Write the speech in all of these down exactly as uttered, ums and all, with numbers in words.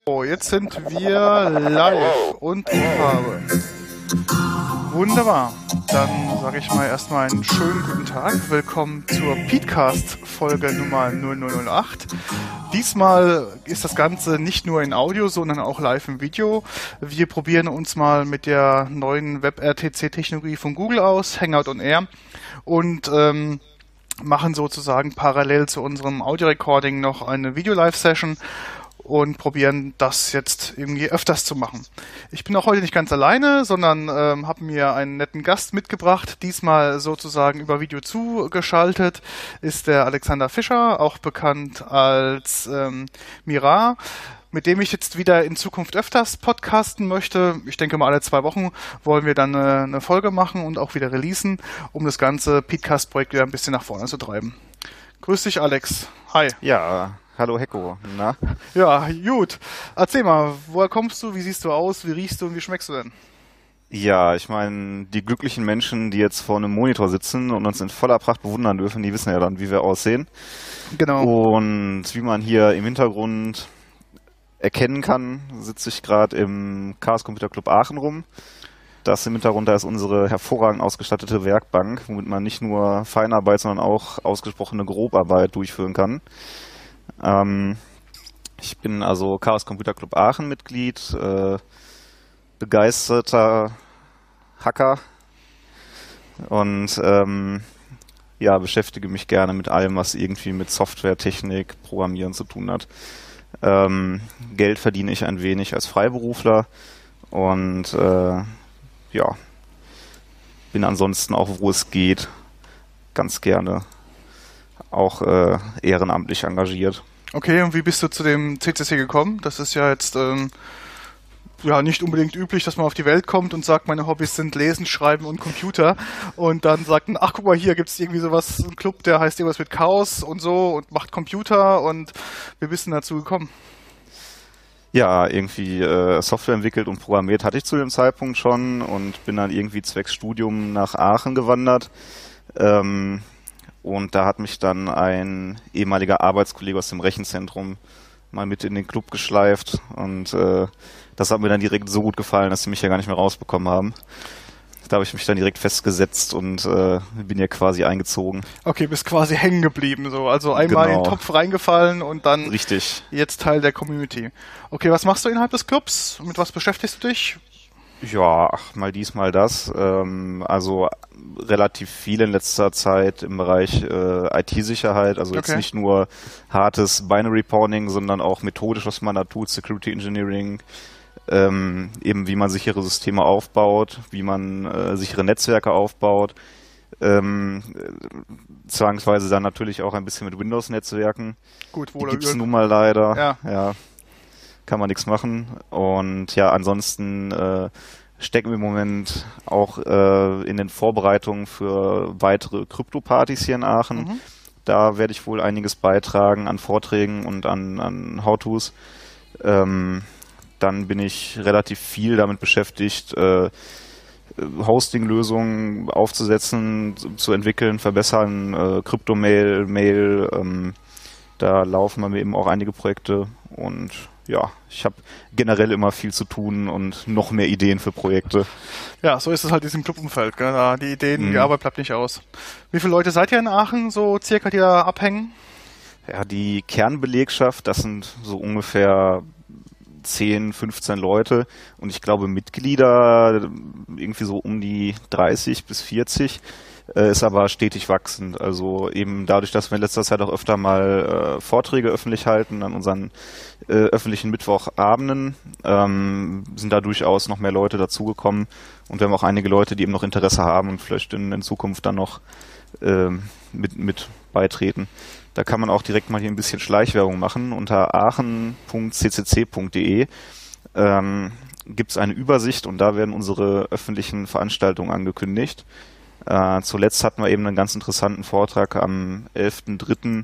So, jetzt sind wir live und in Farbe. Wunderbar. Dann sage ich mal erstmal einen schönen guten Tag. Willkommen zur Peatcast-Folge Nummer null null null acht. Diesmal ist das Ganze nicht nur in Audio, sondern auch live im Video. Wir probieren uns mal mit der neuen Web-R T C-Technologie von Google aus, Hangout on Air, und ähm, machen sozusagen parallel zu unserem Audio-Recording noch eine Video-Live-Session und probieren das jetzt irgendwie öfters zu machen. Ich bin auch heute nicht ganz alleine, sondern ähm, habe mir einen netten Gast mitgebracht. Diesmal sozusagen über Video zugeschaltet ist der Alexander Fischer, auch bekannt als ähm, Mira, mit dem ich jetzt wieder in Zukunft öfters podcasten möchte. Ich denke mal, alle zwei Wochen wollen wir dann eine, eine Folge machen und auch wieder releasen, um das ganze Peatcast-Projekt wieder ein bisschen nach vorne zu treiben. Grüß dich, Alex. Hi. Ja, hallo Hecko. Na? Ja, gut. Erzähl mal, woher kommst du, wie siehst du aus, wie riechst du und wie schmeckst du denn? Ja, ich meine, die glücklichen Menschen, die jetzt vor einem Monitor sitzen und uns in voller Pracht bewundern dürfen, die wissen ja dann, wie wir aussehen. Genau. Und wie man hier im Hintergrund erkennen kann, sitze ich gerade im Chaos Computer Club Aachen rum. Das im Hintergrund, da ist unsere hervorragend ausgestattete Werkbank, womit man nicht nur Feinarbeit, sondern auch ausgesprochene Grobarbeit durchführen kann. Ähm, ich bin also Chaos Computer Club Aachen Mitglied, äh, begeisterter Hacker und ähm, ja, beschäftige mich gerne mit allem, was irgendwie mit Software, Technik, Programmieren zu tun hat. Ähm, Geld verdiene ich ein wenig als Freiberufler und äh, ja, bin ansonsten auch, wo es geht, ganz gerne auch äh, ehrenamtlich engagiert. Okay, und wie bist du zu dem C C C gekommen? Das ist ja jetzt ähm, ja nicht unbedingt üblich, dass man auf die Welt kommt und sagt, meine Hobbys sind Lesen, Schreiben und Computer, und dann sagt man, ach guck mal, hier gibt's irgendwie sowas, ein Club, der heißt irgendwas mit Chaos und so und macht Computer, und wie bist du dazu gekommen? Ja, irgendwie äh, Software entwickelt und programmiert hatte ich zu dem Zeitpunkt schon und bin dann irgendwie zwecks Studium nach Aachen gewandert. Ähm, und da hat mich dann ein ehemaliger Arbeitskollege aus dem Rechenzentrum mal mit in den Club geschleift und äh, das hat mir dann direkt so gut gefallen, dass sie mich ja gar nicht mehr rausbekommen haben. Da habe ich mich dann direkt festgesetzt und äh, bin ja quasi eingezogen. Okay, bist quasi hängen geblieben, so. Also einmal Genau. in den Topf reingefallen und dann Richtig. jetzt Teil der Community. Okay, was machst du innerhalb des Clubs? Mit was beschäftigst du dich? Ja, ach, mal dies, mal das. Ähm, also relativ viel in letzter Zeit im Bereich äh, I T-Sicherheit. Also jetzt Okay. nicht nur hartes Binary Pawning, sondern auch methodisch, was man da tut, Security Engineering. Ähm, eben wie man sichere Systeme aufbaut, wie man äh, sichere Netzwerke aufbaut, ähm, äh, zwangsweise dann natürlich auch ein bisschen mit Windows-Netzwerken. Gut, Die wohl gibt's oder nun mal leider. Ja. ja, kann man nichts machen. Und ja, ansonsten äh, stecken wir im Moment auch äh, in den Vorbereitungen für weitere Krypto-Partys hier in Aachen. Mhm. Da werde ich wohl einiges beitragen an Vorträgen und an, an How-Tos. Ähm, Dann bin ich relativ viel damit beschäftigt, äh, Hosting-Lösungen aufzusetzen, zu, zu entwickeln, verbessern, äh, Kryptomail, Mail, ähm, da laufen bei mir eben auch einige Projekte und ja, ich habe generell immer viel zu tun und noch mehr Ideen für Projekte. Ja, so ist es halt in diesem Clubumfeld. Gell? Da die Ideen, Mhm. die Arbeit bleibt nicht aus. Wie viele Leute seid ihr in Aachen, so circa, die da abhängen? Ja, die Kernbelegschaft, das sind so ungefähr zehn, fünfzehn Leute und ich glaube Mitglieder irgendwie so um die dreißig bis vierzig, äh, ist aber stetig wachsend. Also eben dadurch, dass wir in letzter Zeit auch öfter mal äh, Vorträge öffentlich halten an unseren äh, öffentlichen Mittwochabenden, ähm, sind da durchaus noch mehr Leute dazugekommen und wir haben auch einige Leute, die eben noch Interesse haben und vielleicht in, in Zukunft dann noch äh, mit, mit beitreten. Da kann man auch direkt mal hier ein bisschen Schleichwerbung machen. Unter aachen punkt c c c punkt d e ähm, gibt es eine Übersicht und da werden unsere öffentlichen Veranstaltungen angekündigt. Äh, zuletzt hatten wir eben einen ganz interessanten Vortrag am elften dritten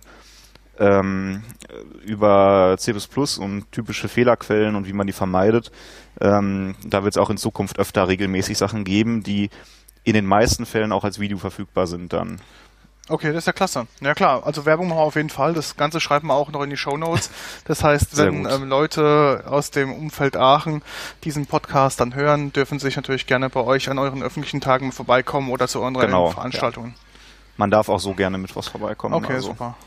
ähm, über C plus plus und typische Fehlerquellen und wie man die vermeidet. Ähm, da wird es auch in Zukunft öfter regelmäßig Sachen geben, die in den meisten Fällen auch als Video verfügbar sind dann. Okay, das ist ja klasse. Ja klar, also Werbung machen wir auf jeden Fall. Das Ganze schreiben wir auch noch in die Shownotes. Das heißt, wenn ähm, Leute aus dem Umfeld Aachen diesen Podcast dann hören, dürfen sich natürlich gerne bei euch an euren öffentlichen Tagen vorbeikommen oder zu euren genau, Veranstaltungen. Ja. Man darf auch so gerne mit was vorbeikommen. Okay, also. super.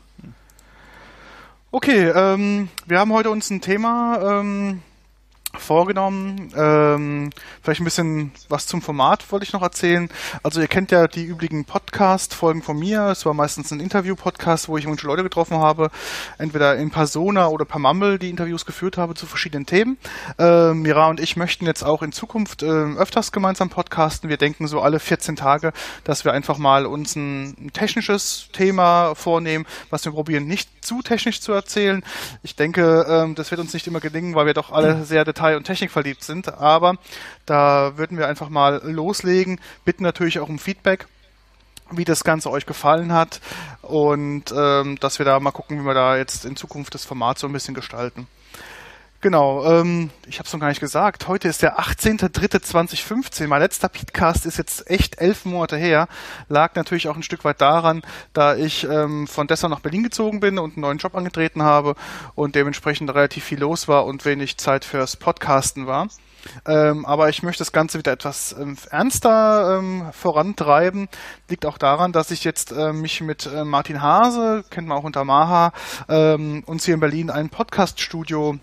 Okay, ähm, wir haben heute uns ein Thema ähm, vorgenommen. Ähm, vielleicht ein bisschen was zum Format wollte ich noch erzählen. Also ihr kennt ja die üblichen Podcast-Folgen von mir. Es war meistens ein Interview-Podcast, wo ich manche Leute getroffen habe, entweder in Persona oder per Mumble die Interviews geführt habe zu verschiedenen Themen. Äh, Mira und ich möchten jetzt auch in Zukunft äh, öfters gemeinsam podcasten. Wir denken so alle vierzehn Tage, dass wir einfach mal uns ein, ein technisches Thema vornehmen, was wir probieren, nicht zu technisch zu erzählen. Ich denke, ähm, das wird uns nicht immer gelingen, weil wir doch alle sehr detailliert und technikverliebt sind, aber da würden wir einfach mal loslegen, bitten natürlich auch um Feedback, wie das Ganze euch gefallen hat und ähm, dass wir da mal gucken, wie wir da jetzt in Zukunft das Format so ein bisschen gestalten. Genau, ähm, ich habe es noch gar nicht gesagt, heute ist der achtzehnter dritter zweitausendfünfzehn, mein letzter Podcast ist jetzt echt elf Monate her, lag natürlich auch ein Stück weit daran, da ich ähm, von Dessau nach Berlin gezogen bin und einen neuen Job angetreten habe und dementsprechend relativ viel los war und wenig Zeit fürs Podcasten war. Ähm, aber ich möchte das Ganze wieder etwas ähm, ernster ähm, vorantreiben. Liegt auch daran, dass ich jetzt äh, mich mit äh, Martin Hase, kennt man auch unter Maha, ähm, uns hier in Berlin ein Podcast-Studio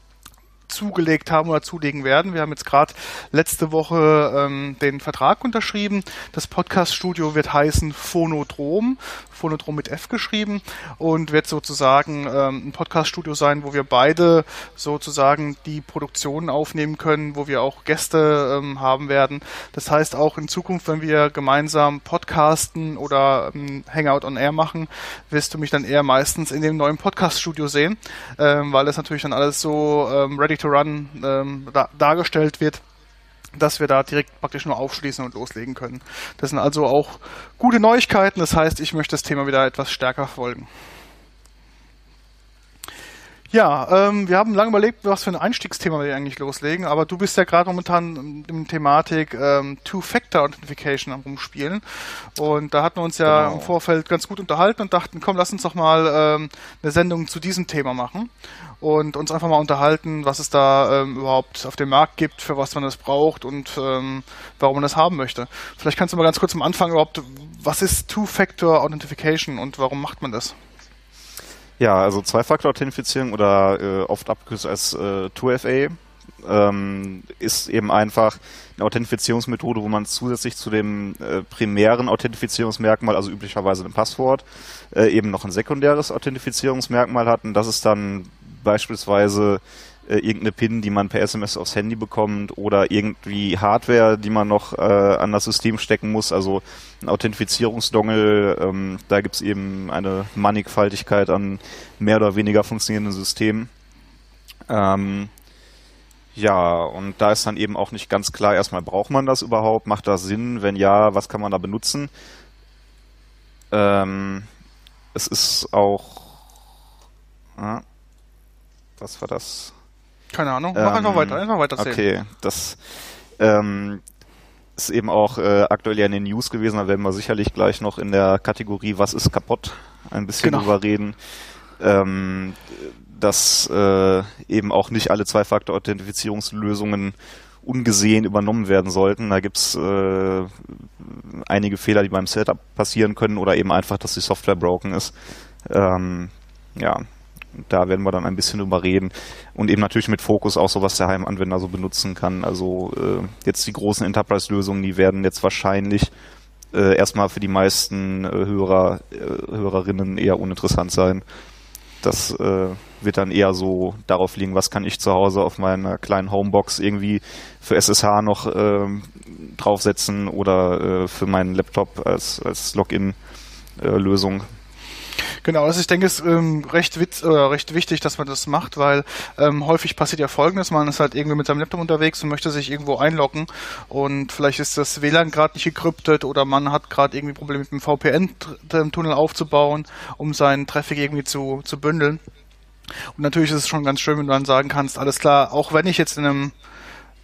zugelegt haben oder zulegen werden. Wir haben jetzt gerade letzte Woche ähm, den Vertrag unterschrieben. Das Podcast-Studio wird heißen Phonodrom, Phonodrom mit F geschrieben und wird sozusagen ähm, ein Podcast-Studio sein, wo wir beide sozusagen die Produktionen aufnehmen können, wo wir auch Gäste ähm, haben werden. Das heißt auch in Zukunft, wenn wir gemeinsam podcasten oder ähm, Hangout on Air machen, wirst du mich dann eher meistens in dem neuen Podcast-Studio sehen, ähm, weil das natürlich dann alles so ähm, ready to run ähm, da, dargestellt wird, dass wir da direkt praktisch nur aufschließen und loslegen können. Das sind also auch gute Neuigkeiten, das heißt, ich möchte das Thema wieder etwas stärker verfolgen. Ja, ähm, wir haben lange überlegt, was für ein Einstiegsthema wir eigentlich loslegen, aber du bist ja gerade momentan in der Thematik ähm, Two-Factor-Authentification am Rumspielen und da hatten wir uns ja genau. im Vorfeld ganz gut unterhalten und dachten, komm, lass uns doch mal ähm, eine Sendung zu diesem Thema machen und uns einfach mal unterhalten, was es da ähm, überhaupt auf dem Markt gibt, für was man das braucht und ähm, warum man das haben möchte. Vielleicht kannst du mal ganz kurz am Anfang überhaupt, was ist Two-Factor-Authentification und warum macht man das? Ja, also Zwei-Faktor-Authentifizierung oder äh, oft abgekürzt als äh, zwei F A ähm, ist eben einfach eine Authentifizierungsmethode, wo man zusätzlich zu dem äh, primären Authentifizierungsmerkmal, also üblicherweise ein Passwort, äh, eben noch ein sekundäres Authentifizierungsmerkmal hat und das ist dann beispielsweise äh, irgendeine PIN, die man per S M S aufs Handy bekommt oder irgendwie Hardware, die man noch äh, an das System stecken muss, also ein Authentifizierungsdongle, ähm, da gibt es eben eine Mannigfaltigkeit an mehr oder weniger funktionierenden Systemen. Ähm, ja, und da ist dann eben auch nicht ganz klar, erstmal braucht man das überhaupt, macht das Sinn, wenn ja, was kann man da benutzen? Ähm, es ist auch, ah, was war das? Keine Ahnung, mach ähm, einfach weiter, einfach weiter erzählen. Okay, das ähm, ist eben auch äh, aktuell ja in den News gewesen, da werden wir sicherlich gleich noch in der Kategorie Was ist kaputt ein bisschen genau. drüber reden, ähm, dass äh, eben auch nicht alle Zwei-Faktor-Authentifizierungslösungen ungesehen übernommen werden sollten. Da gibt's äh, einige Fehler, die beim Setup passieren können oder eben einfach, dass die Software broken ist. Ähm, ja, da werden wir dann ein bisschen drüber reden und eben natürlich mit Fokus auch so, was der Heimanwender so benutzen kann. Also äh, jetzt die großen Enterprise-Lösungen, die werden jetzt wahrscheinlich äh, erstmal für die meisten äh, Hörer, äh, Hörerinnen eher uninteressant sein. Das äh, wird dann eher so darauf liegen, was kann ich zu Hause auf meiner kleinen Homebox irgendwie für S S H noch äh, draufsetzen oder äh, für meinen Laptop als, als Login-Lösung. Äh, Genau, also ich denke, es ist ähm, recht, witz, äh, recht wichtig, dass man das macht, weil ähm, häufig passiert ja Folgendes, man ist halt irgendwie mit seinem Laptop unterwegs und möchte sich irgendwo einloggen und vielleicht ist das W L A N gerade nicht gekryptet oder man hat gerade irgendwie Probleme mit dem V P N-Tunnel aufzubauen, um seinen Traffic irgendwie zu, zu bündeln. Und natürlich ist es schon ganz schön, wenn du dann sagen kannst, alles klar, auch wenn ich jetzt in einem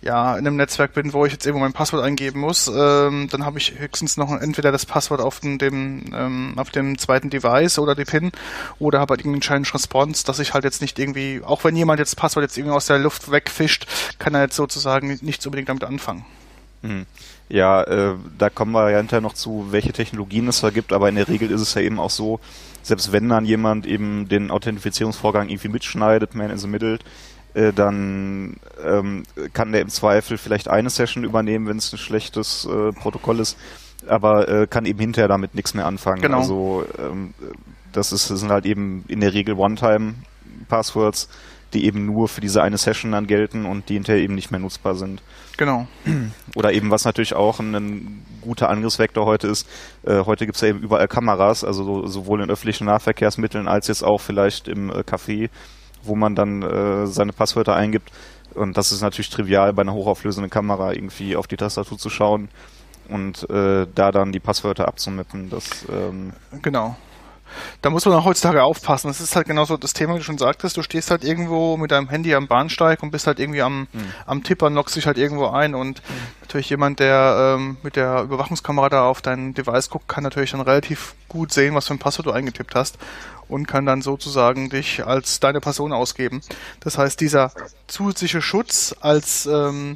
ja, in einem Netzwerk bin, wo ich jetzt irgendwo mein Passwort eingeben muss, ähm, dann habe ich höchstens noch entweder das Passwort auf dem, dem ähm, auf dem zweiten Device oder die PIN oder habe halt irgendeinen Challenge Response, dass ich halt jetzt nicht irgendwie, auch wenn jemand jetzt das Passwort jetzt irgendwie aus der Luft wegfischt, kann er jetzt sozusagen nichts unbedingt damit anfangen. Hm. Ja, äh, da kommen wir ja hinterher noch zu, welche Technologien es da gibt, aber in der Regel ist es ja eben auch so, selbst wenn dann jemand eben den Authentifizierungsvorgang irgendwie mitschneidet, man in the middle, äh, dann ähm, kann der im Zweifel vielleicht eine Session übernehmen, wenn es ein schlechtes äh, Protokoll ist, aber äh, kann eben hinterher damit nichts mehr anfangen. Genau. Also ähm, das ist, das sind halt eben in der Regel One-Time-Passwords, die eben nur für diese eine Session dann gelten und die hinterher eben nicht mehr nutzbar sind. Genau. Oder eben, was natürlich auch ein, ein guter Angriffsvektor heute ist, äh, heute gibt es ja eben überall Kameras, also so, sowohl in öffentlichen Nahverkehrsmitteln als jetzt auch vielleicht im äh, Café, wo man dann äh, seine Passwörter eingibt. Und das ist natürlich trivial, bei einer hochauflösenden Kamera irgendwie auf die Tastatur zu schauen und äh, da dann die Passwörter abzumappen. Das, ähm genau. Da muss man auch heutzutage aufpassen. Das ist halt genauso das Thema, wie du schon sagtest. Du stehst halt irgendwo mit deinem Handy am Bahnsteig und bist halt irgendwie am, mhm. am Tippern, loggst dich halt irgendwo ein und mhm. natürlich jemand, der ähm, mit der Überwachungskamera da auf dein Device guckt, kann natürlich dann relativ gut sehen, was für ein Passwort du eingetippt hast und kann dann sozusagen dich als deine Person ausgeben. Das heißt, dieser zusätzliche Schutz als ähm,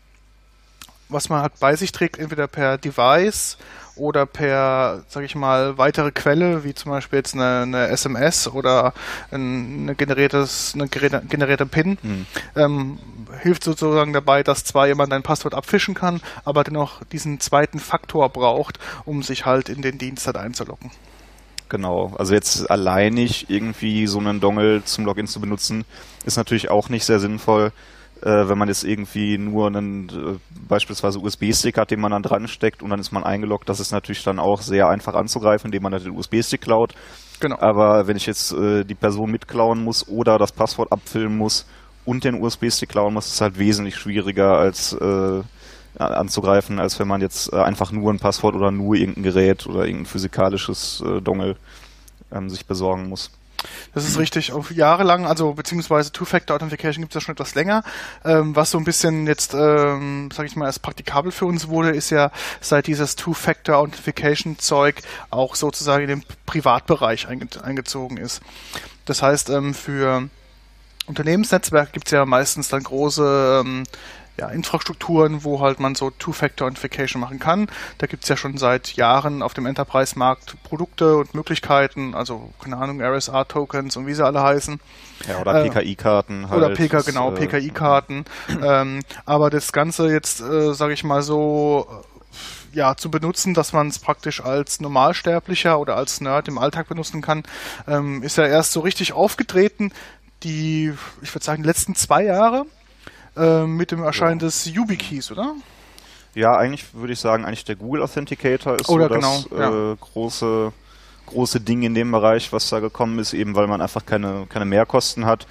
was man halt bei sich trägt, entweder per Device oder per, sag ich mal, weitere Quelle, wie zum Beispiel jetzt eine, eine S M S oder ein, eine, generiertes, eine generierte PIN, mhm. ähm, hilft sozusagen dabei, dass zwar jemand ein Passwort abfischen kann, aber dennoch diesen zweiten Faktor braucht, um sich halt in den Dienst halt einzuloggen. Genau, also jetzt alleinig irgendwie so einen Dongle zum Login zu benutzen, ist natürlich auch nicht sehr sinnvoll. Äh, wenn man jetzt irgendwie nur einen äh, beispielsweise U S B-Stick hat, den man dann dran steckt und dann ist man eingeloggt, das ist natürlich dann auch sehr einfach anzugreifen, indem man dann den U S B-Stick klaut. Genau. Aber wenn ich jetzt äh, die Person mitklauen muss oder das Passwort abfilmen muss und den U S B-Stick klauen muss, ist es halt wesentlich schwieriger als äh, anzugreifen, als wenn man jetzt äh, einfach nur ein Passwort oder nur irgendein Gerät oder irgendein physikalisches äh, Dongle ähm, sich besorgen muss. Das ist richtig. Auf jahrelang, also beziehungsweise Two-Factor-Authentification gibt es ja schon etwas länger. Ähm, was so ein bisschen jetzt, ähm, sag ich mal, als praktikabel für uns wurde, ist ja seit dieses Two-Factor-Authentification-Zeug auch sozusagen in den Privatbereich einge- eingezogen ist. Das heißt, ähm, für Unternehmensnetzwerke gibt es ja meistens dann große ähm, ja, Infrastrukturen, wo halt man so Two-Factor-Authentification machen kann. Da gibt es ja schon seit Jahren auf dem Enterprise-Markt Produkte und Möglichkeiten, also keine Ahnung, R S A-Tokens und wie sie alle heißen. Ja, oder P K I-Karten halt. Oder P K, genau, P K I-Karten. ähm, aber das Ganze jetzt, äh, sage ich mal so, ja, zu benutzen, dass man es praktisch als Normalsterblicher oder als Nerd im Alltag benutzen kann, ähm, ist ja erst so richtig aufgetreten, die, ich würde sagen, die letzten zwei Jahre. Mit dem Erscheinen ja. des YubiKeys, oder? Ja, eigentlich würde ich sagen, eigentlich der Google Authenticator ist oder so das genau, ja. äh, große, große Ding in dem Bereich, was da gekommen ist, eben weil man einfach keine, keine Mehrkosten hat.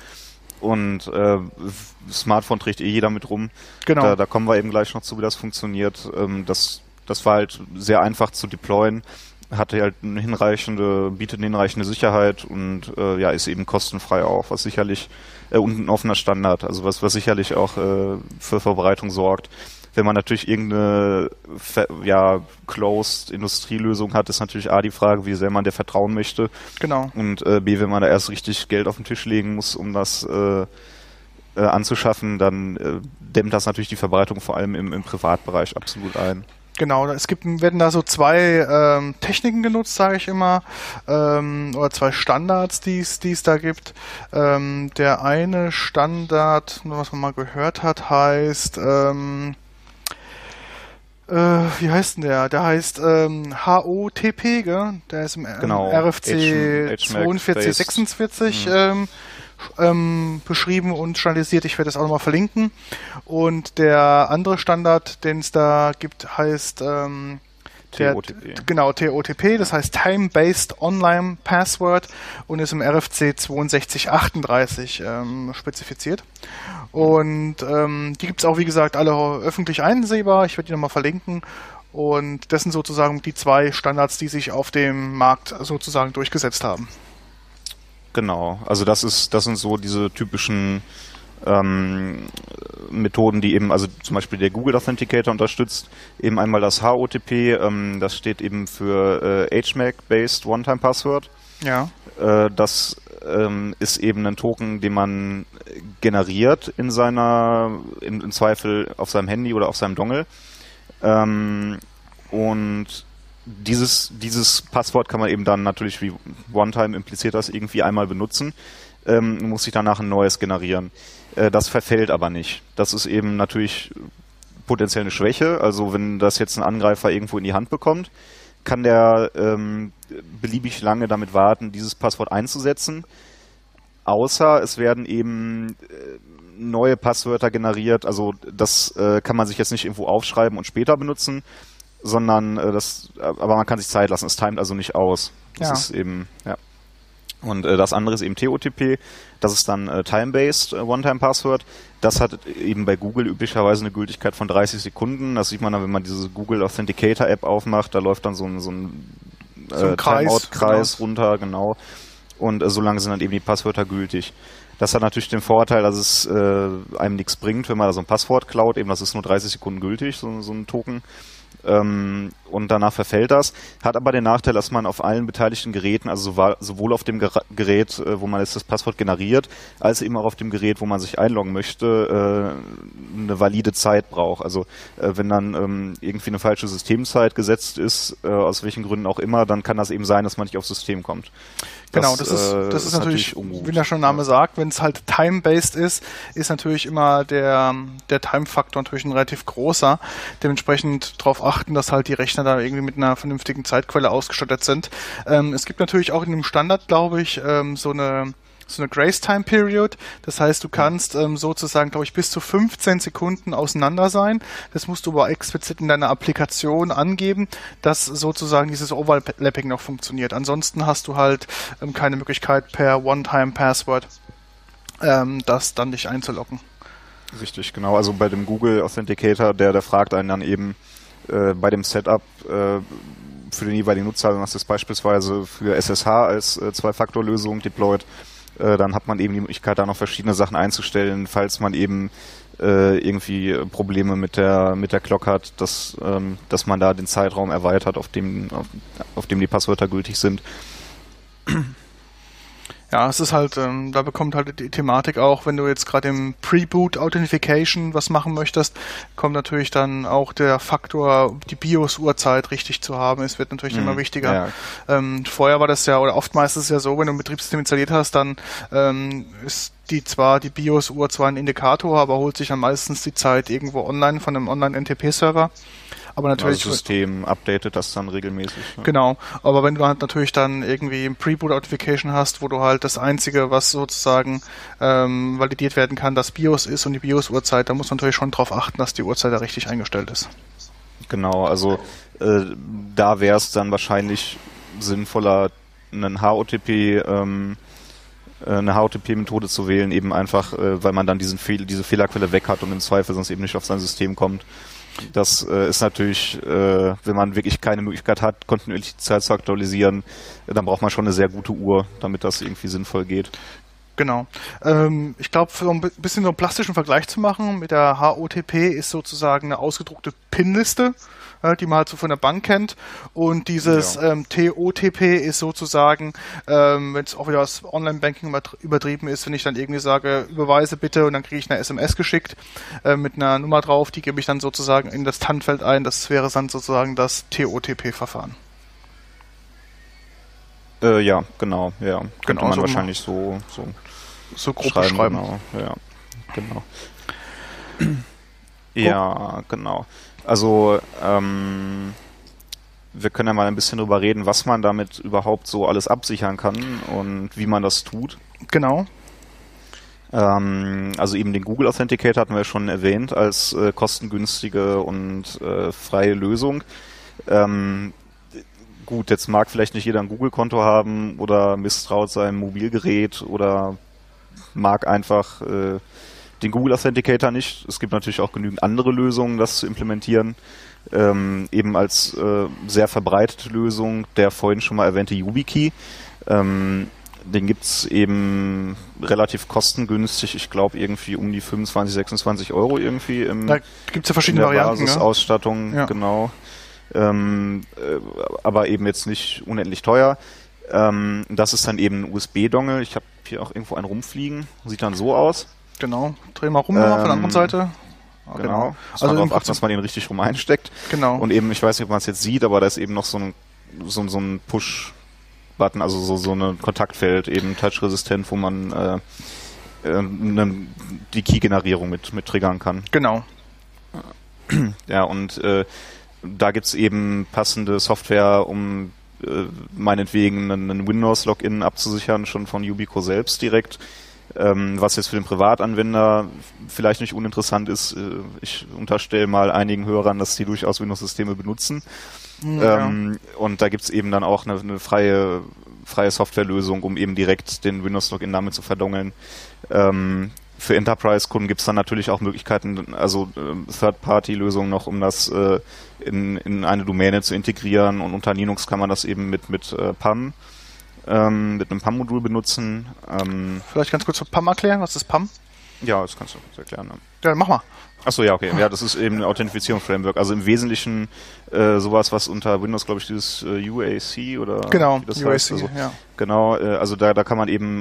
Und äh, Smartphone trägt eh jeder mit rum. Genau. Da, da kommen wir eben gleich noch zu, wie das funktioniert. Ähm, das, das war halt sehr einfach zu deployen. Hatte halt eine hinreichende, bietet eine hinreichende Sicherheit und äh, ja, ist eben kostenfrei auch, was sicherlich äh, und ein offener Standard, also was, was sicherlich auch äh, für Verbreitung sorgt. Wenn man natürlich irgendeine ja, closed Industrielösung hat, ist natürlich A die Frage, wie sehr man der vertrauen möchte. Genau. Und äh, B, wenn man da erst richtig Geld auf den Tisch legen muss, um das äh, äh, anzuschaffen, dann äh, dämmt das natürlich die Verbreitung vor allem im, im Privatbereich absolut ein. Genau, es gibt, werden da so zwei ähm, Techniken genutzt, sage ich immer, ähm, oder zwei Standards, die es da gibt. Ähm, der eine Standard, was man mal gehört hat, heißt, ähm, äh, wie heißt denn der? Der heißt ähm, H O T P, gell? Der ist im, genau. im R F C zweiundvierzig sechsundvierzig ähm, Ähm, beschrieben und standardisiert. Ich werde das auch nochmal verlinken. Und der andere Standard, den es da gibt, heißt ähm, T O T P. Der, genau, T O T P, das heißt Time-Based Online Password und ist im R F C zweiundsechzig achtunddreißig ähm, spezifiziert. Und ähm, die gibt es auch, wie gesagt, alle öffentlich einsehbar. Ich werde die nochmal verlinken. Und das sind sozusagen die zwei Standards, die sich auf dem Markt sozusagen durchgesetzt haben. Genau, also das ist, das sind so diese typischen ähm, Methoden, die eben, also zum Beispiel der Google Authenticator unterstützt, eben einmal das H O T P, ähm, das steht eben für äh, H M A C-based One-Time-Password. Ja. Äh, das ähm, ist eben ein Token, den man generiert in seiner, im, im Zweifel auf seinem Handy oder auf seinem Dongle. Ähm, und dieses, dieses Passwort kann man eben dann natürlich, wie One-Time impliziert das, irgendwie einmal benutzen, ähm, muss sich danach ein neues generieren. Äh, das verfällt aber nicht. Das ist eben natürlich potenziell eine Schwäche. Also wenn das jetzt ein Angreifer irgendwo in die Hand bekommt, kann der ähm, beliebig lange damit warten, dieses Passwort einzusetzen. Außer es werden eben äh, neue Passwörter generiert. Also das äh, kann man sich jetzt nicht irgendwo aufschreiben und später benutzen, sondern äh, das, aber man kann sich Zeit lassen. Es timet also nicht aus. Das ja. ist eben, ja. Und äh, das andere ist eben T O T P. Das ist dann äh, Time-Based äh, One-Time-Password. Das hat eben bei Google üblicherweise eine Gültigkeit von dreißig Sekunden. Das sieht man dann, wenn man diese Google Authenticator App aufmacht. Da läuft dann so ein, so ein, äh, so ein Timeout-Kreis genau. runter, genau. Und äh, so lange sind dann eben die Passwörter gültig. Das hat natürlich den Vorteil, dass es äh, einem nichts bringt, wenn man da so ein Passwort klaut. Eben, das ist nur dreißig Sekunden gültig, so, so ein Token. Ähm, und danach verfällt das. Hat aber den Nachteil, dass man auf allen beteiligten Geräten, also sowohl auf dem Ger- Gerät, äh, wo man jetzt das Passwort generiert, als eben auch auf dem Gerät, wo man sich einloggen möchte, äh, eine valide Zeit braucht. Also äh, wenn dann ähm, irgendwie eine falsche Systemzeit gesetzt ist, äh, aus welchen Gründen auch immer, dann kann das eben sein, dass man nicht aufs System kommt. Genau, das, das ist, das ist, ist natürlich, natürlich wie der schon Name sagt, wenn es halt time-based ist, ist natürlich immer der, der Time-Faktor natürlich ein relativ großer. Dementsprechend darauf achten, dass halt die Rechner da irgendwie mit einer vernünftigen Zeitquelle ausgestattet sind. Ähm, es gibt natürlich auch in dem Standard, glaube ich, ähm, so eine so eine Grace Time Period. Das heißt, du kannst ähm, sozusagen, glaube ich, bis zu fünfzehn Sekunden auseinander sein. Das musst du aber explizit in deiner Applikation angeben, dass sozusagen dieses Overlapping noch funktioniert. Ansonsten hast du halt ähm, keine Möglichkeit per One-Time-Password ähm, das dann dich einzuloggen. Richtig, genau. Also bei dem Google Authenticator, der, der fragt einen dann eben äh, bei dem Setup äh, für den jeweiligen Nutzer, wenn man das beispielsweise für S S H als äh, Zwei-Faktor-Lösung deployt, dann hat man eben die Möglichkeit, da noch verschiedene Sachen einzustellen, falls man eben äh, irgendwie Probleme mit der mit der Clock hat, dass ähm, dass man da den Zeitraum erweitert, auf dem auf, auf dem die Passwörter gültig sind. Ja, es ist halt, ähm, da bekommt halt die Thematik auch, wenn du jetzt gerade im Pre-Boot Authentification was machen möchtest, kommt natürlich dann auch der Faktor, die BIOS-Uhrzeit richtig zu haben. Es wird natürlich mhm, immer wichtiger. Ja. Ähm, vorher war das ja, oder oftmals ist es ja so, wenn du ein Betriebssystem installiert hast, dann ähm, ist die zwar, die BIOS-Uhr zwar ein Indikator, aber holt sich dann meistens die Zeit irgendwo online von einem Online-N T P-Server. Aber natürlich, das System updatet das dann regelmäßig. Ja. Genau, aber wenn du halt natürlich dann irgendwie ein Pre-Boot Authentification hast, wo du halt das Einzige, was sozusagen ähm, validiert werden kann, das BIOS ist und die BIOS-Uhrzeit, da muss man natürlich schon darauf achten, dass die Uhrzeit da richtig eingestellt ist. Genau, also äh, da wäre es dann wahrscheinlich sinnvoller, einen H O T P ähm, eine H O T P-Methode zu wählen, eben einfach, äh, weil man dann diesen Fehl, diese Fehlerquelle weg hat und im Zweifel sonst eben nicht auf sein System kommt. Das äh, ist natürlich, äh, wenn man wirklich keine Möglichkeit hat, kontinuierlich die Zeit zu aktualisieren, äh, dann braucht man schon eine sehr gute Uhr, damit das irgendwie sinnvoll geht. Genau. Ähm, ich glaube, für ein bisschen so einen plastischen Vergleich zu machen, mit der H O T P ist sozusagen eine ausgedruckte PIN-Liste, äh, die man halt so von der Bank kennt. Und dieses ja. ähm, T O T P ist sozusagen, ähm, wenn es auch wieder das Online-Banking übertrieben ist, wenn ich dann irgendwie sage, überweise bitte und dann kriege ich eine S M S geschickt äh, mit einer Nummer drauf, die gebe ich dann sozusagen in das T A N-Feld ein. Das wäre dann sozusagen das T O T P-Verfahren. Äh, ja, genau, ja. Könnte genau, man so wahrscheinlich so, so, so grob beschreiben. Genau, ja, genau. Ja, genau. Also, ähm, wir können ja mal ein bisschen drüber reden, was man damit überhaupt so alles absichern kann und wie man das tut. Genau. Ähm, also eben den Google Authenticator hatten wir schon erwähnt als äh, kostengünstige und äh, freie Lösung. Ähm, Gut, jetzt mag vielleicht nicht jeder ein Google-Konto haben oder misstraut seinem Mobilgerät oder mag einfach äh, den Google Authenticator nicht. Es gibt natürlich auch genügend andere Lösungen, das zu implementieren. Ähm, eben als äh, sehr verbreitete Lösung der vorhin schon mal erwähnte YubiKey. Ähm, Den gibt's eben relativ kostengünstig, ich glaube irgendwie um die fünfundzwanzig, sechsundzwanzig Euro irgendwie im, da gibt's ja verschiedene in der Varianten. Basisausstattung, ja. genau. Ähm, äh, aber eben jetzt nicht unendlich teuer. Ähm, das ist dann eben ein U S B-Dongle. Ich habe hier auch irgendwo einen rumfliegen. Sieht dann so aus. Genau. Dreh mal rum ähm, von der anderen Seite. Genau. genau. Also darauf achten, dass man den richtig rum einsteckt. Genau. Und eben, ich weiß nicht, ob man es jetzt sieht, aber da ist eben noch so ein, so, so ein Push-Button, also so, so ein Kontaktfeld, eben touchresistent, wo man äh, äh, ne, die Key-Generierung mit, mit triggern kann. Genau. Ja, und äh, da gibt's eben passende Software, um äh, meinetwegen einen Windows-Login abzusichern, schon von Yubico selbst direkt. Ähm, was jetzt für den Privatanwender vielleicht nicht uninteressant ist. Äh, ich unterstelle mal einigen Hörern, dass die durchaus Windows-Systeme benutzen. Ja. Ähm, und da gibt's eben dann auch eine, eine freie, freie Softwarelösung, um eben direkt den Windows-Login damit zu verdongeln. Ähm, Für Enterprise-Kunden gibt es dann natürlich auch Möglichkeiten, also äh, Third-Party-Lösungen noch, um das äh, in, in eine Domäne zu integrieren, und unter Linux kann man das eben mit, mit äh, P A M, ähm, mit einem P A M-Modul benutzen. Ähm, Vielleicht ganz kurz P A M erklären, was ist P A M? Ja, das kannst du kurz erklären. Ja, mach mal. Achso, ja, okay. Ja, das ist eben ein Authentifizierungsframework. Also im Wesentlichen äh, sowas, was unter Windows, glaube ich, dieses äh, U A C oder genau, wie das U A C, heißt. Also, ja. Genau, äh, also da, da kann man eben äh,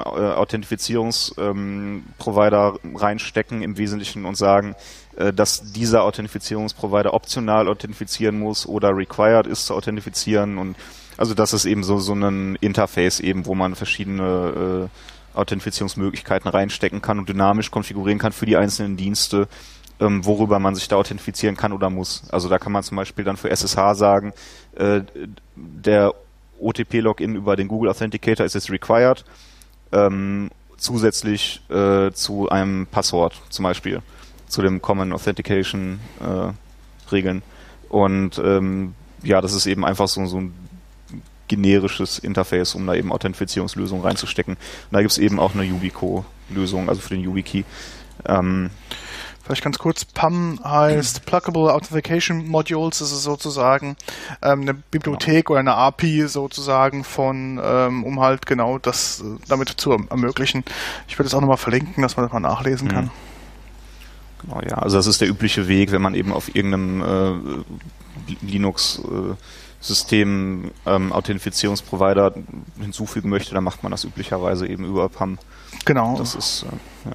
Authentifizierungsprovider ähm, reinstecken im Wesentlichen und sagen, äh, dass dieser Authentifizierungsprovider optional authentifizieren muss oder required ist zu authentifizieren, und also das ist eben so, so ein Interface eben, wo man verschiedene äh, Authentifizierungsmöglichkeiten reinstecken kann und dynamisch konfigurieren kann für die einzelnen Dienste, ähm, worüber man sich da authentifizieren kann oder muss. Also da kann man zum Beispiel dann für S S H sagen, äh, der O T P-Login über den Google Authenticator ist jetzt required, ähm, zusätzlich äh, zu einem Passwort zum Beispiel, zu dem Common Authentication äh, Regeln. Und ähm, ja, das ist eben einfach so, so ein generisches Interface, um da eben Authentifizierungslösungen reinzustecken. Und da gibt es eben auch eine Yubico-Lösung, also für den YubiKey. Ähm, Vielleicht ganz kurz, P A M heißt Pluggable Authentication Modules, das ist sozusagen ähm, eine Bibliothek genau. oder eine A P I sozusagen von, ähm, um halt genau das äh, damit zu ermöglichen. Ich würde es auch nochmal verlinken, dass man das mal nachlesen mhm. kann. Genau, ja, also das ist der übliche Weg, wenn man eben auf irgendeinem äh, Linux äh, System ähm, Authentifizierungsprovider hinzufügen möchte, dann macht man das üblicherweise eben über P A M. Genau. Das ist äh, ja.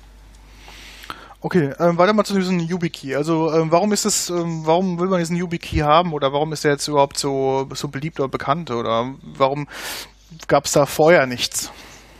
Okay, ähm, weiter mal zu diesem YubiKey. Also ähm, warum ist es, ähm, warum will man diesen YubiKey haben, oder warum ist der jetzt überhaupt so so beliebt oder bekannt, oder warum gab es da vorher nichts?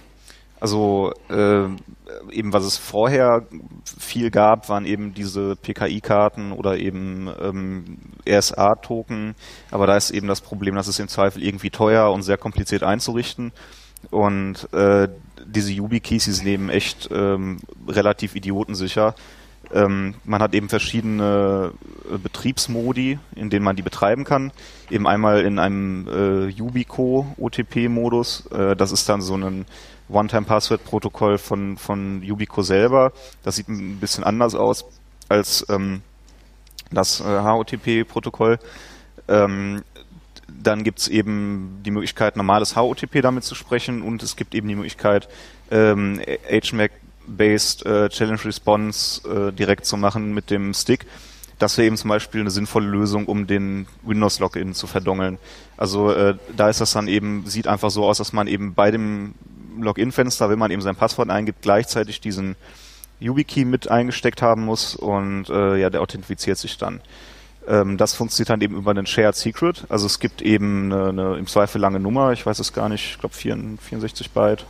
Also äh, eben was es vorher viel gab, waren eben diese P K I-Karten oder eben ähm, R S A-Token, aber da ist eben das Problem, dass es im Zweifel irgendwie teuer und sehr kompliziert einzurichten. Und äh, diese YubiKeys, die sind eben echt ähm, relativ idiotensicher. Ähm, man hat eben verschiedene äh, Betriebsmodi, in denen man die betreiben kann. Eben einmal in einem äh, Yubico-O T P-Modus. Äh, das ist dann so ein One-Time-Password-Protokoll von, von Yubico selber. Das sieht ein bisschen anders aus als ähm, das äh, H O T P-Protokoll. Ähm, Dann gibt es eben die Möglichkeit, normales H O T P damit zu sprechen, und es gibt eben die Möglichkeit, ähm, H M A C-based äh, Challenge Response äh, direkt zu machen mit dem Stick. Das wäre eben zum Beispiel eine sinnvolle Lösung, um den Windows-Login zu verdongeln. Also äh, da ist das dann eben, sieht einfach so aus, dass man eben bei dem Login-Fenster, wenn man eben sein Passwort eingibt, gleichzeitig diesen YubiKey mit eingesteckt haben muss, und äh, ja, der authentifiziert sich dann. Das funktioniert dann eben über einen Shared Secret. Also es gibt eben eine, eine im Zweifel lange Nummer, ich weiß es gar nicht, ich glaube vierundsechzig Byte.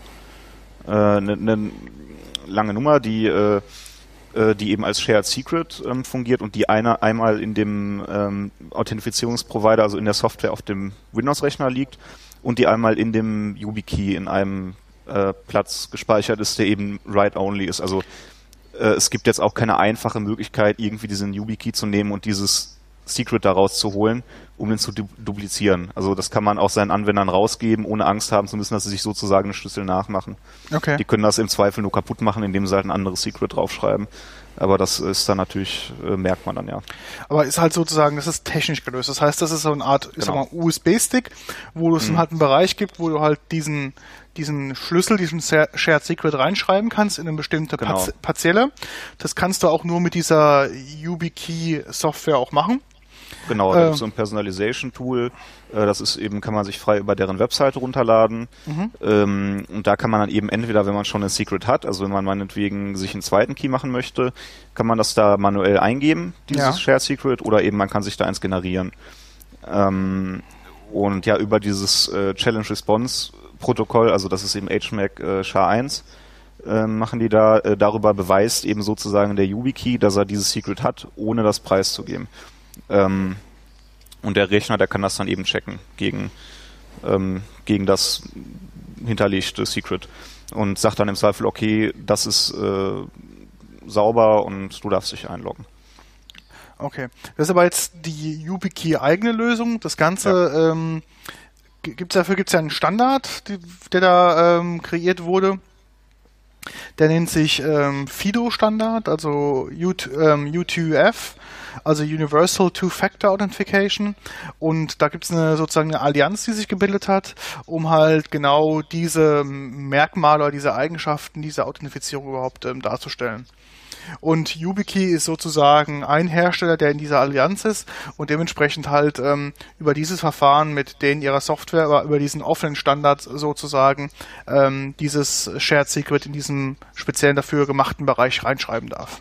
Äh, eine, eine lange Nummer, die, äh, die eben als Shared Secret ähm, fungiert und die einer einmal in dem ähm, Authentifizierungsprovider, also in der Software auf dem Windows-Rechner liegt, und die einmal in dem YubiKey in einem äh, Platz gespeichert ist, der eben Write-Only ist. Also es gibt jetzt auch keine einfache Möglichkeit, irgendwie diesen YubiKey zu nehmen und dieses Secret daraus zu holen, um ihn zu du- duplizieren. Also das kann man auch seinen Anwendern rausgeben, ohne Angst haben zu müssen, dass sie sich sozusagen eine Schlüssel nachmachen. Okay. Die können das im Zweifel nur kaputt machen, indem sie halt ein anderes Secret draufschreiben. Aber das ist dann natürlich, äh, merkt man dann ja. Aber ist halt sozusagen, das ist technisch gelöst. Das heißt, das ist so eine Art, ich sag mal, U S B-Stick, wo es mhm. halt einen Bereich gibt, wo du halt diesen diesen Schlüssel, diesen Shared Secret reinschreiben kannst in eine bestimmte Genau. Parz- Parzelle. Das kannst du auch nur mit dieser YubiKey-Software auch machen. Genau, da Ähm. gibt es so ein Personalization-Tool, äh, das ist eben, kann man sich frei über deren Webseite runterladen. Mhm. Ähm, und da kann man dann eben entweder, wenn man schon ein Secret hat, also wenn man meinetwegen sich einen zweiten Key machen möchte, kann man das da manuell eingeben, dieses Ja. Shared Secret, oder eben man kann sich da eins generieren. Ähm, und ja, über dieses äh, Challenge-Response-Protokoll, also das ist eben H M A C äh, S H A eins, äh, machen die da, äh, darüber beweist eben sozusagen der YubiKey, dass er dieses Secret hat, ohne das preiszugeben. Ähm, und der Rechner, der kann das dann eben checken gegen, ähm, gegen das hinterlegte Secret und sagt dann im Zweifel, okay, das ist äh, sauber und du darfst dich einloggen. Okay. Das ist aber jetzt die YubiKey eigene Lösung. Das Ganze, ja. ähm, gibt's dafür gibt's ja einen Standard, die, der da ähm, kreiert wurde. Der nennt sich ähm, FIDO-Standard, also U, ähm, U zwei F, also Universal Two-Factor Authentication. Und da gibt es eine, sozusagen eine Allianz, die sich gebildet hat, um halt genau diese Merkmale oder diese Eigenschaften, diese Authentifizierung überhaupt ähm, darzustellen. Und YubiKey ist sozusagen ein Hersteller, der in dieser Allianz ist und dementsprechend halt ähm, über dieses Verfahren mit denen ihrer Software, aber über diesen offenen Standard sozusagen ähm, dieses Shared Secret in diesem speziellen dafür gemachten Bereich reinschreiben darf.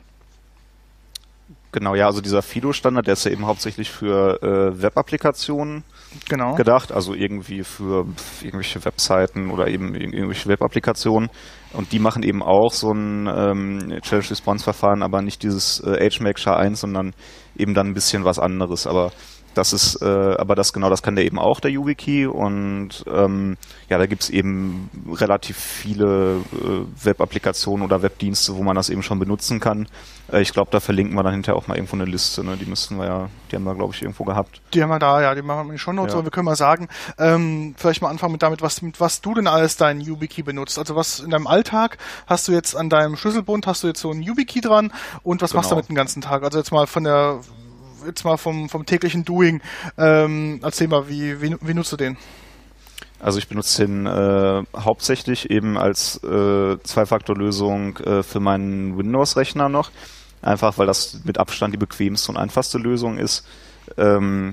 Genau, ja, also dieser FIDO-Standard, der ist ja eben hauptsächlich für äh, Web-Applikationen genau. gedacht, also irgendwie für irgendwelche Webseiten oder eben irgendwelche Web-Applikationen. Und die machen eben auch so ein ähm, Challenge-Response-Verfahren, aber nicht dieses äh, H M A C S H A eins, sondern eben dann ein bisschen was anderes. Aber das ist, äh, aber das genau, das kann der eben auch, der YubiKey. Und ähm, ja, da gibt's eben relativ viele äh, Web-Applikationen oder Webdienste, wo man das eben schon benutzen kann. Äh, ich glaube, da verlinken wir dann hinterher auch mal irgendwo eine Liste. Ne? Die müssten wir ja, die haben wir, glaube ich, irgendwo gehabt. Die haben wir da, ja, die machen wir schon noch. Ja. Wir können mal sagen, ähm, vielleicht mal anfangen mit damit, was, mit was du denn alles deinen YubiKey benutzt. Also was in deinem Alltag hast du jetzt an deinem Schlüsselbund, hast du jetzt so einen YubiKey dran und was genau. machst du damit den ganzen Tag? Also jetzt mal von der jetzt mal vom, vom täglichen Doing. Ähm, erzähl mal, wie, wie, wie nutzt du den? Also ich benutze den äh, hauptsächlich eben als äh, Zwei-Faktor-Lösung äh, für meinen Windows-Rechner noch. Einfach, weil das mit Abstand die bequemste und einfachste Lösung ist. Ähm,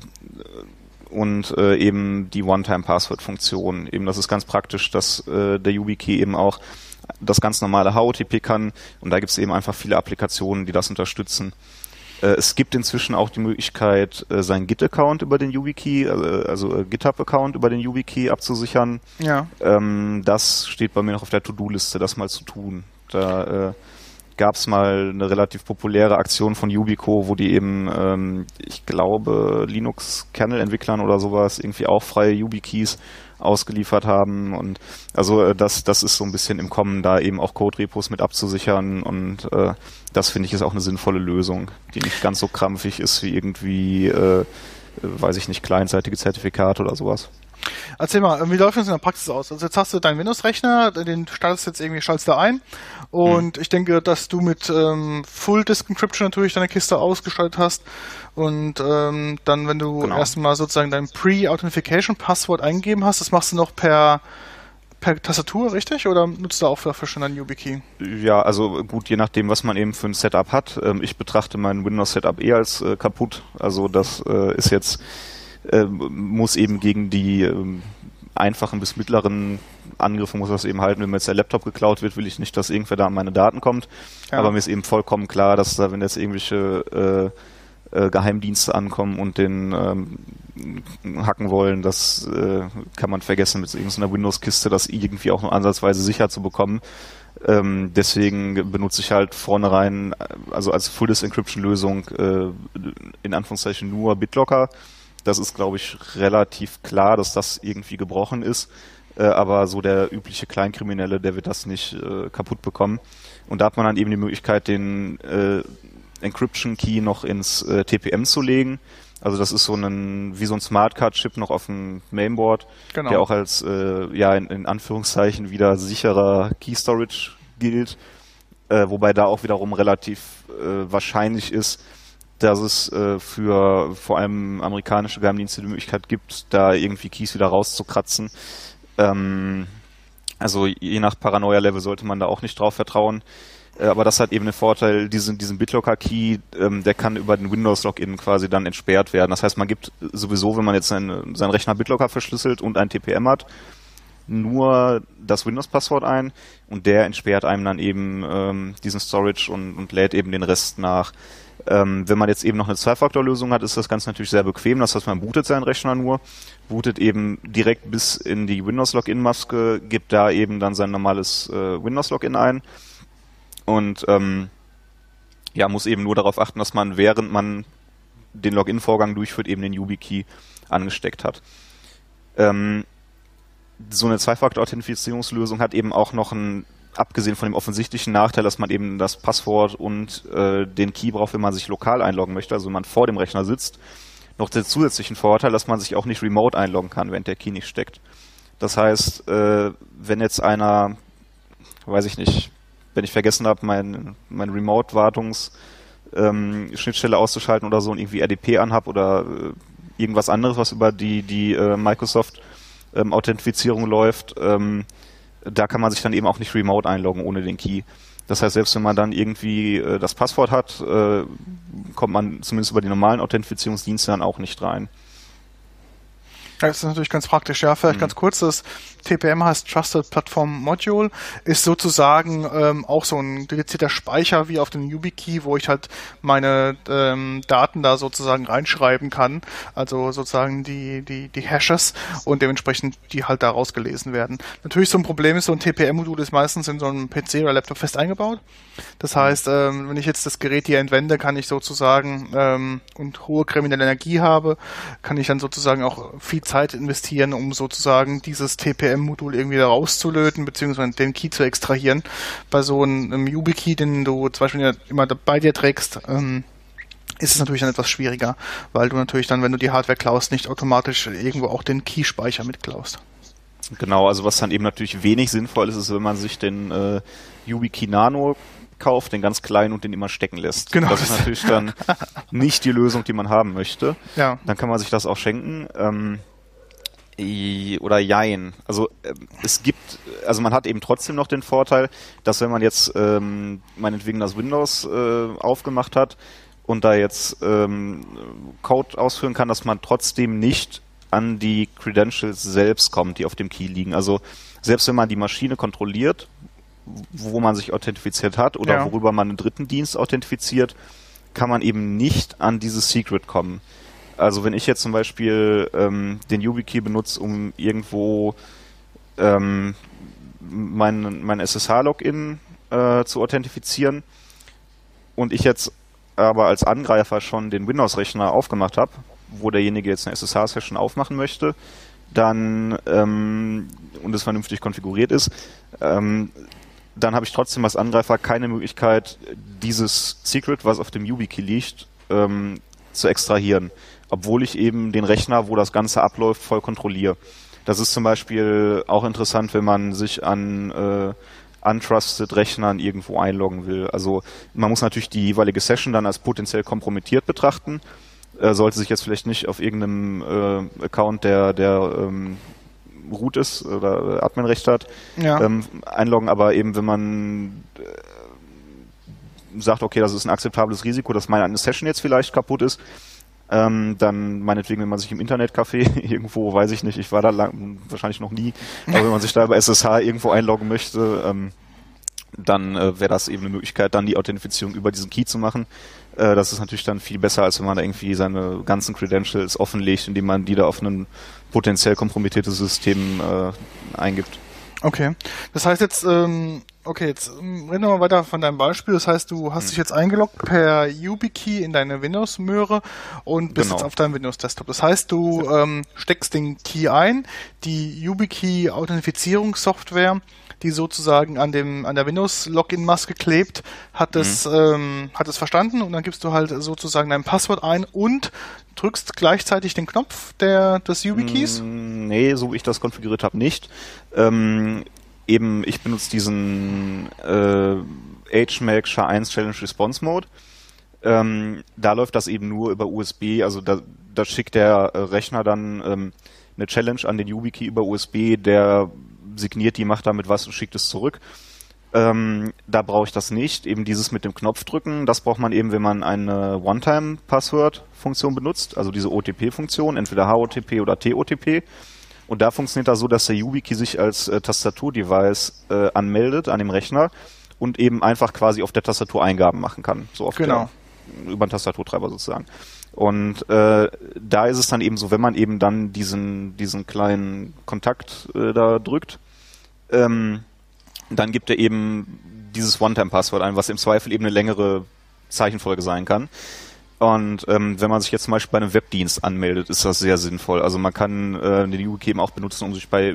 und äh, eben die One-Time-Password-Funktion. Eben, das ist ganz praktisch, dass äh, der YubiKey eben auch das ganz normale H O T P kann. Und da gibt es eben einfach viele Applikationen, die das unterstützen. Es gibt inzwischen auch die Möglichkeit, seinen Git-Account über den YubiKey, also GitHub-Account über den YubiKey abzusichern. Ja. Das steht bei mir noch auf der To-Do-Liste, das mal zu tun. Da äh, gab es mal eine relativ populäre Aktion von Yubico, wo die eben, ähm, ich glaube, Linux-Kernel-Entwicklern oder sowas irgendwie auch freie YubiKeys ausgeliefert haben. Und also das, das ist so ein bisschen im Kommen, da eben auch Code-Repos mit abzusichern, und äh, das finde ich ist auch eine sinnvolle Lösung, die nicht ganz so krampfig ist wie irgendwie, äh, weiß ich nicht, clientseitige Zertifikate oder sowas. Erzähl mal, wie läuft das in der Praxis aus? Also jetzt hast du deinen Windows-Rechner, den startest jetzt irgendwie, schaltest du ein, und hm. ich denke, dass du mit ähm, Full Disk Encryption natürlich deine Kiste ausgestattet hast, und ähm, dann, wenn du genau. erstmal sozusagen dein Pre-Authentification-Passwort eingegeben hast, das machst du noch per per Tastatur, richtig? Oder nutzt du auch dafür schon einen YubiKey? Ja, also gut, je nachdem, was man eben für ein Setup hat. Ähm, ich betrachte mein Windows-Setup eh als äh, kaputt, also das äh, ist jetzt Äh, muss eben gegen die äh, einfachen bis mittleren Angriffe muss das eben halten. Wenn mir jetzt der Laptop geklaut wird, will ich nicht, dass irgendwer da an meine Daten kommt. Ja. Aber mir ist eben vollkommen klar, dass da, wenn jetzt irgendwelche äh, äh, Geheimdienste ankommen und den ähm, hacken wollen, das äh, kann man vergessen, mit irgendeiner Windows-Kiste das irgendwie auch nur ansatzweise sicher zu bekommen. Ähm, deswegen benutze ich halt vornherein, also als Full-Disk-Encryption-Lösung äh, in Anführungszeichen nur BitLocker. Das ist, glaube ich, relativ klar, dass das irgendwie gebrochen ist. Äh, aber so der übliche Kleinkriminelle, der wird das nicht äh, kaputt bekommen. Und da hat man dann eben die Möglichkeit, den äh, Encryption-Key noch ins äh, T P M zu legen. Also das ist so ein, wie so ein Smartcard-Chip noch auf dem Mainboard, genau. der auch als, äh, ja, in, in Anführungszeichen wieder sicherer Key-Storage gilt. Äh, wobei da auch wiederum relativ äh, wahrscheinlich ist, dass es äh, für vor allem amerikanische Geheimdienste die Möglichkeit gibt, da irgendwie Keys wieder rauszukratzen. Ähm, Also je nach Paranoia-Level sollte man da auch nicht drauf vertrauen. Äh, aber das hat eben den Vorteil, diesen, diesen BitLocker-Key, ähm, der kann über den Windows-Login quasi dann entsperrt werden. Das heißt, man gibt sowieso, wenn man jetzt seinen, seinen Rechner BitLocker verschlüsselt und ein T P M hat, nur das Windows-Passwort ein und der entsperrt einem dann eben ähm, diesen Storage und, und lädt eben den Rest nach. Ähm, wenn man jetzt eben noch eine Zwei-Faktor-Lösung hat, ist das Ganze natürlich sehr bequem. Das heißt, man bootet seinen Rechner nur, bootet eben direkt bis in die Windows-Login-Maske, gibt da eben dann sein normales äh, Windows-Login ein und ähm, ja, muss eben nur darauf achten, dass man, während man den Login-Vorgang durchführt, eben den YubiKey angesteckt hat. Ähm, so eine Zwei-Faktor-Authentifizierungslösung hat eben auch noch einen, abgesehen von dem offensichtlichen Nachteil, dass man eben das Passwort und äh, den Key braucht, wenn man sich lokal einloggen möchte, also wenn man vor dem Rechner sitzt, noch den zusätzlichen Vorteil, dass man sich auch nicht remote einloggen kann, während der Key nicht steckt. Das heißt, äh, wenn jetzt einer, weiß ich nicht, wenn ich vergessen habe, mein, mein Remote-Wartungs-Schnittstelle ähm, auszuschalten oder so und irgendwie R D P anhab oder äh, irgendwas anderes, was über die, die äh, Microsoft Ähm, Authentifizierung läuft, ähm, da kann man sich dann eben auch nicht remote einloggen ohne den Key. Das heißt, selbst wenn man dann irgendwie äh, das Passwort hat, äh, kommt man zumindest über die normalen Authentifizierungsdienste dann auch nicht rein. Das ist natürlich ganz praktisch. Ja, vielleicht mhm. ganz kurz, das T P M heißt Trusted Platform Module, ist sozusagen ähm, auch so ein dedizierter Speicher wie auf dem YubiKey, wo ich halt meine ähm, Daten da sozusagen reinschreiben kann, also sozusagen die die die Hashes und dementsprechend die halt da rausgelesen werden. Natürlich so ein Problem ist, so ein T P M-Modul ist meistens in so einem P C oder Laptop fest eingebaut. Das heißt, ähm, wenn ich jetzt das Gerät hier entwende, kann ich sozusagen ähm, und hohe kriminelle Energie habe, kann ich dann sozusagen auch viel Zeit investieren, um sozusagen dieses T P M-Modul irgendwie da rauszulöten, beziehungsweise den Key zu extrahieren. Bei so einem, einem YubiKey, den du zum Beispiel ja immer bei dir trägst, ähm, ist es natürlich dann etwas schwieriger, weil du natürlich dann, wenn du die Hardware klaust, nicht automatisch irgendwo auch den Key-Speicher mitklaust. Genau, also was dann eben natürlich wenig sinnvoll ist, ist, wenn man sich den äh, YubiKey Nano kauft, den ganz kleinen und den immer stecken lässt. Genau. Das ist natürlich dann nicht die Lösung, die man haben möchte. Ja. Dann kann man sich das auch schenken. Ähm, oder jein. Also äh, es gibt, also man hat eben trotzdem noch den Vorteil, dass wenn man jetzt ähm, meinetwegen das Windows äh, aufgemacht hat und da jetzt ähm, Code ausführen kann, dass man trotzdem nicht an die Credentials selbst kommt, die auf dem Key liegen. Also selbst wenn man die Maschine kontrolliert, wo man sich authentifiziert hat oder ja. worüber man einen dritten Dienst authentifiziert, kann man eben nicht an dieses Secret kommen. Also wenn ich jetzt zum Beispiel ähm, den YubiKey benutze, um irgendwo ähm, mein, mein S S H-Login äh, zu authentifizieren und ich jetzt aber als Angreifer schon den Windows-Rechner aufgemacht habe, wo derjenige jetzt eine S S H-Session aufmachen möchte, dann ähm, und es vernünftig konfiguriert ist, ähm, dann habe ich trotzdem als Angreifer keine Möglichkeit, dieses Secret, was auf dem YubiKey liegt, ähm, zu extrahieren, obwohl ich eben den Rechner, wo das Ganze abläuft, voll kontrolliere. Das ist zum Beispiel auch interessant, wenn man sich an äh, untrusted Rechnern irgendwo einloggen will. Also man muss natürlich die jeweilige Session dann als potenziell kompromittiert betrachten, äh, sollte sich jetzt vielleicht nicht auf irgendeinem äh, Account, der der ähm, root ist oder Adminrecht hat, ja. ähm, einloggen, aber eben wenn man äh, sagt, okay, das ist ein akzeptables Risiko, dass meine Session jetzt vielleicht kaputt ist, ähm, dann meinetwegen, wenn man sich im Internetcafé irgendwo, weiß ich nicht, ich war da lang, wahrscheinlich noch nie, aber wenn man sich da über S S H irgendwo einloggen möchte, ähm, dann äh, wäre das eben eine Möglichkeit, dann die Authentifizierung über diesen Key zu machen. Äh, das ist natürlich dann viel besser, als wenn man da irgendwie seine ganzen Credentials offenlegt, indem man die da auf ein potenziell kompromittiertes System äh, eingibt. Okay, das heißt jetzt, ähm, okay, jetzt reden wir mal weiter von deinem Beispiel. Das heißt, du hast hm. dich jetzt eingeloggt per YubiKey in deine Windows-Möhre und bist genau. jetzt auf deinem Windows-Desktop. Das heißt, du ähm, steckst den Key ein, die YubiKey-Authentifizierungssoftware, die sozusagen an dem an der Windows-Login-Maske klebt, hat es mhm. ähm, hat es verstanden und dann gibst du halt sozusagen dein Passwort ein und drückst gleichzeitig den Knopf der des YubiKeys? Nee, so wie ich das konfiguriert habe, nicht. Ähm, eben, ich benutze diesen äh, H M A C S H A eins Challenge Response Mode. Ähm, da läuft das eben nur über U S B, also da, da schickt der äh, Rechner dann ähm, eine Challenge an den YubiKey über U S B, der signiert die, macht damit was und schickt es zurück. Ähm, da brauche ich das nicht. Eben dieses mit dem Knopfdrücken, das braucht man eben, wenn man eine One-Time-Password-Funktion benutzt, also diese O T P-Funktion, entweder H O T P oder T O T P. Und da funktioniert das so, dass der YubiKey sich als äh, Tastatur-Device äh, anmeldet an dem Rechner und eben einfach quasi auf der Tastatur Eingaben machen kann. So auf genau. der, über den Tastaturtreiber sozusagen. Und äh, da ist es dann eben so, wenn man eben dann diesen, diesen kleinen Kontakt äh, da drückt, ähm, dann gibt er eben dieses One-Time-Passwort ein, was im Zweifel eben eine längere Zeichenfolge sein kann. Und ähm, wenn man sich jetzt zum Beispiel bei einem Webdienst anmeldet, ist das sehr sinnvoll. Also man kann äh, den YubiKey eben auch benutzen, um sich bei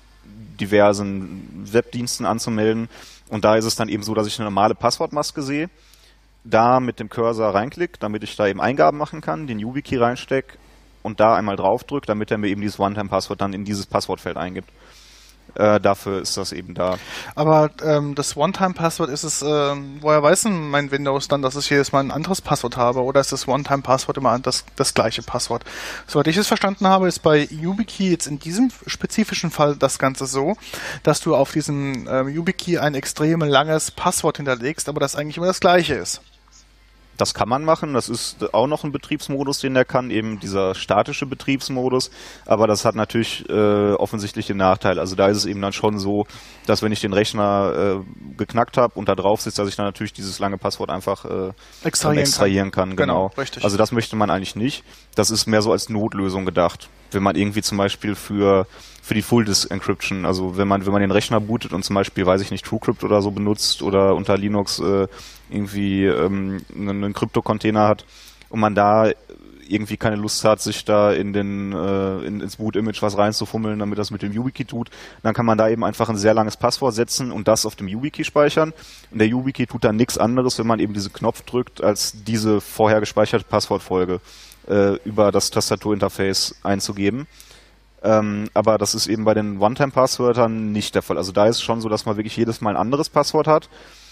diversen Webdiensten anzumelden. Und da ist es dann eben so, dass ich eine normale Passwortmaske sehe, da mit dem Cursor reinklicke, damit ich da eben Eingaben machen kann, den YubiKey reinstecke und da einmal draufdrücke, damit er mir eben dieses One-Time-Passwort dann in dieses Passwortfeld eingibt. Äh, dafür ist das eben da. Aber ähm, das One-Time-Passwort ist es, ähm, woher weiß denn mein Windows dann, dass ich jedes Mal ein anderes Passwort habe? Oder ist das One-Time-Passwort immer das, das gleiche Passwort? Soweit ich es verstanden habe, ist bei YubiKey jetzt in diesem spezifischen Fall das Ganze so, dass du auf diesem ähm, YubiKey ein extrem langes Passwort hinterlegst, aber das eigentlich immer das gleiche ist. Das kann man machen, das ist auch noch ein Betriebsmodus, den der kann, eben dieser statische Betriebsmodus, aber das hat natürlich äh, offensichtlich den Nachteil. Also da ist es eben dann schon so, dass wenn ich den Rechner äh, geknackt habe und da drauf sitze, dass ich dann natürlich dieses lange Passwort einfach äh, extrahieren, extrahieren kann. kann. Genau, genau, richtig. Also das möchte man eigentlich nicht. Das ist mehr so als Notlösung gedacht. Wenn man irgendwie zum Beispiel für für die Full-Disk-Encryption, also wenn man wenn man den Rechner bootet und zum Beispiel, weiß ich nicht, TrueCrypt oder so benutzt oder unter Linux äh, irgendwie ähm, einen, einen Krypto-Container hat und man da irgendwie keine Lust hat, sich da in den äh, in, ins Boot-Image was reinzufummeln, damit das mit dem YubiKey tut, dann kann man da eben einfach ein sehr langes Passwort setzen und das auf dem YubiKey speichern. Und der YubiKey tut dann nichts anderes, wenn man eben diesen Knopf drückt, als diese vorher gespeicherte Passwortfolge äh, über das Tastaturinterface einzugeben. Ähm, aber das ist eben bei den One-Time-Passwörtern nicht der Fall. Also da ist es schon so, dass man wirklich jedes Mal ein anderes Passwort hat.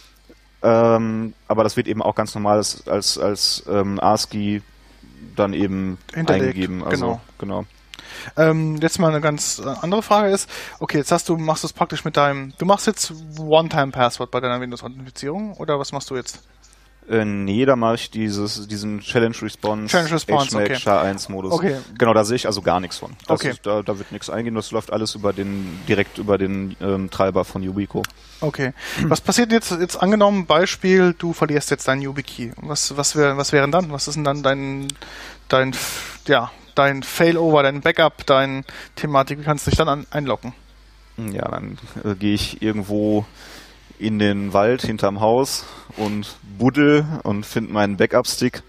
Ähm, aber das wird eben auch ganz normal als, als, als ähm, ASCII dann eben hinterlegt, eingegeben. Also, genau. genau. Ähm, jetzt mal eine ganz andere Frage ist, okay, jetzt hast du, machst du es praktisch mit deinem, du machst jetzt One-Time-Passwort bei deiner Windows-Authentifizierung oder was machst du jetzt? Äh, nee, da mache ich dieses, diesen Challenge Response, Challenge Response, okay. S H A eins Modus. Okay. Genau, da sehe ich also gar nichts von. Das okay. ist, da, da wird nichts eingehen, das läuft alles über den, direkt über den ähm, Treiber von Yubico. Okay. Was passiert jetzt, jetzt angenommen, Beispiel, du verlierst jetzt deinen YubiKey. Was, was wäre, was wären dann? Was ist denn dann dein, dein, ja, dein Failover, dein Backup, dein Thematik? Wie kannst du dich dann an, einloggen? Ja, dann äh, gehe ich irgendwo in den Wald hinterm Haus und buddel und finde meinen Backup-Stick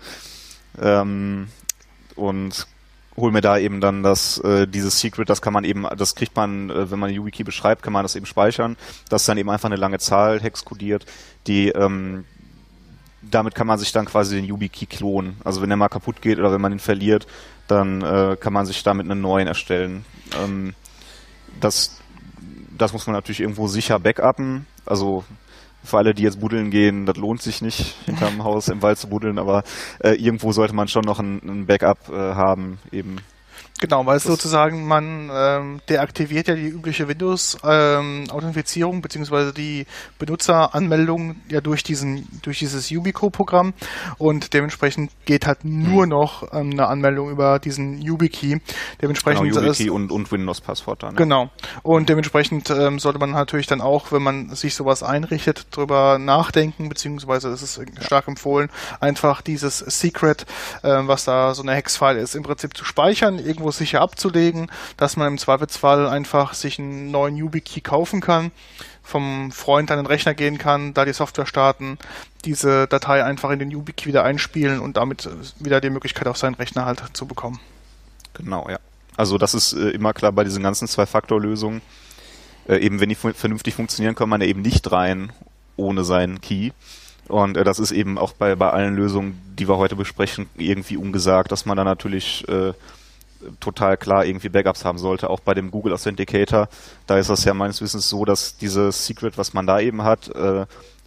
ähm, und hol mir da eben dann das äh, dieses Secret, das kann man eben, das kriegt man, äh, wenn man YubiKey beschreibt, kann man das eben speichern. Das ist dann eben einfach eine lange Zahl, hexkodiert, die ähm, damit kann man sich dann quasi den YubiKey klonen. Also wenn der mal kaputt geht oder wenn man ihn verliert, dann äh, kann man sich damit einen neuen erstellen. Ähm, das das muss man natürlich irgendwo sicher backuppen. Also für alle, die jetzt buddeln gehen, das lohnt sich nicht, hinterm Haus im Wald zu buddeln, aber äh, irgendwo sollte man schon noch ein, ein Backup äh, haben, eben. Genau, weil es sozusagen, man ähm, deaktiviert ja die übliche Windows-Authentifizierung ähm, beziehungsweise die Benutzeranmeldung ja durch diesen durch dieses Yubico-Programm und dementsprechend geht halt nur hm. noch ähm, eine Anmeldung über diesen YubiKey. Dementsprechend genau, YubiKey und, und Windows-Passwort dann. Ja. Genau. Und dementsprechend ähm, sollte man natürlich dann auch, wenn man sich sowas einrichtet, drüber nachdenken, beziehungsweise es ist stark empfohlen, einfach dieses Secret, äh, was da so eine Hexfile ist, im Prinzip zu speichern, irgendwo sicher abzulegen, dass man im Zweifelsfall einfach sich einen neuen YubiKey kaufen kann, vom Freund an den Rechner gehen kann, da die Software starten, diese Datei einfach in den YubiKey wieder einspielen und damit wieder die Möglichkeit auf seinen Rechner halt zu bekommen. Genau, ja. Also das ist äh, immer klar bei diesen ganzen Zwei-Faktor-Lösungen. Äh, eben wenn die fu- vernünftig funktionieren, kommt man da eben nicht rein ohne seinen Key. Und äh, das ist eben auch bei, bei allen Lösungen, die wir heute besprechen, irgendwie ungesagt, dass man da natürlich äh, total klar irgendwie Backups haben sollte. Auch bei dem Google Authenticator, da ist das ja meines Wissens so, dass dieses Secret, was man da eben hat, äh,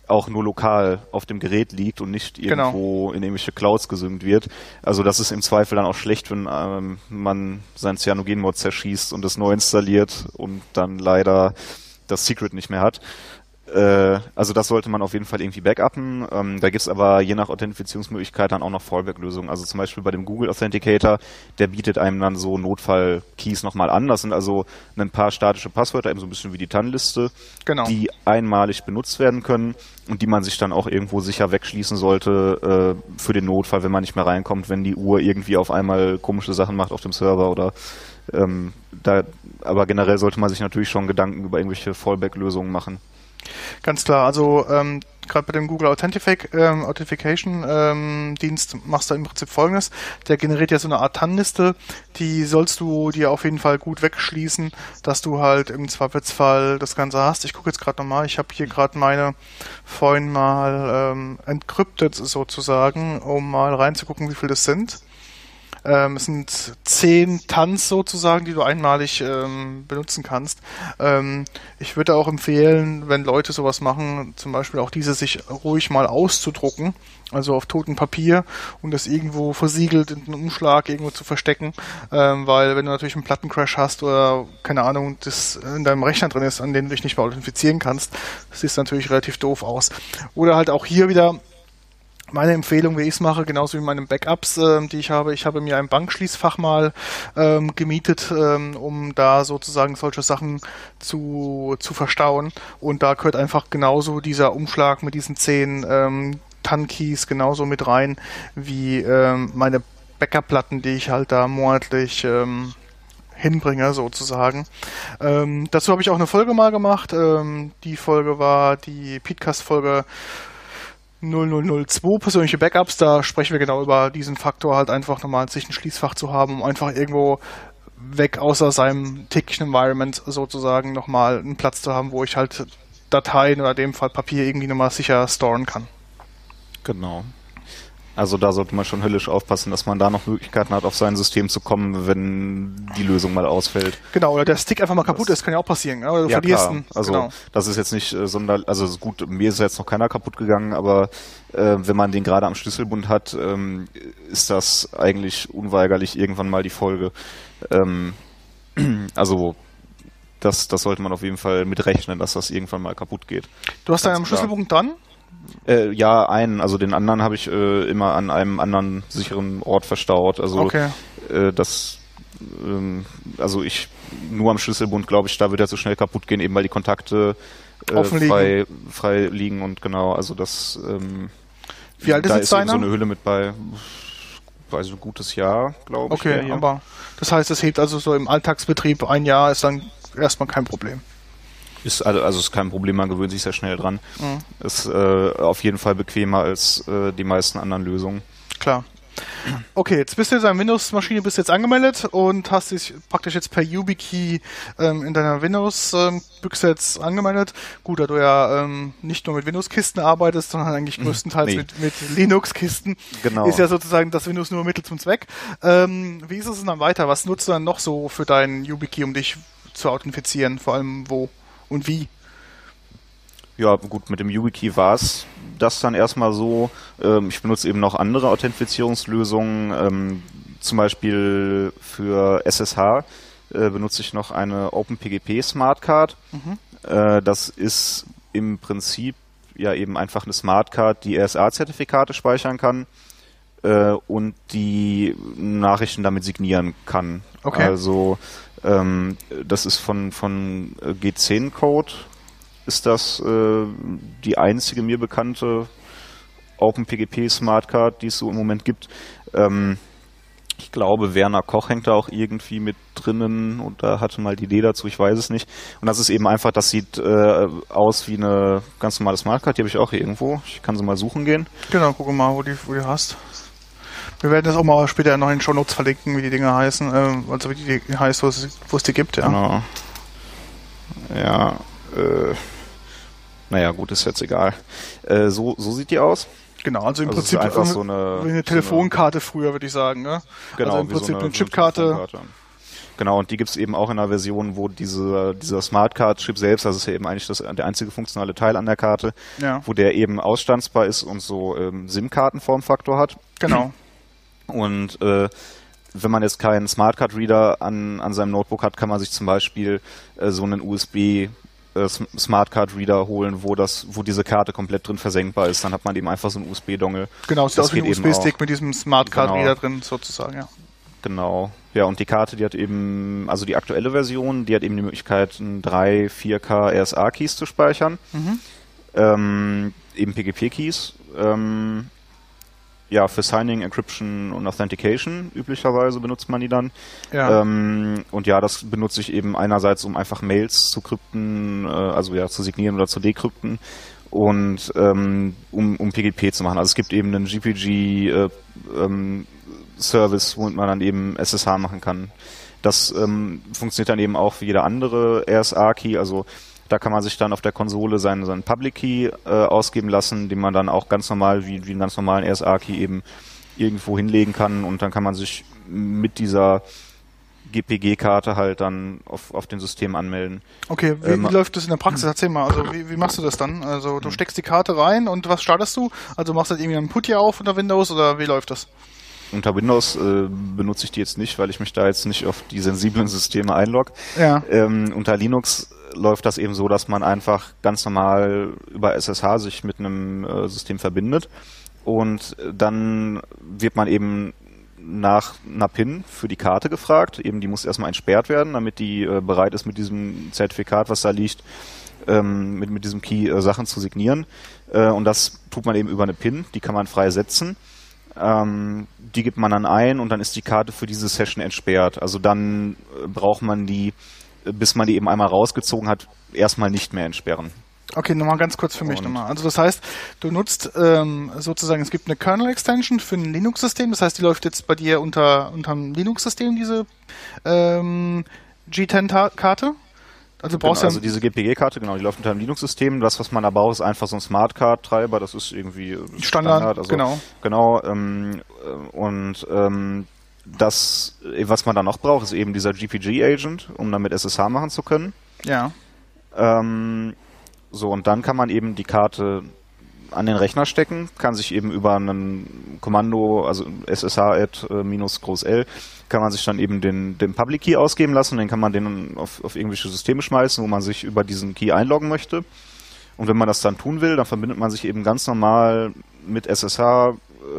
auch nur lokal auf dem Gerät liegt und nicht irgendwo genau. in irgendwelche Clouds gesynkt wird. Also das ist im Zweifel dann auch schlecht, wenn ähm, man sein Cyanogen-Mod zerschießt und es neu installiert und dann leider das Secret nicht mehr hat. Äh, also das sollte man auf jeden Fall irgendwie backuppen. Ähm, da gibt es aber je nach Authentifizierungsmöglichkeit dann auch noch Fallback-Lösungen. Also zum Beispiel bei dem Google Authenticator, der bietet einem dann so Notfall-Keys nochmal an. Das sind also ein paar statische Passwörter, eben so ein bisschen wie die T A N-Liste, genau. die einmalig benutzt werden können und die man sich dann auch irgendwo sicher wegschließen sollte äh, für den Notfall, wenn man nicht mehr reinkommt, wenn die Uhr irgendwie auf einmal komische Sachen macht auf dem Server oder ähm, da. Aber generell sollte man sich natürlich schon Gedanken über irgendwelche Fallback-Lösungen machen. Ganz klar, also ähm, gerade bei dem Google Authentific, ähm, Authentication ähm, Dienst machst du im Prinzip Folgendes, der generiert ja so eine Art T A N-Liste, die sollst du dir auf jeden Fall gut wegschließen, dass du halt im Zweifelsfall das Ganze hast. Ich gucke jetzt gerade nochmal, ich habe hier gerade meine vorhin mal ähm, encrypted sozusagen, um mal reinzugucken, wie viel das sind. Ähm, es sind zehn T A Ns sozusagen, die du einmalig ähm, benutzen kannst. Ähm, ich würde auch empfehlen, wenn Leute sowas machen, zum Beispiel auch diese sich ruhig mal auszudrucken, also auf totem Papier und das irgendwo versiegelt in einem Umschlag irgendwo zu verstecken, ähm, weil wenn du natürlich einen Plattencrash hast oder keine Ahnung, das in deinem Rechner drin ist, an den du dich nicht mehr authentifizieren kannst, das sieht natürlich relativ doof aus. Oder halt auch hier wieder meine Empfehlung, wie ich es mache, genauso wie meine Backups, äh, die ich habe. Ich habe mir ein Bankschließfach mal ähm, gemietet, ähm, um da sozusagen solche Sachen zu, zu verstauen. Und da gehört einfach genauso dieser Umschlag mit diesen zehn ähm, T A N-Keys genauso mit rein, wie ähm, meine Backup-Platten, die ich halt da monatlich ähm, hinbringe, sozusagen. Ähm, dazu habe ich auch eine Folge mal gemacht. Ähm, die Folge war die Peatcast-Folge null null null zwei, persönliche Backups, da sprechen wir genau über diesen Faktor, halt einfach nochmal sich ein Schließfach zu haben, um einfach irgendwo weg außer seinem täglichen Environment sozusagen nochmal einen Platz zu haben, wo ich halt Dateien oder in dem Fall Papier irgendwie nochmal sicher storen kann. Genau. Also da sollte man schon höllisch aufpassen, dass man da noch Möglichkeiten hat, auf sein System zu kommen, wenn die Lösung mal ausfällt. Genau, oder der Stick einfach mal kaputt das, ist, kann ja auch passieren. Oder du ja, verlierst klar. ihn. Also genau. Das ist jetzt nicht äh, sonder, also gut, mir ist jetzt noch keiner kaputt gegangen, aber äh, wenn man den gerade am Schlüsselbund hat, ähm, ist das eigentlich unweigerlich irgendwann mal die Folge. Ähm, also das, das sollte man auf jeden Fall mitrechnen, dass das irgendwann mal kaputt geht. Du hast da am Schlüsselbund dran? Äh, ja, einen. Also den anderen habe ich äh, immer an einem anderen sicheren Ort verstaut. Also okay. äh, das, ähm, also ich nur am Schlüsselbund, glaube ich, da wird er so schnell kaputt gehen, eben weil die Kontakte äh, frei, frei liegen und genau. Also das. Ähm, Wie alt ist da jetzt ist eben deiner? so eine Hülle mit bei. Also ein gutes Jahr, glaube ich. Okay, aber das heißt, es hebt also so im Alltagsbetrieb ein Jahr ist dann erstmal kein Problem. Ist also, also ist kein Problem, man gewöhnt sich sehr schnell dran. Mhm. Ist äh, auf jeden Fall bequemer als äh, die meisten anderen Lösungen. Klar. Okay, jetzt bist du in deiner Windows-Maschine, bist jetzt angemeldet und hast dich praktisch jetzt per YubiKey ähm, in deiner Windows-Büchse ähm, jetzt angemeldet. Gut, da du ja ähm, nicht nur mit Windows-Kisten arbeitest, sondern eigentlich größtenteils nee. mit, mit Linux-Kisten, genau. Ist ja sozusagen das Windows nur Mittel zum Zweck. Ähm, wie ist es denn dann weiter? Was nutzt du dann noch so für deinen YubiKey, um dich zu authentifizieren? Vor allem wo und wie? Ja, gut, mit dem YubiKey war es das dann erstmal so. Ähm, ich benutze eben noch andere Authentifizierungslösungen. Ähm, zum Beispiel für S S H äh, benutze ich noch eine OpenPGP Smartcard. Mhm. Äh, das ist im Prinzip ja eben einfach eine Smartcard, die R S A-Zertifikate speichern kann äh, und die Nachrichten damit signieren kann. Okay. Also ähm, das ist von, von G zehn Code. Ist das äh, die einzige mir bekannte OpenPGP Smartcard, die es so im Moment gibt. Ähm, ich glaube, Werner Koch hängt da auch irgendwie mit drinnen und da hatte mal die Idee dazu, ich weiß es nicht. Und das ist eben einfach, das sieht äh, aus wie eine ganz normale Smartcard, die habe ich auch hier irgendwo. Ich kann sie mal suchen gehen. Genau, gucke mal, wo die, wo die hast. Wir werden das auch mal später noch in den Shownotes verlinken, wie die Dinge heißen, äh, also wie die heißt, wo es, wo es die gibt, ja. Genau. Ja, äh, naja, gut, ist jetzt egal. Äh, so, so sieht die aus. Genau, also im also Prinzip einfach so eine, wie eine Telefonkarte so eine, früher, würde ich sagen. Ne? Genau, also im Prinzip so eine, eine Chipkarte. So Genau, und die gibt es eben auch in einer Version, wo diese, dieser Smartcard-Chip selbst, das ist ja eben eigentlich das, der einzige funktionale Teil an der Karte, ja. wo der eben ausstandsbar ist und so ähm, SIM-Karten-Formfaktor hat. Genau. Und äh, wenn man jetzt keinen Smartcard-Reader an, an seinem Notebook hat, kann man sich zum Beispiel äh, so einen U S B äh, Smartcard-Reader holen, wo das, wo diese Karte komplett drin versenkbar ist. Dann hat man eben einfach so einen U S B-Dongle. Genau, es ist auch wie ein U S B-Stick mit diesem Smartcard-Reader genau. drin sozusagen, ja. Genau. Ja, und die Karte, die hat eben, also die aktuelle Version, die hat eben die Möglichkeit, drei vier K R S A-Keys zu speichern. Mhm. Ähm, eben P G P-Keys. Ähm, ja, für Signing, Encryption und Authentication üblicherweise benutzt man die dann. Ja. Ähm, und ja, das benutze ich eben einerseits, um einfach Mails zu krypten, äh, also ja, zu signieren oder zu dekrypten. Und ähm, um, um P G P zu machen. Also es gibt eben einen G P G äh, ähm, Service, womit man dann eben S S H machen kann. Das ähm, funktioniert dann eben auch für jede andere R S A-Key, also da kann man sich dann auf der Konsole seinen, seinen Public Key äh, ausgeben lassen, den man dann auch ganz normal, wie, wie einen ganz normalen R S A-Key eben irgendwo hinlegen kann und dann kann man sich mit dieser G P G-Karte halt dann auf, auf dem System anmelden. Okay, wie, ähm, wie läuft das in der Praxis? Erzähl mal, also wie, wie machst du das dann? Also du steckst die Karte rein und was startest du? Also machst du halt irgendwie einen Putty auf unter Windows oder wie läuft das? Unter Windows äh, benutze ich die jetzt nicht, weil ich mich da jetzt nicht auf die sensiblen Systeme einlogge. Ja. Ähm, unter Linux läuft das eben so, dass man einfach ganz normal über S S H sich mit einem äh, System verbindet und dann wird man eben nach einer PIN für die Karte gefragt. Eben die muss erstmal entsperrt werden, damit die äh, bereit ist, mit diesem Zertifikat, was da liegt, ähm, mit, mit diesem Key äh, Sachen zu signieren. Äh, und das tut man eben über eine PIN, die kann man frei setzen. Ähm, die gibt man dann ein und dann ist die Karte für diese Session entsperrt. Also dann äh, braucht man die, bis man die eben einmal rausgezogen hat, erstmal nicht mehr entsperren. Okay, nochmal ganz kurz für mich nochmal. Also das heißt, du nutzt ähm, sozusagen, es gibt eine Kernel-Extension für ein Linux-System, das heißt, die läuft jetzt bei dir unter unterm Linux-System, diese ähm, G zehn-Karte? Also, genau, brauchst also diese G P G-Karte, genau, die läuft unter einem Linux-System. Das, was man da braucht, ist einfach so ein Smartcard-Treiber. Das ist irgendwie Standard. Standard also, genau. Genau. Ähm, und ähm, das, was man da noch braucht, ist eben dieser G P G-Agent, um damit S S H machen zu können. Ja. Ähm, so, und dann kann man eben die Karte an den Rechner stecken, kann sich eben über ein Kommando, also S S H-Add äh, minus Groß L, kann man sich dann eben den, den Public Key ausgeben lassen und den kann man den auf, auf irgendwelche Systeme schmeißen, wo man sich über diesen Key einloggen möchte. Und wenn man das dann tun will, dann verbindet man sich eben ganz normal mit S S H,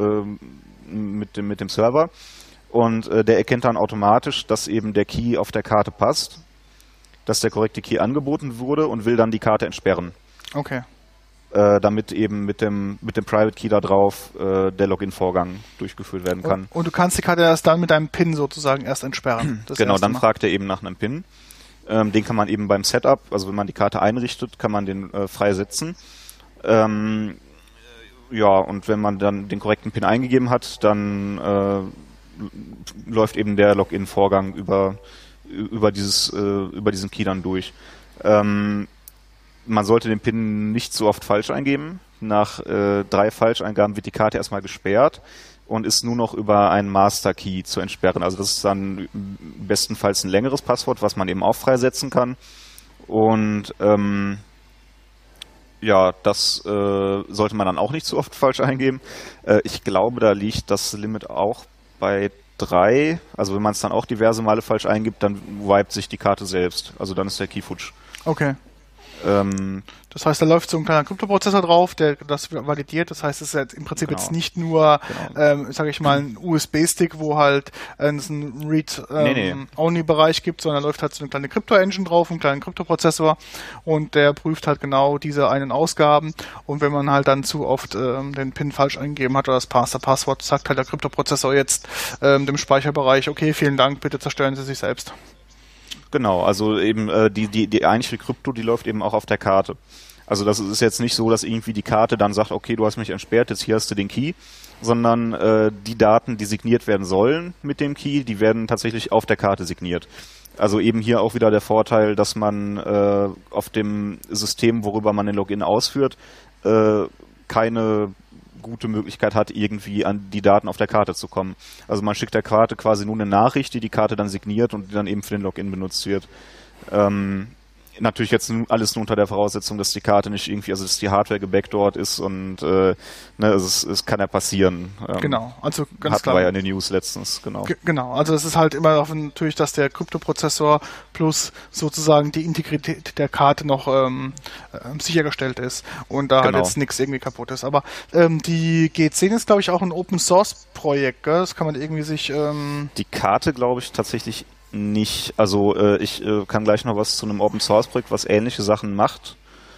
äh, mit, dem, mit dem Server und äh, der erkennt dann automatisch, dass eben der Key auf der Karte passt, dass der korrekte Key angeboten wurde und will dann die Karte entsperren. Okay. Äh, damit eben mit dem mit dem Private Key da drauf äh, der Login-Vorgang durchgeführt werden kann. Und, und du kannst die Karte erst dann mit deinem PIN sozusagen erst entsperren. Das genau, dann Mal. fragt er eben nach einem PIN. Ähm, den kann man eben beim Setup, also wenn man die Karte einrichtet, kann man den äh, freisetzen. Ähm, ja, und wenn man dann den korrekten PIN eingegeben hat, dann äh, läuft eben der Login-Vorgang über über dieses äh, über diesen Key dann durch. Ähm, Man sollte den PIN nicht so oft falsch eingeben. Nach äh, drei Falscheingaben wird die Karte erstmal gesperrt und ist nur noch über einen Master Key zu entsperren. Also das ist dann bestenfalls ein längeres Passwort, was man eben auch freisetzen kann. Und ähm, ja, das äh, sollte man dann auch nicht so oft falsch eingeben. Äh, ich glaube, da liegt das Limit auch bei drei. Also wenn man es dann auch diverse Male falsch eingibt, dann wipet sich die Karte selbst. Also dann ist der Key futsch. Okay. Ähm, das heißt, da läuft so ein kleiner Kryptoprozessor drauf, der das validiert. Das heißt, es ist jetzt im Prinzip genau. jetzt nicht nur, genau. ähm, sage ich mal, ein U S B-Stick, wo halt äh, es einen Read-Only-Bereich ähm, nee, nee. gibt, sondern läuft halt so eine kleine Krypto-Engine drauf, einen kleinen Kryptoprozessor und der prüft halt genau diese einen Ausgaben und wenn man halt dann zu oft ähm, den PIN falsch eingegeben hat oder das Master-Passwort, sagt halt der Kryptoprozessor jetzt ähm, dem Speicherbereich, okay, vielen Dank, bitte zerstören Sie sich selbst. Genau, also eben äh, die, die, die eigentliche Krypto, die läuft eben auch auf der Karte. Also das ist jetzt nicht so, dass irgendwie die Karte dann sagt, okay, du hast mich entsperrt, jetzt hier hast du den Key, sondern äh, die Daten, die signiert werden sollen mit dem Key, die werden tatsächlich auf der Karte signiert. Also eben hier auch wieder der Vorteil, dass man äh, auf dem System, worüber man den Login ausführt, äh, keine gute Möglichkeit hat, irgendwie an die Daten auf der Karte zu kommen. Also man schickt der Karte quasi nur eine Nachricht, die die Karte dann signiert und die dann eben für den Login benutzt wird. Ähm, Natürlich jetzt alles nur unter der Voraussetzung, dass die Karte nicht irgendwie, also dass die Hardware gebackdoored ist und äh, ne, es, es kann ja passieren. Ähm, genau, also ganz hatten klar. wir ja in den News letztens, genau. G- genau, also es ist halt immer noch natürlich, dass der Kryptoprozessor plus sozusagen die Integrität der Karte noch ähm, äh, sichergestellt ist und da Genau. halt jetzt nichts irgendwie kaputt ist. Aber ähm, die G zehn ist, glaube ich, auch ein Open-Source-Projekt, gell? Das kann man irgendwie sich... Ähm die Karte, glaube ich, tatsächlich nicht. Also äh, ich äh, kann gleich noch was zu einem Open-Source-Projekt, was ähnliche Sachen macht,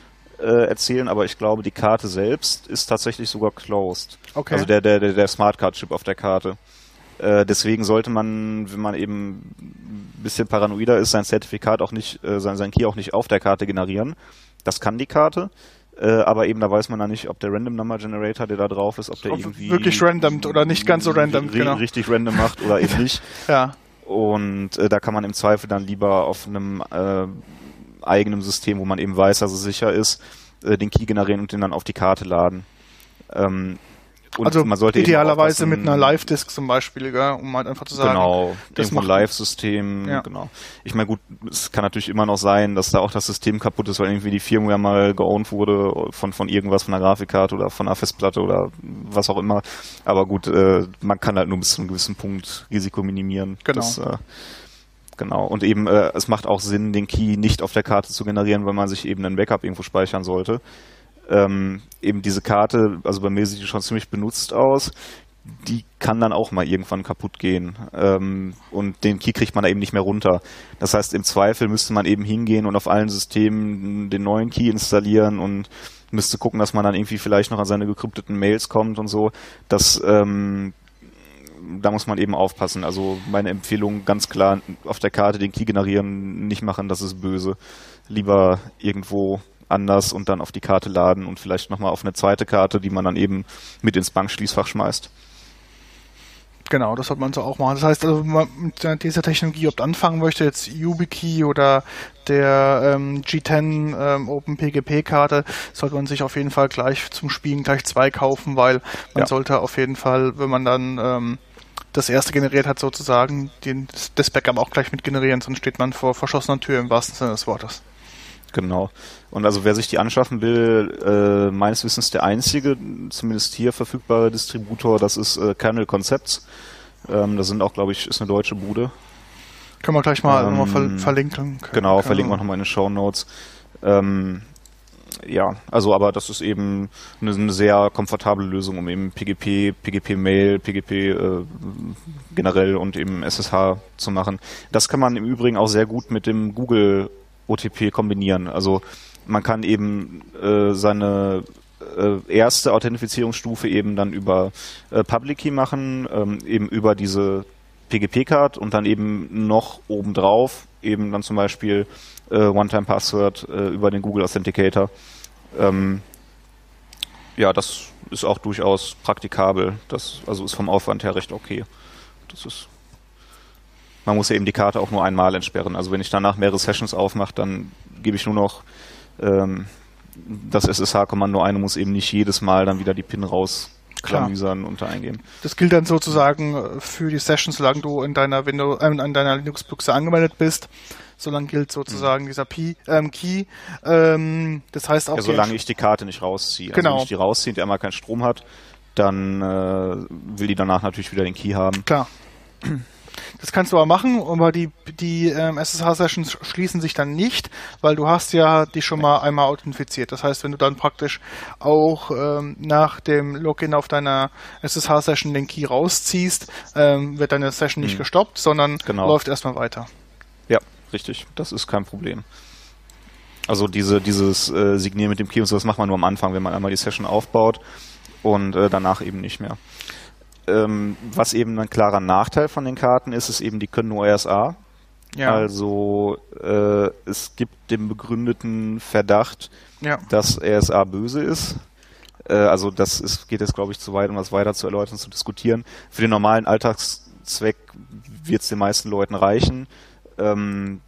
äh, erzählen, aber ich glaube, die Karte selbst ist tatsächlich sogar closed. Okay. Also der, der, der, der Smartcard-Chip auf der Karte. Äh, deswegen sollte man, wenn man eben ein bisschen paranoider ist, sein Zertifikat auch nicht, äh, sein, sein Key auch nicht auf der Karte generieren. Das kann die Karte. Äh, aber eben, da weiß man dann nicht, ob der Random Number Generator, der da drauf ist, ob der ob irgendwie wirklich randomt oder nicht ganz so randomt, genau. richtig random macht oder eben nicht. Ja. Und äh, da kann man im Zweifel dann lieber auf einem äh, eigenen System, wo man eben weiß, dass es sicher ist, äh, den Key generieren und den dann auf die Karte laden. Ähm, und also man sollte idealerweise mit einer Live-Disk zum Beispiel, gell, um halt einfach zu sagen, genau, das irgendwo ein Live-System, ja. genau. Ich meine, gut, es kann natürlich immer noch sein, dass da auch das System kaputt ist, weil irgendwie die Firmware mal geowned wurde von von irgendwas, von einer Grafikkarte oder von einer Festplatte oder was auch immer. Aber gut, äh, man kann halt nur bis zu einem gewissen Punkt Risiko minimieren. Genau. Das, äh, genau. Und eben, äh, es macht auch Sinn, den Key nicht auf der Karte zu generieren, weil man sich eben ein Backup irgendwo speichern sollte. Ähm, eben diese Karte, also bei mir sieht die schon ziemlich benutzt aus, die kann dann auch mal irgendwann kaputt gehen. Ähm, und den Key kriegt man da eben nicht mehr runter. Das heißt, im Zweifel müsste man eben hingehen und auf allen Systemen den neuen Key installieren und müsste gucken, dass man dann irgendwie vielleicht noch an seine gekrypteten Mails kommt und so. Das, ähm, da muss man eben aufpassen. Also meine Empfehlung ganz klar, auf der Karte den Key generieren, nicht machen, das ist böse. Lieber irgendwo anders und dann auf die Karte laden und vielleicht nochmal auf eine zweite Karte, die man dann eben mit ins Bankschließfach schmeißt. Genau, das sollte man so auch machen. Das heißt, also, wenn man mit dieser Technologie ob anfangen möchte, jetzt YubiKey oder der ähm, G zehn ähm, Open P G P-Karte, sollte man sich auf jeden Fall gleich zum Spielen gleich zwei kaufen, weil man ja. sollte auf jeden Fall, wenn man dann ähm, das erste generiert hat, sozusagen, den, das Backup auch gleich mit generieren, sonst steht man vor verschlossener Tür im wahrsten Sinne des Wortes. Genau. Und also wer sich die anschaffen will, äh, meines Wissens der einzige, zumindest hier verfügbare Distributor, das ist äh, Kernel Concepts. Ähm, das sind auch, glaube ich, ist eine deutsche Bude. Können wir gleich mal ähm, nochmal ver- verlinken. Genau, Können verlinken wir nochmal in den Shownotes. Ähm, ja, also aber das ist eben eine, eine sehr komfortable Lösung, um eben P G P, P G P-Mail, P G P äh, generell und eben S S H zu machen. Das kann man im Übrigen auch sehr gut mit dem Google O T P kombinieren. Also man kann eben äh, seine äh, erste Authentifizierungsstufe eben dann über äh, Public Key machen, ähm, eben über diese P G P-Card und dann eben noch obendrauf eben dann zum Beispiel äh, One-Time-Password äh, über den Google Authenticator. Ähm, ja, das ist auch durchaus praktikabel. Das also ist vom Aufwand her recht okay. Das ist Man muss ja eben die Karte auch nur einmal entsperren. Also wenn ich danach mehrere Sessions aufmache, dann gebe ich nur noch ähm, das S S H-Kommando ein und muss eben nicht jedes Mal dann wieder die PIN rausklamüsern und da eingeben. Das gilt dann sozusagen für die Sessions, solange du in deiner Windows, äh, in deiner Linux-Buchse angemeldet bist. Solange gilt sozusagen mhm. dieser P, ähm, Key. Ähm, das heißt auch. Ja, solange ich die Karte nicht rausziehe. Genau. Also wenn ich die rausziehe und die einmal keinen Strom hat, dann äh, will die danach natürlich wieder den Key haben. Klar. Das kannst du aber machen, aber die, die ähm, S S H-Sessions schließen sich dann nicht, weil du hast ja die schon mal einmal authentifiziert. Das heißt, wenn du dann praktisch auch ähm, nach dem Login auf deiner S S H-Session den Key rausziehst, ähm, wird deine Session nicht mhm. gestoppt, sondern genau. läuft erstmal weiter. Ja, richtig. Das ist kein Problem. Also diese, dieses äh, Signieren mit dem Key und so, das macht man nur am Anfang, wenn man einmal die Session aufbaut und äh, danach eben nicht mehr. Ähm, was eben ein klarer Nachteil von den Karten ist, ist eben, die können nur R S A. Ja. Also äh, es gibt den begründeten Verdacht, ja. dass R S A böse ist. Äh, also das ist, geht jetzt, glaube ich, zu weit, um das weiter zu erläutern, zu diskutieren. Für den normalen Alltagszweck wird es den meisten Leuten reichen. Ähm,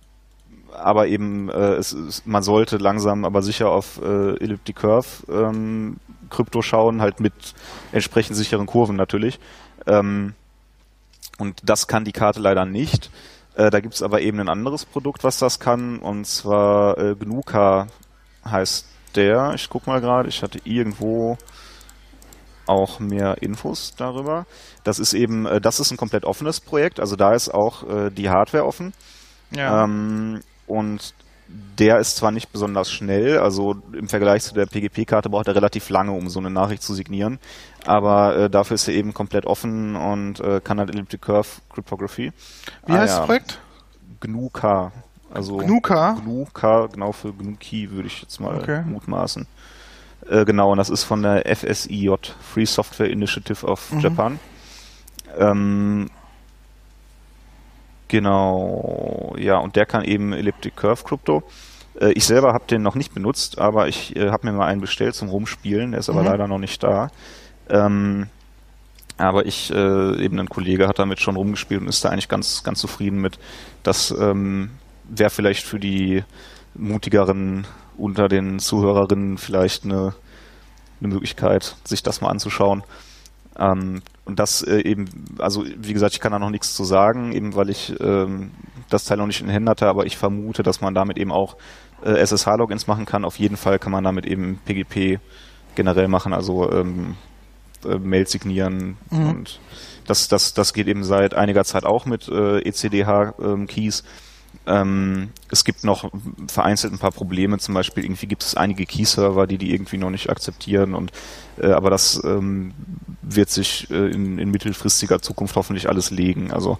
aber eben, äh, es, es, man sollte langsam, aber sicher auf äh, Elliptic Curve ähm, Krypto schauen, halt mit entsprechend sicheren Kurven natürlich. Ähm, und das kann die Karte leider nicht. Äh, da gibt es aber eben ein anderes Produkt, was das kann, und zwar äh, Gnuka heißt der. Ich guck mal gerade, ich hatte irgendwo auch mehr Infos darüber. Das ist eben, äh, das ist ein komplett offenes Projekt, also da ist auch äh, die Hardware offen. Ja. Ähm, und der ist zwar nicht besonders schnell, also im Vergleich zu der P G P-Karte braucht er relativ lange, um so eine Nachricht zu signieren, aber äh, dafür ist er eben komplett offen und äh, kann halt Elliptic Curve Cryptography. Wie ah, heißt ja. das Projekt? Gnuka. Also Gnuka? Gnuka, genau, für Gnuki würde ich jetzt mal Okay. mutmaßen. Äh, genau, und das ist von der F S I J, Free Software Initiative of Mhm. Japan. Ähm, genau, ja, und der kann eben Elliptic Curve Crypto. Äh, ich selber habe den noch nicht benutzt, aber ich äh, habe mir mal einen bestellt zum Rumspielen, der ist aber Mhm. leider noch nicht da. Ähm, aber ich, äh, eben ein Kollege hat damit schon rumgespielt und ist da eigentlich ganz, ganz zufrieden mit. Das ähm, wäre vielleicht für die mutigeren unter den Zuhörerinnen vielleicht eine, eine Möglichkeit, sich das mal anzuschauen. Ähm, und das äh, eben, also wie gesagt, ich kann da noch nichts zu sagen, eben weil ich ähm, das Teil noch nicht in Händen hatte, aber ich vermute, dass man damit eben auch äh, S S H-Logins machen kann. Auf jeden Fall kann man damit eben P G P generell machen, also ähm, äh, Mail signieren, Mhm. und das, das, das geht eben seit einiger Zeit auch mit äh, E C D H-Keys. Ähm, es gibt noch vereinzelt ein paar Probleme, zum Beispiel irgendwie gibt es einige Key-Server, die die irgendwie noch nicht akzeptieren, und äh, aber das ähm, wird sich äh, in, in mittelfristiger Zukunft hoffentlich alles legen. Also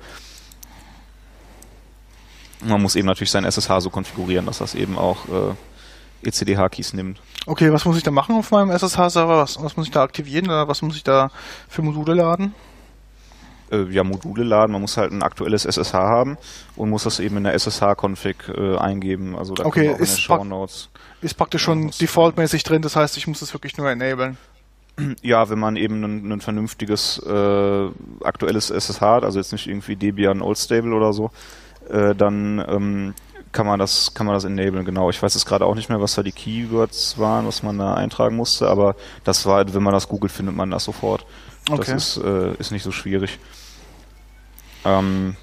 man muss eben natürlich sein S S H so konfigurieren, dass das eben auch äh, E C D H-Keys nimmt. Okay, was muss ich da machen auf meinem S S H-Server? Was, was muss ich da aktivieren oder was muss ich da für Module laden? Äh, ja, Module laden, man muss halt ein aktuelles S S H haben und muss das eben in der S S H-Config äh, eingeben. Also da Okay, können wir auch in ist den Shownotes. Ist praktisch schon Ja, das- defaultmäßig drin, das heißt, ich muss es wirklich nur enablen. Ja, wenn man eben ein, ein vernünftiges äh, aktuelles S S H hat, also jetzt nicht irgendwie Debian Old Stable oder so, äh, dann ähm, kann man das kann man das enablen, genau. Ich weiß jetzt gerade auch nicht mehr, was da die Keywords waren, was man da eintragen musste, aber das war, wenn man das googelt, findet man das sofort. Das Okay. ist, äh, ist nicht so schwierig. Ähm,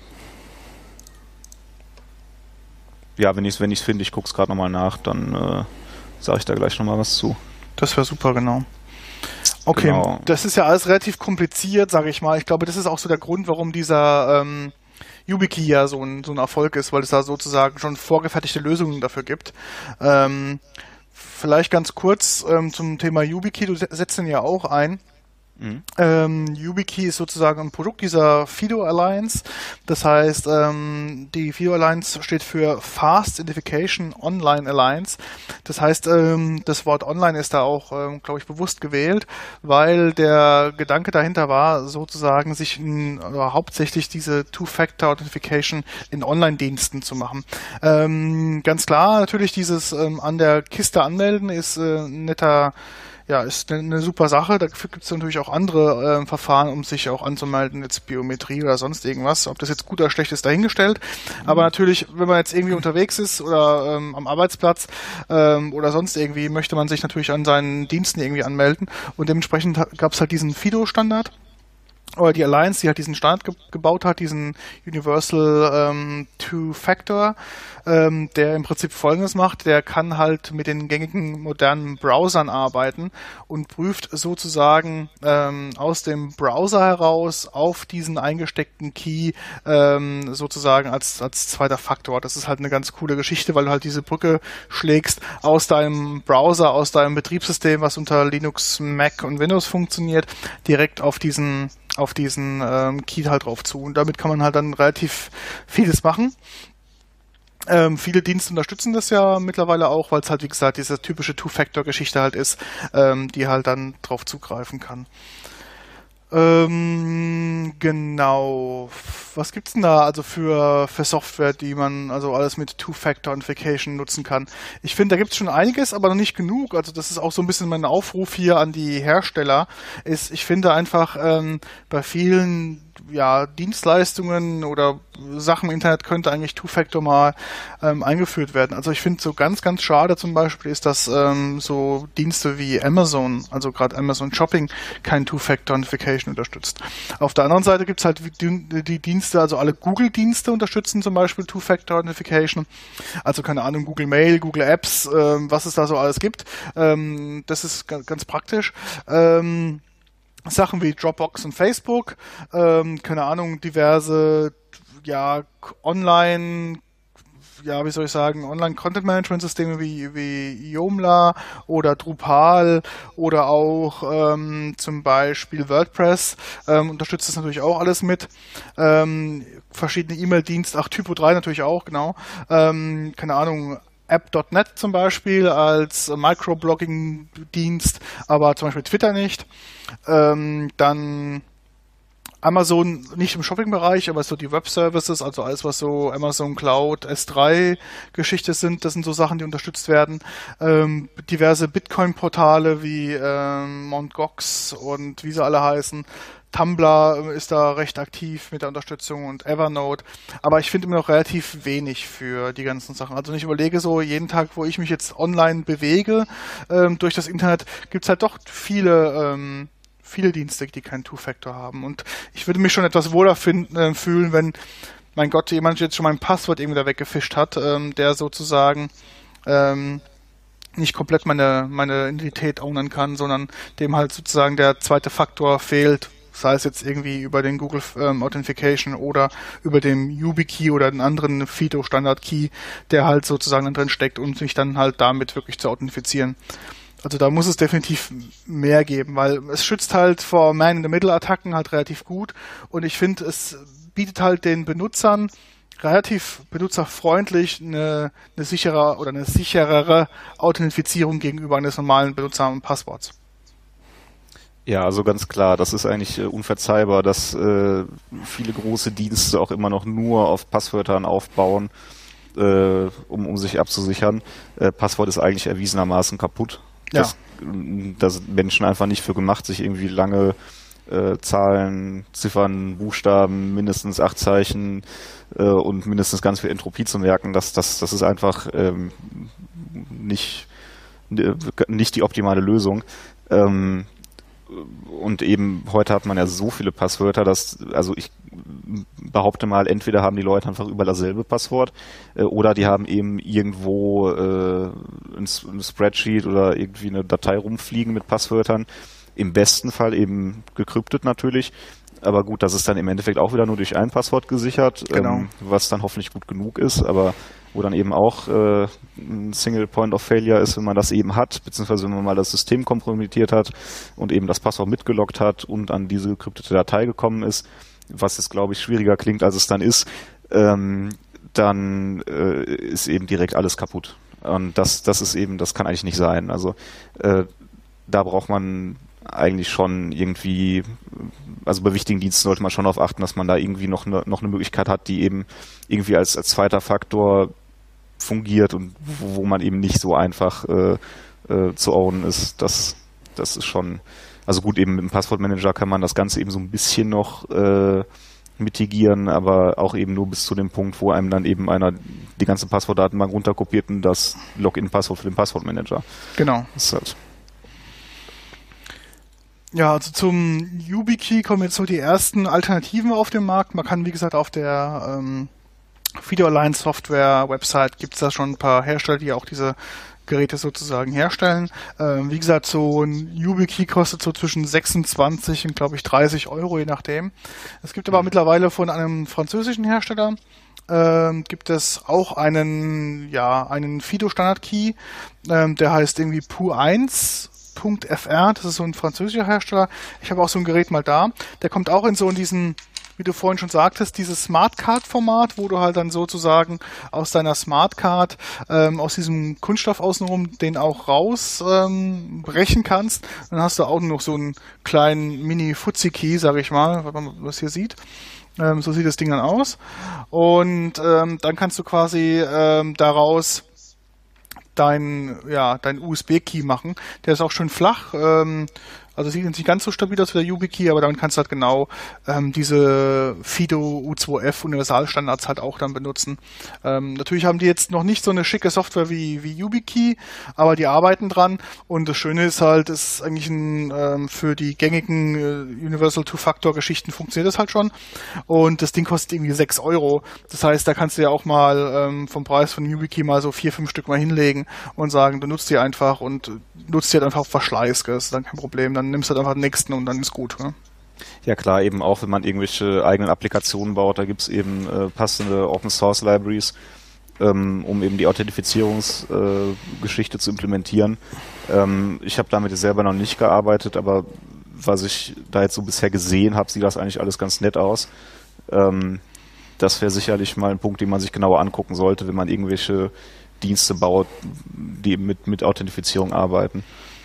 ja, wenn ich es wenn ich's finde, ich gucke es gerade nochmal nach, dann äh, sage ich da gleich nochmal was zu. Das wäre super, genau. Okay, Genau. das ist ja alles relativ kompliziert, sage ich mal. Ich glaube, das ist auch so der Grund, warum dieser ähm, YubiKey ja so ein, so ein Erfolg ist, weil es da sozusagen schon vorgefertigte Lösungen dafür gibt. Ähm, vielleicht ganz kurz ähm, zum Thema YubiKey, du setzt den ja auch ein. Mhm. Ähm, YubiKey ist sozusagen ein Produkt dieser FIDO Alliance. Das heißt, ähm, die FIDO Alliance steht für Fast Identification Online Alliance. Das heißt, ähm, das Wort Online ist da auch, ähm, glaube ich, bewusst gewählt, weil der Gedanke dahinter war, sozusagen sich in, oder hauptsächlich diese Two-Factor Authentification in Online-Diensten zu machen. Ähm, ganz klar, natürlich dieses ähm, an der Kiste anmelden ist äh, ein netter Ja, ist eine, eine super Sache. Dafür gibt es natürlich auch andere äh, Verfahren, um sich auch anzumelden, jetzt Biometrie oder sonst irgendwas. Ob das jetzt gut oder schlecht ist, dahingestellt. Aber natürlich, wenn man jetzt irgendwie unterwegs ist oder ähm, am Arbeitsplatz ähm, oder sonst irgendwie, möchte man sich natürlich an seinen Diensten irgendwie anmelden. Und dementsprechend gab es halt diesen FIDO-Standard. Oder die Alliance, die halt diesen Standard ge gebaut hat, diesen Universal ähm, Two-Factor, ähm, der im Prinzip Folgendes macht, der kann halt mit den gängigen modernen Browsern arbeiten und prüft sozusagen ähm, aus dem Browser heraus auf diesen eingesteckten Key ähm, sozusagen als, als zweiter Faktor. Das ist halt eine ganz coole Geschichte, weil du halt diese Brücke schlägst aus deinem Browser, aus deinem Betriebssystem, was unter Linux, Mac und Windows funktioniert, direkt auf diesen auf diesen ähm, Key halt drauf zu. Und damit kann man halt dann relativ vieles machen. Ähm, viele Dienste unterstützen das ja mittlerweile auch, weil es halt, wie gesagt, diese typische Two-Factor-Geschichte halt ist, ähm, die halt dann drauf zugreifen kann. Ähm, genau. Was gibt's denn da also für, für Software, die man also alles mit Two-Factor-Authentification nutzen kann? Ich finde, da gibt's schon einiges, aber noch nicht genug. Also das ist auch so ein bisschen mein Aufruf hier an die Hersteller. Ist, ich finde einfach, ähm, bei vielen ja, Dienstleistungen oder Sachen im Internet könnte eigentlich Two-Factor mal ähm, eingeführt werden. Also ich finde so ganz, ganz schade zum Beispiel ist, dass ähm, so Dienste wie Amazon, also gerade Amazon Shopping, kein Two-Factor-Authentification unterstützt. Auf der anderen Seite gibt es halt die, die Dienste, also alle Google-Dienste unterstützen zum Beispiel Two-Factor-Authentification. Also keine Ahnung, Google Mail, Google Apps, ähm, was es da so alles gibt. Ähm, das ist ganz, ganz praktisch. Ähm, Sachen wie Dropbox und Facebook, ähm, keine Ahnung, diverse, ja, online, ja, wie soll ich sagen, Online-Content-Management-Systeme wie, wie Joomla oder Drupal oder auch ähm, zum Beispiel WordPress ähm, unterstützt das natürlich auch alles mit. Ähm, verschiedene E-Mail-Dienste, ach, Typo drei natürlich auch, genau. Ähm, keine Ahnung, App Punkt net zum Beispiel als Microblogging-Dienst, aber zum Beispiel Twitter nicht. Ähm, dann Amazon nicht im Shopping-Bereich, aber so die Web-Services, also alles, was so Amazon Cloud, S drei Geschichte sind, das sind so Sachen, die unterstützt werden. Ähm, diverse Bitcoin-Portale wie ähm, Mt. Gox und wie sie alle heißen. Tumblr ist da recht aktiv mit der Unterstützung und Evernote. Aber ich finde immer noch relativ wenig für die ganzen Sachen. Also ich überlege so, jeden Tag, wo ich mich jetzt online bewege, ähm, durch das Internet, gibt es halt doch viele ähm, viele Dienste, die keinen Two-Factor haben. Und ich würde mich schon etwas wohler finden, äh, fühlen, wenn, mein Gott, jemand jetzt schon mein Passwort irgendwie da weggefischt hat, ähm, der sozusagen ähm, nicht komplett meine, meine Identität ownen kann, sondern dem halt sozusagen der zweite Faktor fehlt, sei es jetzt irgendwie über den Google ähm, Authentication oder über den YubiKey oder den anderen FIDO-Standard-Key, der halt sozusagen dann drin steckt, um sich dann halt damit wirklich zu authentifizieren. Also da muss es definitiv mehr geben, weil es schützt halt vor Man-in-the-Middle-Attacken halt relativ gut und ich finde, es bietet halt den Benutzern relativ benutzerfreundlich eine, eine sichere oder eine sicherere Authentifizierung gegenüber eines normalen Benutzer- und Passworts. Ja, also ganz klar, das ist eigentlich äh, unverzeihbar, dass äh, viele große Dienste auch immer noch nur auf Passwörtern aufbauen, äh, um, um sich abzusichern. Äh, Passwort ist eigentlich erwiesenermaßen kaputt. Ja. Das, da sind Menschen einfach nicht für gemacht, sich irgendwie lange äh, Zahlen, Ziffern, Buchstaben, mindestens acht Zeichen äh, und mindestens ganz viel Entropie zu merken. Das, das, das ist einfach ähm, nicht, nicht die optimale Lösung. Ähm, Und eben heute hat man ja so viele Passwörter, dass, also ich behaupte mal, entweder haben die Leute einfach überall dasselbe Passwort äh, oder die haben eben irgendwo äh, ein, ein Spreadsheet oder irgendwie eine Datei rumfliegen mit Passwörtern. Im besten Fall eben gekryptet natürlich. Aber gut, das ist dann im Endeffekt auch wieder nur durch ein Passwort gesichert, Genau. ähm, was dann hoffentlich gut genug ist, aber wo dann eben auch äh, ein Single Point of Failure ist, wenn man das eben hat, beziehungsweise wenn man mal das System kompromittiert hat und eben das Passwort mitgeloggt hat und an diese gekryptete Datei gekommen ist, was jetzt, glaube ich, schwieriger klingt, als es dann ist, ähm, dann äh, ist eben direkt alles kaputt. Und das, das ist eben, das kann eigentlich nicht sein. Also äh, da braucht man eigentlich schon irgendwie, also bei wichtigen Diensten sollte man schon darauf achten, dass man da irgendwie noch eine, noch eine Möglichkeit hat, die eben irgendwie als, als zweiter Faktor fungiert und wo, wo man eben nicht so einfach äh, äh, zu ownen ist. Das, das ist schon, also gut, eben mit dem Passwortmanager kann man das Ganze eben so ein bisschen noch äh, mitigieren, aber auch eben nur bis zu dem Punkt, wo einem dann eben einer die ganze Passwortdatenbank runterkopiert und das Login-Passwort für den Passwortmanager. Genau. Das ist halt Ja, also zum YubiKey kommen jetzt so die ersten Alternativen auf den Markt. Man kann, wie gesagt, auf der ähm, FIDO Alliance Software Website gibt es da schon ein paar Hersteller, die auch diese Geräte sozusagen herstellen. Ähm, wie gesagt, so ein YubiKey kostet so zwischen sechsundzwanzig und, glaube ich, dreißig Euro, je nachdem. Es gibt aber mhm. mittlerweile von einem französischen Hersteller ähm, gibt es auch einen, ja, einen FIDO Standard Key, ähm, der heißt irgendwie P U eins. .fr, das ist so ein französischer Hersteller. Ich habe auch so ein Gerät mal da. Der kommt auch in so in diesen, wie du vorhin schon sagtest, dieses Smartcard-Format, wo du halt dann sozusagen aus deiner Smartcard, ähm, aus diesem Kunststoff außenrum, den auch raus ähm, brechen kannst. Dann hast du auch noch so einen kleinen Mini-Fuzzy-Key, sag ich mal, was man was hier sieht. Ähm, so sieht das Ding dann aus. Und ähm, dann kannst du quasi ähm, daraus dein, ja, dein U S B-Key machen. Der ist auch schön flach, ähm, Also sieht nicht ganz so stabil aus wie der YubiKey, aber damit kannst du halt genau ähm, diese FIDO U zwei F Universalstandards halt auch dann benutzen. Ähm, natürlich haben die jetzt noch nicht so eine schicke Software wie, wie YubiKey, aber die arbeiten dran und das Schöne ist halt, es ist eigentlich ein, ähm, für die gängigen äh, Universal Two-Factor-Geschichten funktioniert das halt schon und das Ding kostet irgendwie sechs Euro. Das heißt, da kannst du ja auch mal ähm, vom Preis von YubiKey mal so vier, fünf Stück mal hinlegen und sagen, du nutzt die einfach und nutzt die halt einfach auf Verschleiß, gell? Das ist dann kein Problem. Dann nimmst du halt einfach den nächsten und dann ist gut. Ne? Ja klar, eben auch, wenn man irgendwelche eigenen Applikationen baut, da gibt's eben äh, passende Open-Source-Libraries, ähm, um eben die Authentifizierungsgeschichte äh, zu implementieren. Ähm, ich habe damit selber noch nicht gearbeitet, aber was ich da jetzt so bisher gesehen habe, sieht das eigentlich alles ganz nett aus. Ähm, das wäre sicherlich mal ein Punkt, den man sich genauer angucken sollte, wenn man irgendwelche Dienste baut, die mit, mit Authentifizierung arbeiten.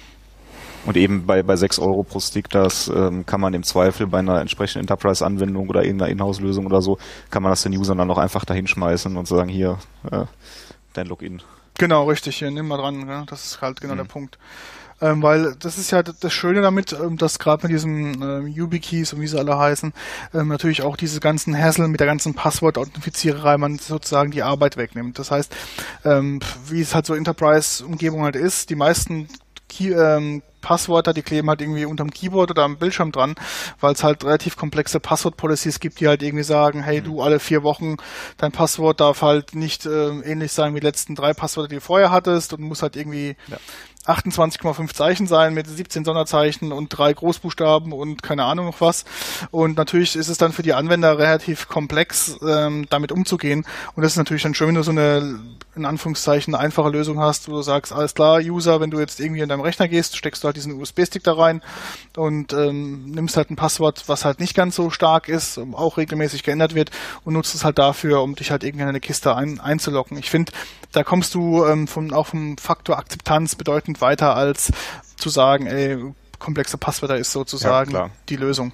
Und eben bei, bei sechs Euro pro Stick, das ähm, kann man im Zweifel bei einer entsprechenden Enterprise-Anwendung oder irgendeiner Inhouse-Lösung oder so, kann man das den Usern dann auch einfach dahin schmeißen und sagen, hier, äh, dein Login. Genau, richtig, hier, nimm mal dran, ja? Das ist halt genau mhm. der Punkt. Ähm, weil das ist ja das Schöne damit, ähm, dass gerade mit diesen ähm, YubiKeys und wie sie alle heißen, ähm, natürlich auch diese ganzen Hassel mit der ganzen Passwort-Authentifiziererei man sozusagen die Arbeit wegnimmt. Das heißt, ähm, wie es halt so Enterprise-Umgebung halt ist, die meisten Key, ähm, Passwörter, die kleben halt irgendwie unterm Keyboard oder am Bildschirm dran, weil es halt relativ komplexe Passwort-Policies gibt, die halt irgendwie sagen, hey, du, alle vier Wochen, dein Passwort darf halt nicht äh, ähnlich sein wie die letzten drei Passwörter, die du vorher hattest und muss halt irgendwie ja. achtundzwanzig Komma fünf Zeichen sein mit siebzehn Sonderzeichen und drei Großbuchstaben und keine Ahnung noch was. Und natürlich ist es dann für die Anwender relativ komplex, ähm, damit umzugehen. Und das ist natürlich dann schön, wenn du so eine, in Anführungszeichen, eine einfache Lösung hast, wo du sagst, alles klar, User, wenn du jetzt irgendwie in deinem Rechner gehst, steckst du halt diesen U S B-Stick da rein und ähm, nimmst halt ein Passwort, was halt nicht ganz so stark ist, auch regelmäßig geändert wird und nutzt es halt dafür, um dich halt irgendwie in eine Kiste ein, einzulocken. Ich finde, da kommst du ähm, vom, auch vom Faktor Akzeptanz bedeutend weiter, als zu sagen, ey, komplexe Passwörter ist sozusagen ja, die Lösung.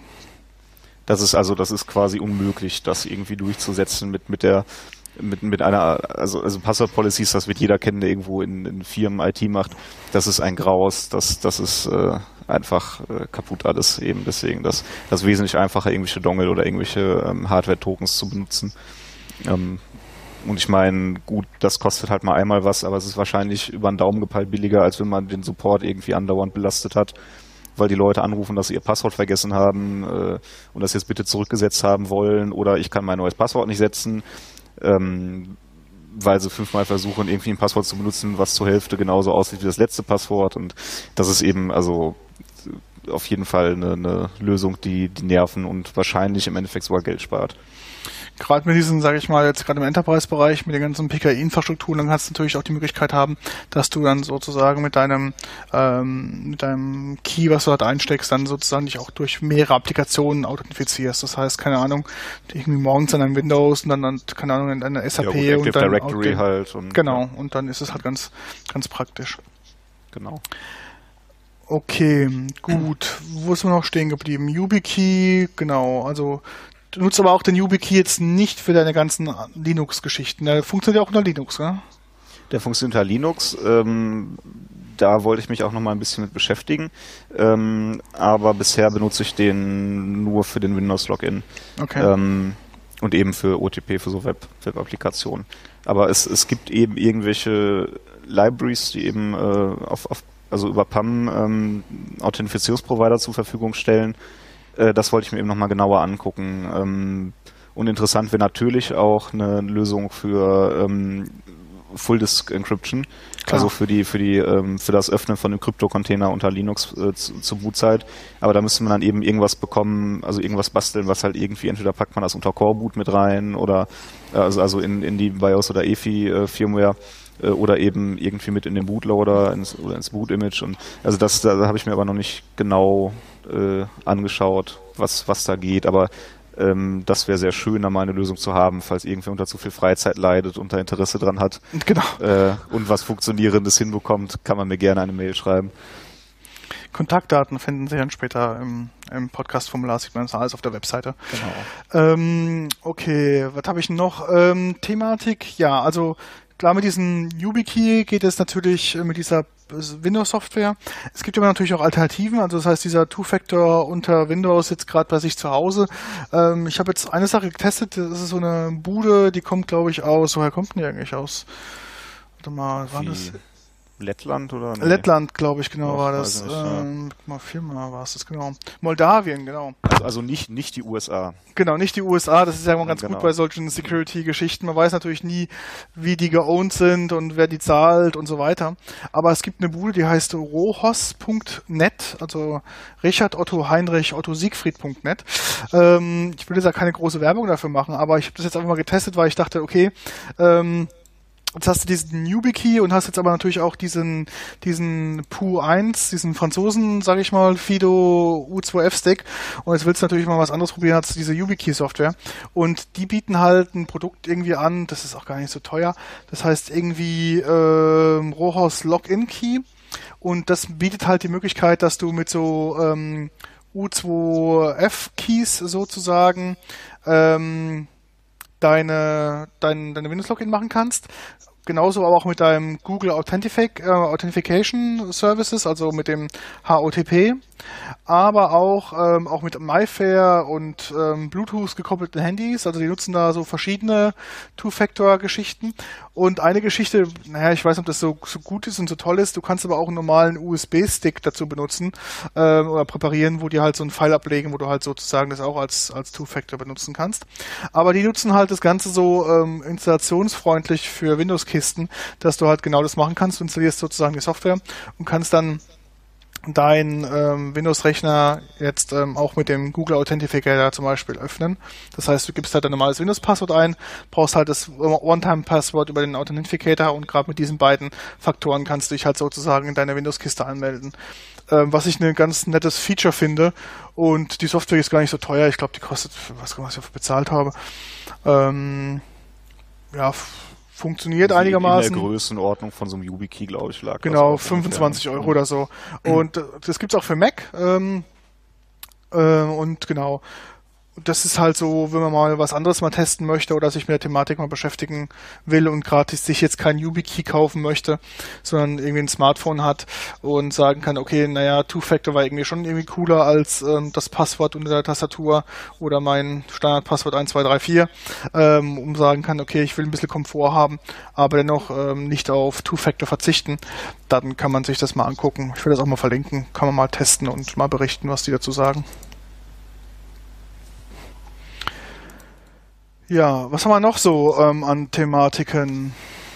Das ist also, das ist quasi unmöglich, das irgendwie durchzusetzen mit, mit der, mit, mit einer, also, also Passwort-Policies, das wird jeder kennen, der irgendwo in, in Firmen I T macht. Das ist ein Graus, das, das ist äh, einfach äh, kaputt alles eben. Deswegen, das, das ist wesentlich einfacher, irgendwelche Dongle oder irgendwelche ähm, Hardware-Tokens zu benutzen. Ähm, Und ich meine, gut, das kostet halt mal einmal was, aber es ist wahrscheinlich über den Daumen gepeilt billiger, als wenn man den Support irgendwie andauernd belastet hat, weil die Leute anrufen, dass sie ihr Passwort vergessen haben äh, und das jetzt bitte zurückgesetzt haben wollen oder ich kann mein neues Passwort nicht setzen, ähm, weil sie fünfmal versuchen, irgendwie ein Passwort zu benutzen, was zur Hälfte genauso aussieht wie das letzte Passwort und das ist eben also auf jeden Fall eine, eine Lösung, die die Nerven und wahrscheinlich im Endeffekt sogar Geld spart. Gerade mit diesen, sage ich mal, jetzt gerade im Enterprise-Bereich, mit den ganzen P K I-Infrastrukturen, dann kannst du natürlich auch die Möglichkeit haben, dass du dann sozusagen mit deinem ähm, mit deinem Key, was du halt einsteckst, dann sozusagen dich auch durch mehrere Applikationen authentifizierst. Das heißt, keine Ahnung, irgendwie morgens an einem Windows und dann, dann keine Ahnung, in einer S A P ja, und dann Directory den, halt. Und, genau, und dann ist es halt ganz, ganz praktisch. Genau. Okay, gut. Wo ist man noch stehen geblieben? YubiKey, genau, also du nutzt aber auch den YubiKey jetzt nicht für deine ganzen Linux-Geschichten. Der funktioniert ja auch unter Linux, ne? Der funktioniert unter Linux. Ähm, da wollte ich mich auch noch mal ein bisschen mit beschäftigen. Ähm, aber bisher benutze ich den nur für den Windows-Login. Okay. Ähm, und eben für O T P, für so Web, Web-Applikationen. Aber es, es gibt eben irgendwelche Libraries, die eben äh, auf, auf, also über P A M ähm, Authentifizierungsprovider zur Verfügung stellen. Das wollte ich mir eben nochmal genauer angucken. Und interessant wäre natürlich auch eine Lösung für ähm, Full Disk Encryption, Klar. also für die für die ähm, für das Öffnen von einem Krypto-Container unter Linux äh, zu, zur Bootzeit. Aber da müsste man dann eben irgendwas bekommen, also irgendwas basteln, was halt irgendwie, entweder packt man das unter Core Boot mit rein oder äh, also also in in die BIOS oder E F I äh, Firmware äh, oder eben irgendwie mit in den Bootloader ins, oder ins Boot-Image. Und also das da, da habe ich mir aber noch nicht genau äh, angeschaut, was was da geht, aber ähm, das wäre sehr schön, da mal eine Lösung zu haben, falls irgendwer unter zu viel Freizeit leidet und da Interesse dran hat genau. äh, und was Funktionierendes hinbekommt, kann man mir gerne eine Mail schreiben. Kontaktdaten finden Sie dann später im, im Podcast-Formular, sieht man das alles auf der Webseite. Genau. Ähm, okay, was habe ich noch? Ähm, Thematik, ja, also klar, mit diesem YubiKey geht es natürlich mit dieser Windows-Software. Es gibt aber natürlich auch Alternativen, also das heißt, dieser Two-Factor unter Windows jetzt gerade bei sich zu Hause. Ähm, ich habe jetzt eine Sache getestet, das ist so eine Bude, die kommt, glaube ich, aus, woher kommt denn die eigentlich aus? Warte mal, war das... Lettland oder? Nee. Lettland, glaube ich, genau, Ach, war das. nicht, Ähm, mal viermal war es das, genau. Moldawien, genau. Also, also nicht, nicht die U S A. Genau, nicht die U S A, das ist ja immer ganz genau. gut bei solchen Security-Geschichten. Man weiß natürlich nie, wie die geowned sind und wer die zahlt und so weiter. Aber es gibt eine Bude, die heißt rohos punkt net, also Richard Otto Heinrich Otto Siegfried punkt net. Ähm, ich will jetzt ja keine große Werbung dafür machen, aber ich habe das jetzt einfach mal getestet, weil ich dachte, okay, ähm, jetzt hast du diesen YubiKey und hast jetzt aber natürlich auch diesen diesen P U eins, diesen Franzosen, sag ich mal, Fido U zwei F Stick, und jetzt willst du natürlich mal was anderes probieren als diese YubiKey-Software, und die bieten halt ein Produkt irgendwie an, das ist auch gar nicht so teuer, das heißt irgendwie ähm, Rohos Login Key, und das bietet halt die Möglichkeit, dass du mit so ähm, U zwei F Keys sozusagen ähm, deine, dein, deine Windows-Login machen kannst. Genauso aber auch mit deinem Google Authentific, äh, Authentication Services, also mit dem H O T P, aber auch, ähm, auch mit MyFair und ähm, Bluetooth gekoppelten Handys, also die nutzen da so verschiedene Two-Factor-Geschichten. Und eine Geschichte, naja, ich weiß nicht, ob das so, so gut ist und so toll ist, du kannst aber auch einen normalen U S B-Stick dazu benutzen ähm, oder präparieren, wo die halt so einen Pfeil ablegen, wo du halt sozusagen das auch als, als Two-Factor benutzen kannst. Aber die nutzen halt das Ganze so ähm, installationsfreundlich für Windows-Kisten, dass du halt genau das machen kannst. Du installierst sozusagen die Software und kannst dann dein ähm, Windows-Rechner jetzt ähm, auch mit dem Google Authenticator zum Beispiel öffnen. Das heißt, du gibst halt ein normales Windows-Passwort ein, brauchst halt das One-Time-Passwort über den Authenticator, und gerade mit diesen beiden Faktoren kannst du dich halt sozusagen in deine Windows-Kiste anmelden. Ähm, was ich ein ganz nettes Feature finde, und die Software ist gar nicht so teuer. Ich glaube, die kostet, was, was ich dafür bezahlt habe, ähm, ja, funktioniert also einigermaßen. In der Größenordnung von so einem YubiKey, glaube ich, lag genau, das fünfundzwanzig Euro oder so. Und äh, das gibt's auch für Mac. Ähm, äh, und genau, das ist halt so, wenn man mal was anderes mal testen möchte oder sich mit der Thematik mal beschäftigen will und gerade sich jetzt kein YubiKey kaufen möchte, sondern irgendwie ein Smartphone hat und sagen kann, okay, naja, Two-Factor war irgendwie schon irgendwie cooler als ähm, das Passwort unter der Tastatur oder mein Standardpasswort eins zwei drei vier, ähm, um sagen kann, okay, ich will ein bisschen Komfort haben, aber dennoch ähm, nicht auf Two-Factor verzichten, dann kann man sich das mal angucken. Ich will das auch mal verlinken, kann man mal testen und mal berichten, was die dazu sagen. Ja, was haben wir noch so ähm, an Thematiken?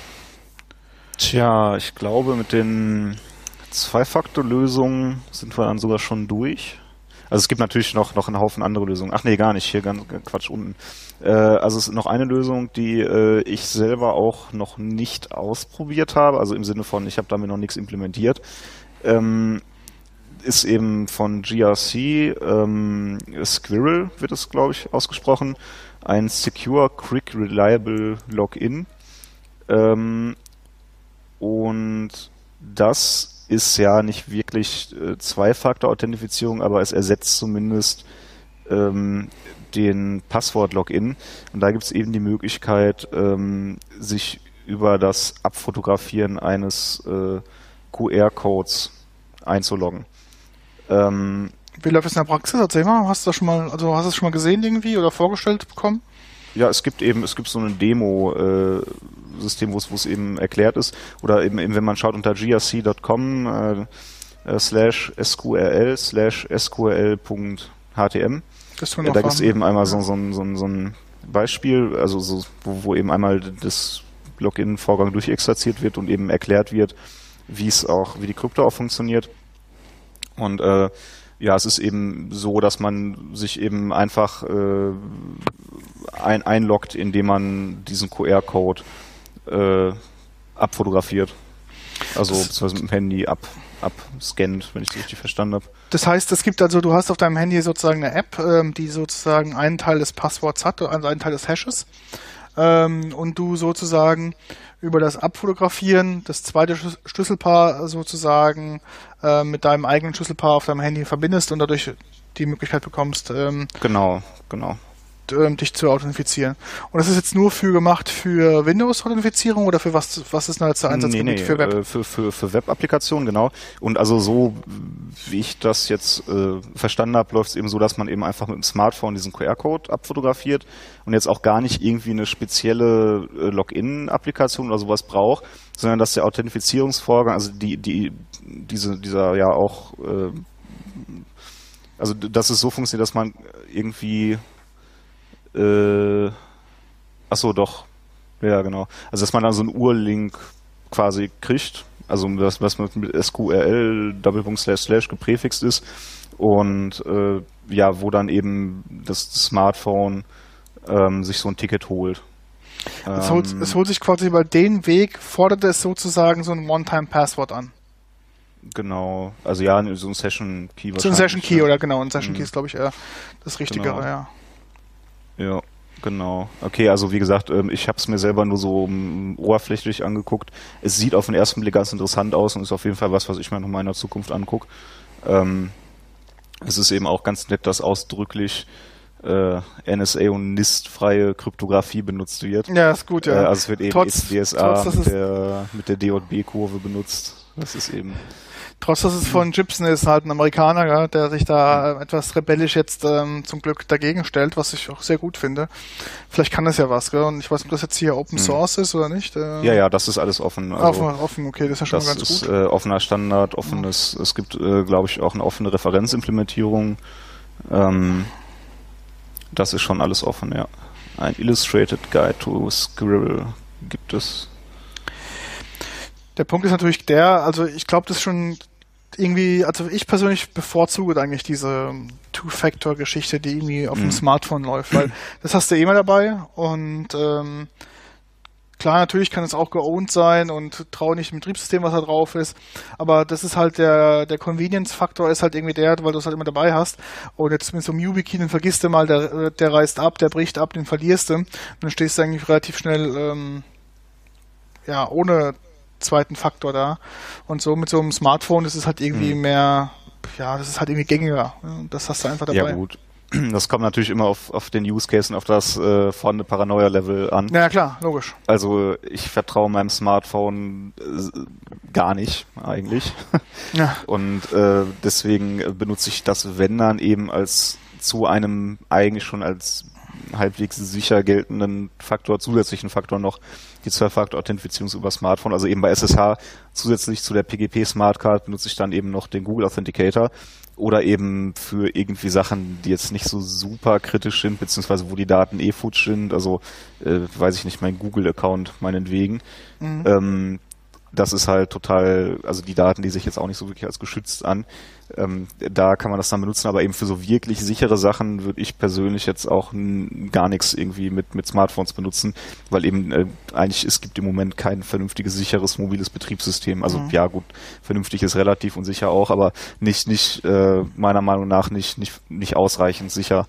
Tja, ich glaube, mit den Zwei-Faktor-Lösungen sind wir dann sogar schon durch. Also es gibt natürlich noch, noch einen Haufen andere Lösungen. Ach nee, gar nicht, hier ganz Quatsch unten. Äh, also es ist noch eine Lösung, die äh, ich selber auch noch nicht ausprobiert habe, also im Sinne von, ich habe damit noch nichts implementiert. Ähm, ist eben von G R C, ähm, Squirrel wird es, glaube ich, ausgesprochen. Ein Secure, Quick, Reliable Login. Ähm, und das ist ja nicht wirklich äh, Zwei-Faktor-Authentifizierung, aber es ersetzt zumindest ähm, den Passwort-Login. Und da gibt es eben die Möglichkeit, ähm, sich über das Abfotografieren eines äh, Q R-Codes einzuloggen. Ähm, Wie läuft es in der Praxis? Erzähl mal, hast du das schon mal, also hast du es schon mal gesehen irgendwie oder vorgestellt bekommen? Ja, es gibt eben, es gibt so ein Demo-System, wo es, wo es eben erklärt ist, oder eben, eben wenn man schaut unter grc punkt com äh, äh, slash sqrl slash sqrl.htm. Das tun äh, da gibt es eben einmal ja. so, so, so, so, so ein Beispiel, also so, wo, wo eben einmal das Login-Vorgang durchexerziert wird und eben erklärt wird, wie es auch, wie die Krypto auch funktioniert. Und äh, ja, es ist eben so, dass man sich eben einfach äh, ein, einloggt, indem man diesen Q R-Code äh, abfotografiert. Also beziehungsweise mit dem Handy ab, abscannt, wenn ich das richtig verstanden habe. Das heißt, es gibt also, du hast auf deinem Handy sozusagen eine App, ähm, die sozusagen einen Teil des Passworts hat, also einen Teil des Hashes. Ähm, und du sozusagen über das Abfotografieren das zweite Schlüsselpaar sozusagen äh, mit deinem eigenen Schlüsselpaar auf deinem Handy verbindest und dadurch die Möglichkeit bekommst. Ähm, genau, genau. ähm, dich zu authentifizieren. Und das ist jetzt nur für gemacht für Windows-Authentifizierung oder für was, was ist denn jetzt der Einsatzgebiet nee, nee, für Web? Äh, für, für, für Web-Applikationen, genau. Und also so, wie ich das jetzt äh, verstanden habe, läuft es eben so, dass man eben einfach mit dem Smartphone diesen Q R-Code abfotografiert und jetzt auch gar nicht irgendwie eine spezielle äh, Login-Applikation oder sowas braucht, sondern dass der Authentifizierungsvorgang, also die, die, diese, dieser ja auch, äh, also dass es so funktioniert, dass man irgendwie Äh, ach so, doch. Ja, genau. Also, dass man dann so einen Urlink quasi kriegt, also das, was mit S Q R L Doppelpunkt Slash Slash gepräfixt ist und äh, ja, wo dann eben das Smartphone ähm, sich so ein Ticket holt. Es holt, Ähm, es holt sich quasi über den Weg, fordert es sozusagen so ein One-Time-Passwort an. Genau. Also ja, so ein Session-Key wahrscheinlich. So ein Session-Key, ja. oder genau, ein Session-Key Mhm. ist, glaube ich, eher das Richtigere, Genau. ja. Ja, genau. Okay, also wie gesagt, ähm, ich habe es mir selber nur so um, oberflächlich angeguckt. Es sieht auf den ersten Blick ganz interessant aus und ist auf jeden Fall was, was ich mir noch mal in der Zukunft angucke. Ähm, es ist eben auch ganz nett, dass ausdrücklich äh, N S A und NIST-freie Kryptographie benutzt wird. Ja, ist gut, ja. Äh, also es wird eben Trotz- E C D S A trotz, dass mit es- der, mit der D J B-Kurve benutzt. Das ist eben... Trotz, dass es von Gibson ist, halt ein Amerikaner, ja, der sich da äh, etwas rebellisch jetzt ähm, zum Glück dagegen stellt, was ich auch sehr gut finde. Vielleicht kann das ja was, gell? Und ich weiß nicht, ob das jetzt hier Open Source ist oder nicht. Äh, Ja, ja, das ist alles offen. Also, offen, offen, okay, das ist ja schon das mal ganz ist gut. äh, offener Standard, offenes, es gibt, äh, glaube ich, auch eine offene Referenzimplementierung. Ähm, das ist schon alles offen, ja. Ein Illustrated Guide to Scribble gibt es. Der Punkt ist natürlich der, also ich glaube, das ist schon irgendwie, also ich persönlich bevorzuge eigentlich diese Two-Factor-Geschichte, die irgendwie auf dem Mhm. Smartphone läuft, weil das hast du eh immer dabei und ähm, klar, natürlich kann es auch geowned sein und trau nicht dem Betriebssystem, was da drauf ist, aber das ist halt der, der Convenience-Faktor ist halt irgendwie der, weil du es halt immer dabei hast und jetzt mit so einem YubiKey, den vergisst du mal, der, der reißt ab, der bricht ab, den verlierst du und dann stehst du eigentlich relativ schnell ähm, ja, ohne zweiten Faktor da. Und so mit so einem Smartphone ist es halt irgendwie Mhm. mehr, ja, das ist halt irgendwie gängiger. Und das hast du einfach dabei. Ja gut, das kommt natürlich immer auf, auf den Use Case und auf das äh, vorhandene Paranoia-Level an. Ja, klar, logisch. Also ich vertraue meinem Smartphone äh, gar nicht eigentlich. Ja, Und äh, deswegen äh, benutze ich das, wenn dann eben als zu einem eigentlich schon als halbwegs sicher geltenden Faktor, zusätzlichen Faktor noch die Zwei-Faktor-Authentifizierung über Smartphone. Also eben bei S S H zusätzlich zu der P G P Smart Card benutze ich dann eben noch den Google Authenticator oder eben für irgendwie Sachen, die jetzt nicht so super kritisch sind, beziehungsweise wo die Daten eh futsch sind, also äh, weiß ich nicht, mein Google-Account meinetwegen. Mhm. Ähm, das ist halt total, also die Daten, die sich jetzt auch nicht so wirklich als geschützt an. Ähm, da kann man das dann benutzen, aber eben für so wirklich sichere Sachen würde ich persönlich jetzt auch n- gar nichts irgendwie mit, mit Smartphones benutzen, weil eben äh, eigentlich es gibt im Moment kein vernünftiges, sicheres mobiles Betriebssystem. Also Mhm. ja gut, vernünftig ist relativ und sicher auch, aber nicht, nicht äh, meiner Meinung nach nicht, nicht, nicht ausreichend sicher.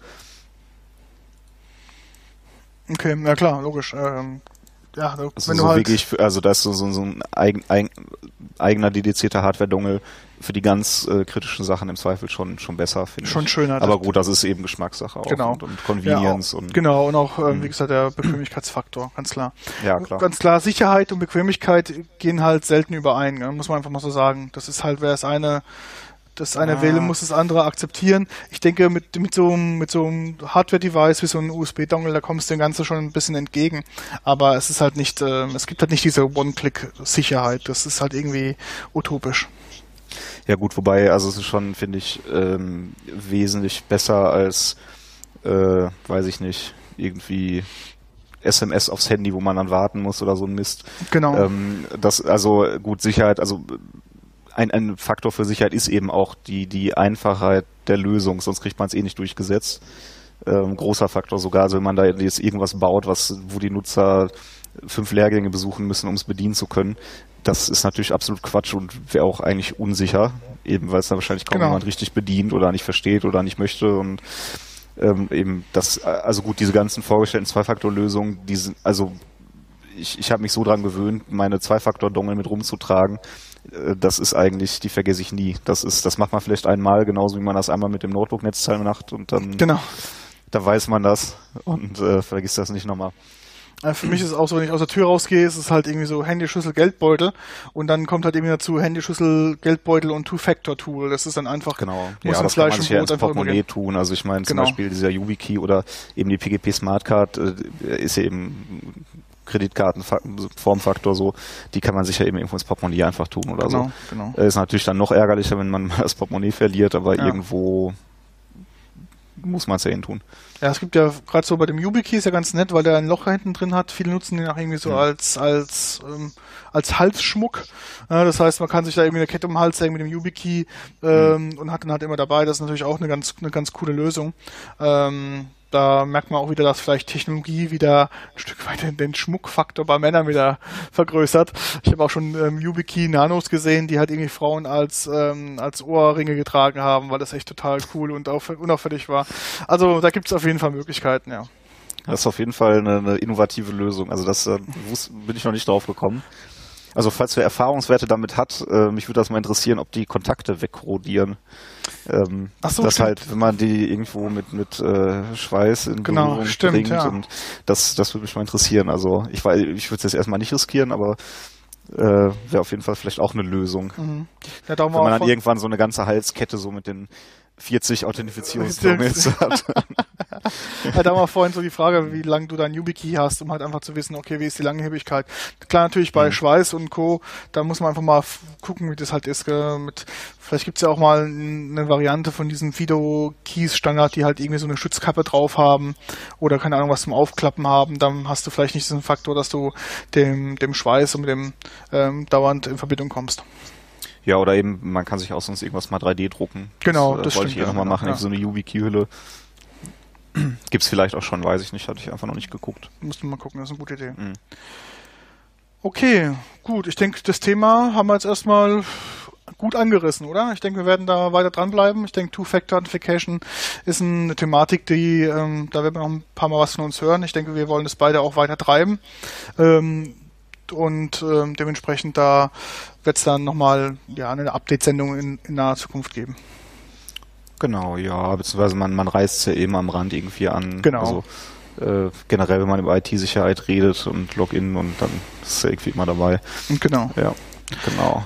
Okay, ja klar, logisch. Ähm, ja, du- Also wenn so du halt wirklich, für- also da ist so, so, so ein eigen, eigen, eigener dedizierter Hardware-Dongle für die ganz äh, kritischen Sachen im Zweifel schon schon besser, finde ich. schon schöner. Aber das- gut, das ist eben Geschmackssache auch Genau. und, und Convenience ja, auch, und genau, und auch, ähm, Mhm. wie gesagt, der Bequemlichkeitsfaktor, ganz klar. ja klar. Ganz klar, Sicherheit und Bequemlichkeit gehen halt selten überein, gell? Muss man einfach mal so sagen. Das ist halt, wer es eine das eine Ah. will, muss das andere akzeptieren. Ich denke, mit, mit so einem, mit so einem Hardware-Device wie so ein U S B-Dongle, da kommst du dem Ganzen schon ein bisschen entgegen. Aber es ist halt nicht, äh, es gibt halt nicht diese One-Click-Sicherheit. Das ist halt irgendwie utopisch. Ja gut, wobei, also es ist schon, finde ich, ähm, wesentlich besser als, äh, weiß ich nicht, irgendwie S M S aufs Handy, wo man dann warten muss oder so ein Mist. Genau. Ähm, das, also gut, Sicherheit, also ein, ein Faktor für Sicherheit ist eben auch die, die Einfachheit der Lösung, sonst kriegt man es eh nicht durchgesetzt. Ähm, großer Faktor sogar, also wenn man da jetzt irgendwas baut, was, wo die Nutzer fünf Lehrgänge besuchen müssen, um es bedienen zu können, das ist natürlich absolut Quatsch und wäre auch eigentlich unsicher, eben weil es dann wahrscheinlich kaum Genau. jemand richtig bedient oder nicht versteht oder nicht möchte und ähm, eben das, also gut, diese ganzen vorgestellten Zwei-Faktor-Lösungen, die sind, also ich, ich habe mich so dran gewöhnt, meine Zwei-Faktor-Dongle mit rumzutragen. Äh, Das ist eigentlich, die vergesse ich nie. Das ist, das macht man vielleicht einmal, genauso wie man das einmal mit dem Notebook-Netzteil macht und dann Genau. da weiß man das und äh, vergisst das nicht nochmal. Für mich ist es auch so, wenn ich aus der Tür rausgehe, ist es halt irgendwie so Handy, Schlüssel, Geldbeutel und dann kommt halt irgendwie dazu Handy, Schlüssel, Geldbeutel und Two-Factor-Tool. Das ist dann einfach, genau. muss ja, ins das kann Fleisch man sich und ja Brot ins einfach Portemonnaie übergehen. tun. Also ich meine zum Genau. Beispiel dieser YubiKey oder eben die P G P Smartcard äh, ist ja eben Kreditkartenformfaktor so, die kann man sich ja eben irgendwo ins Portemonnaie einfach tun oder Genau, so. genau. Äh, ist natürlich dann noch ärgerlicher, wenn man mal das Portemonnaie verliert, aber Ja. irgendwo muss man es ja hin tun. Ja, es gibt ja gerade so bei dem YubiKey ist ja ganz nett, weil der ein Loch hinten drin hat. Viele nutzen den auch irgendwie so Mhm. als als ähm, als Halsschmuck. Ja, das heißt, man kann sich da irgendwie eine Kette um den Hals hängen mit dem YubiKey ähm, mhm. und hat den halt immer dabei. Das ist natürlich auch eine ganz eine ganz coole Lösung. Ähm, Da merkt man auch wieder, dass vielleicht Technologie wieder ein Stück weit den Schmuckfaktor bei Männern wieder vergrößert. Ich habe auch schon ähm, YubiKey Nanos gesehen, die halt irgendwie Frauen als ähm, als Ohrringe getragen haben, weil das echt total cool und auch unauffällig war. Also da gibt es auf jeden Fall Möglichkeiten, ja. Das ist auf jeden Fall eine, eine innovative Lösung. Also das äh, wus- bin ich noch nicht drauf gekommen. Also falls wer Erfahrungswerte damit hat, äh, mich würde das mal interessieren, ob die Kontakte wegrodieren. Ähm, Ach so, das stimmt. halt, wenn man die irgendwo mit mit äh, Schweiß in Genau, Berührung stimmt, bringt ja. und das das würde mich mal interessieren. Also ich weiß, ich würde es jetzt erstmal nicht riskieren, aber äh, wäre auf jeden Fall vielleicht auch eine Lösung. Mhm. Ja, darum Wenn man auch dann von- irgendwann so eine ganze Halskette so mit den vierzig Authentifizierungsdomains hat. Ja, da war vorhin so die Frage, wie lange du dein YubiKey hast, um halt einfach zu wissen, okay, wie ist die Langlebigkeit. Klar, natürlich bei Mhm. Schweiß und Co., da muss man einfach mal f- gucken, wie das halt ist. Gell? Mit, vielleicht gibt's ja auch mal n- eine Variante von diesem Fido-Keys-Standard, die halt irgendwie so eine Schutzkappe drauf haben oder keine Ahnung, was zum Aufklappen haben. Dann hast du vielleicht nicht diesen Faktor, dass du dem, dem Schweiß und mit dem ähm, dauernd in Verbindung kommst. Ja, oder eben, man kann sich auch sonst irgendwas mal drei D drucken. Genau, das, äh, das wollte stimmt, ich eh ja, nochmal genau, machen, ja. so eine YubiKey-Hülle. Gibt's vielleicht auch schon, weiß ich nicht, hatte ich einfach noch nicht geguckt. Musst du mal gucken, das ist eine gute Idee. Mhm. Okay, gut. Ich denke, das Thema haben wir jetzt erstmal gut angerissen, oder? Ich denke, wir werden da weiter dranbleiben. Ich denke, Two-Factor-Authentification ist eine Thematik, die, ähm, da werden wir noch ein paar Mal was von uns hören. Ich denke, wir wollen das beide auch weiter treiben. Ähm, und ähm, dementsprechend da wird es dann nochmal ja, eine Update-Sendung in, in naher Zukunft geben. Genau, ja, beziehungsweise man, man reißt es ja eben am Rand irgendwie an. Genau. Also äh, generell, wenn man über I T-Sicherheit redet und Login und dann ist es ja irgendwie immer dabei. Genau. Ja, genau.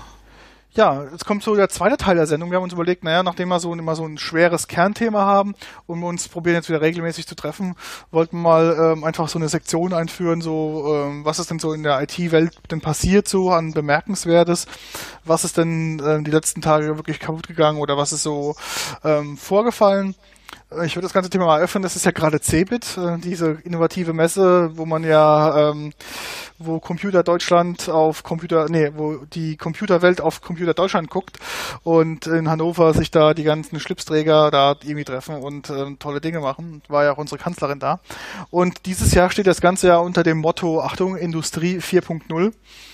Ja, jetzt kommt so der zweite Teil der Sendung. Wir haben uns überlegt, naja, nachdem wir so immer so ein schweres Kernthema haben und wir uns probieren jetzt wieder regelmäßig zu treffen, wollten wir mal ähm, einfach so eine Sektion einführen, so ähm, was ist denn so in der I T-Welt denn passiert so an Bemerkenswertes, was ist denn ähm, die letzten Tage wirklich kaputt gegangen oder was ist so ähm, vorgefallen. Ich würde das ganze Thema mal öffnen. Das ist ja gerade Cebit, äh, diese innovative Messe, wo man ja, ähm, wo Computer Deutschland auf Computer, nee, wo die Computerwelt auf Computer Deutschland guckt und in Hannover sich da die ganzen Schlipsträger da irgendwie treffen und äh, tolle Dinge machen. War ja auch unsere Kanzlerin da. Und dieses Jahr steht das Ganze ja unter dem Motto, Achtung, Industrie vier Punkt null.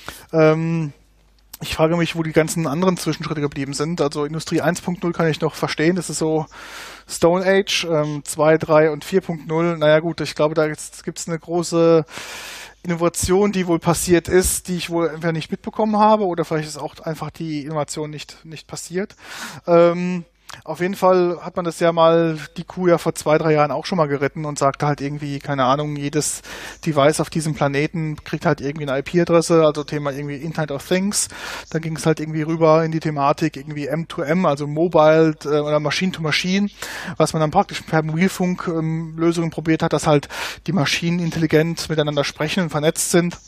Ähm, Ich frage mich, wo die ganzen anderen Zwischenschritte geblieben sind. Also Industrie eins Punkt null kann ich noch verstehen. Das ist so Stone Age, ähm, zwei, drei und vier Punkt null. Naja gut, ich glaube, da gibt es eine große Innovation, die wohl passiert ist, die ich wohl entweder nicht mitbekommen habe oder vielleicht ist auch einfach die Innovation nicht, nicht passiert. Ähm, Auf jeden Fall hat man das ja mal, die Kuh ja vor zwei, drei Jahren auch schon mal geritten und sagte halt irgendwie, keine Ahnung, jedes Device auf diesem Planeten kriegt halt irgendwie eine I P-Adresse, also Thema irgendwie Internet of Things. Dann ging es halt irgendwie rüber in die Thematik irgendwie M to M, also Mobile äh, oder Machine to Machine, was man dann praktisch per Mobilfunk ähm, Lösungen probiert hat, dass halt die Maschinen intelligent miteinander sprechen und vernetzt sind.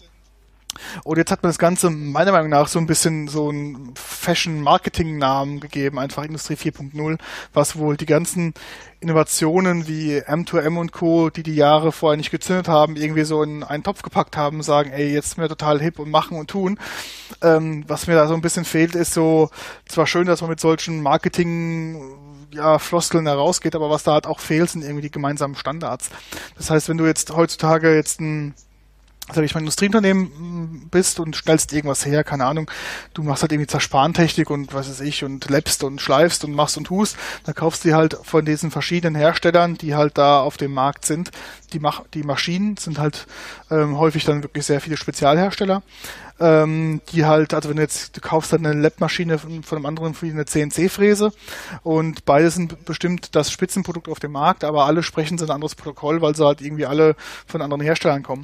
Und jetzt hat man das Ganze meiner Meinung nach so ein bisschen so einen Fashion-Marketing-Namen gegeben, einfach Industrie vier Punkt null, was wohl die ganzen Innovationen wie M to M und Co., die die Jahre vorher nicht gezündet haben, irgendwie so in einen Topf gepackt haben, sagen, ey, jetzt sind wir total hip und machen und tun. Ähm, was mir da so ein bisschen fehlt, ist so, zwar schön, dass man mit solchen Marketing ja, Floskeln herausgeht, aber was da halt auch fehlt, sind irgendwie die gemeinsamen Standards. Das heißt, wenn du jetzt heutzutage jetzt ein sag ich mal, Industrieunternehmen bist und stellst irgendwas her, keine Ahnung, du machst halt irgendwie Zersparentechnik und was weiß ich und läppst und schleifst und machst und tust, dann kaufst du halt von diesen verschiedenen Herstellern, die halt da auf dem Markt sind, die, Mach die Maschinen sind halt ähm, häufig dann wirklich sehr viele Spezialhersteller, ähm, die halt, also wenn du jetzt, du kaufst halt eine Lappmaschine von, von einem anderen wie eine C N C-Fräse und beide sind bestimmt das Spitzenprodukt auf dem Markt, aber alle sprechen so ein anderes Protokoll, weil sie halt irgendwie alle von anderen Herstellern kommen.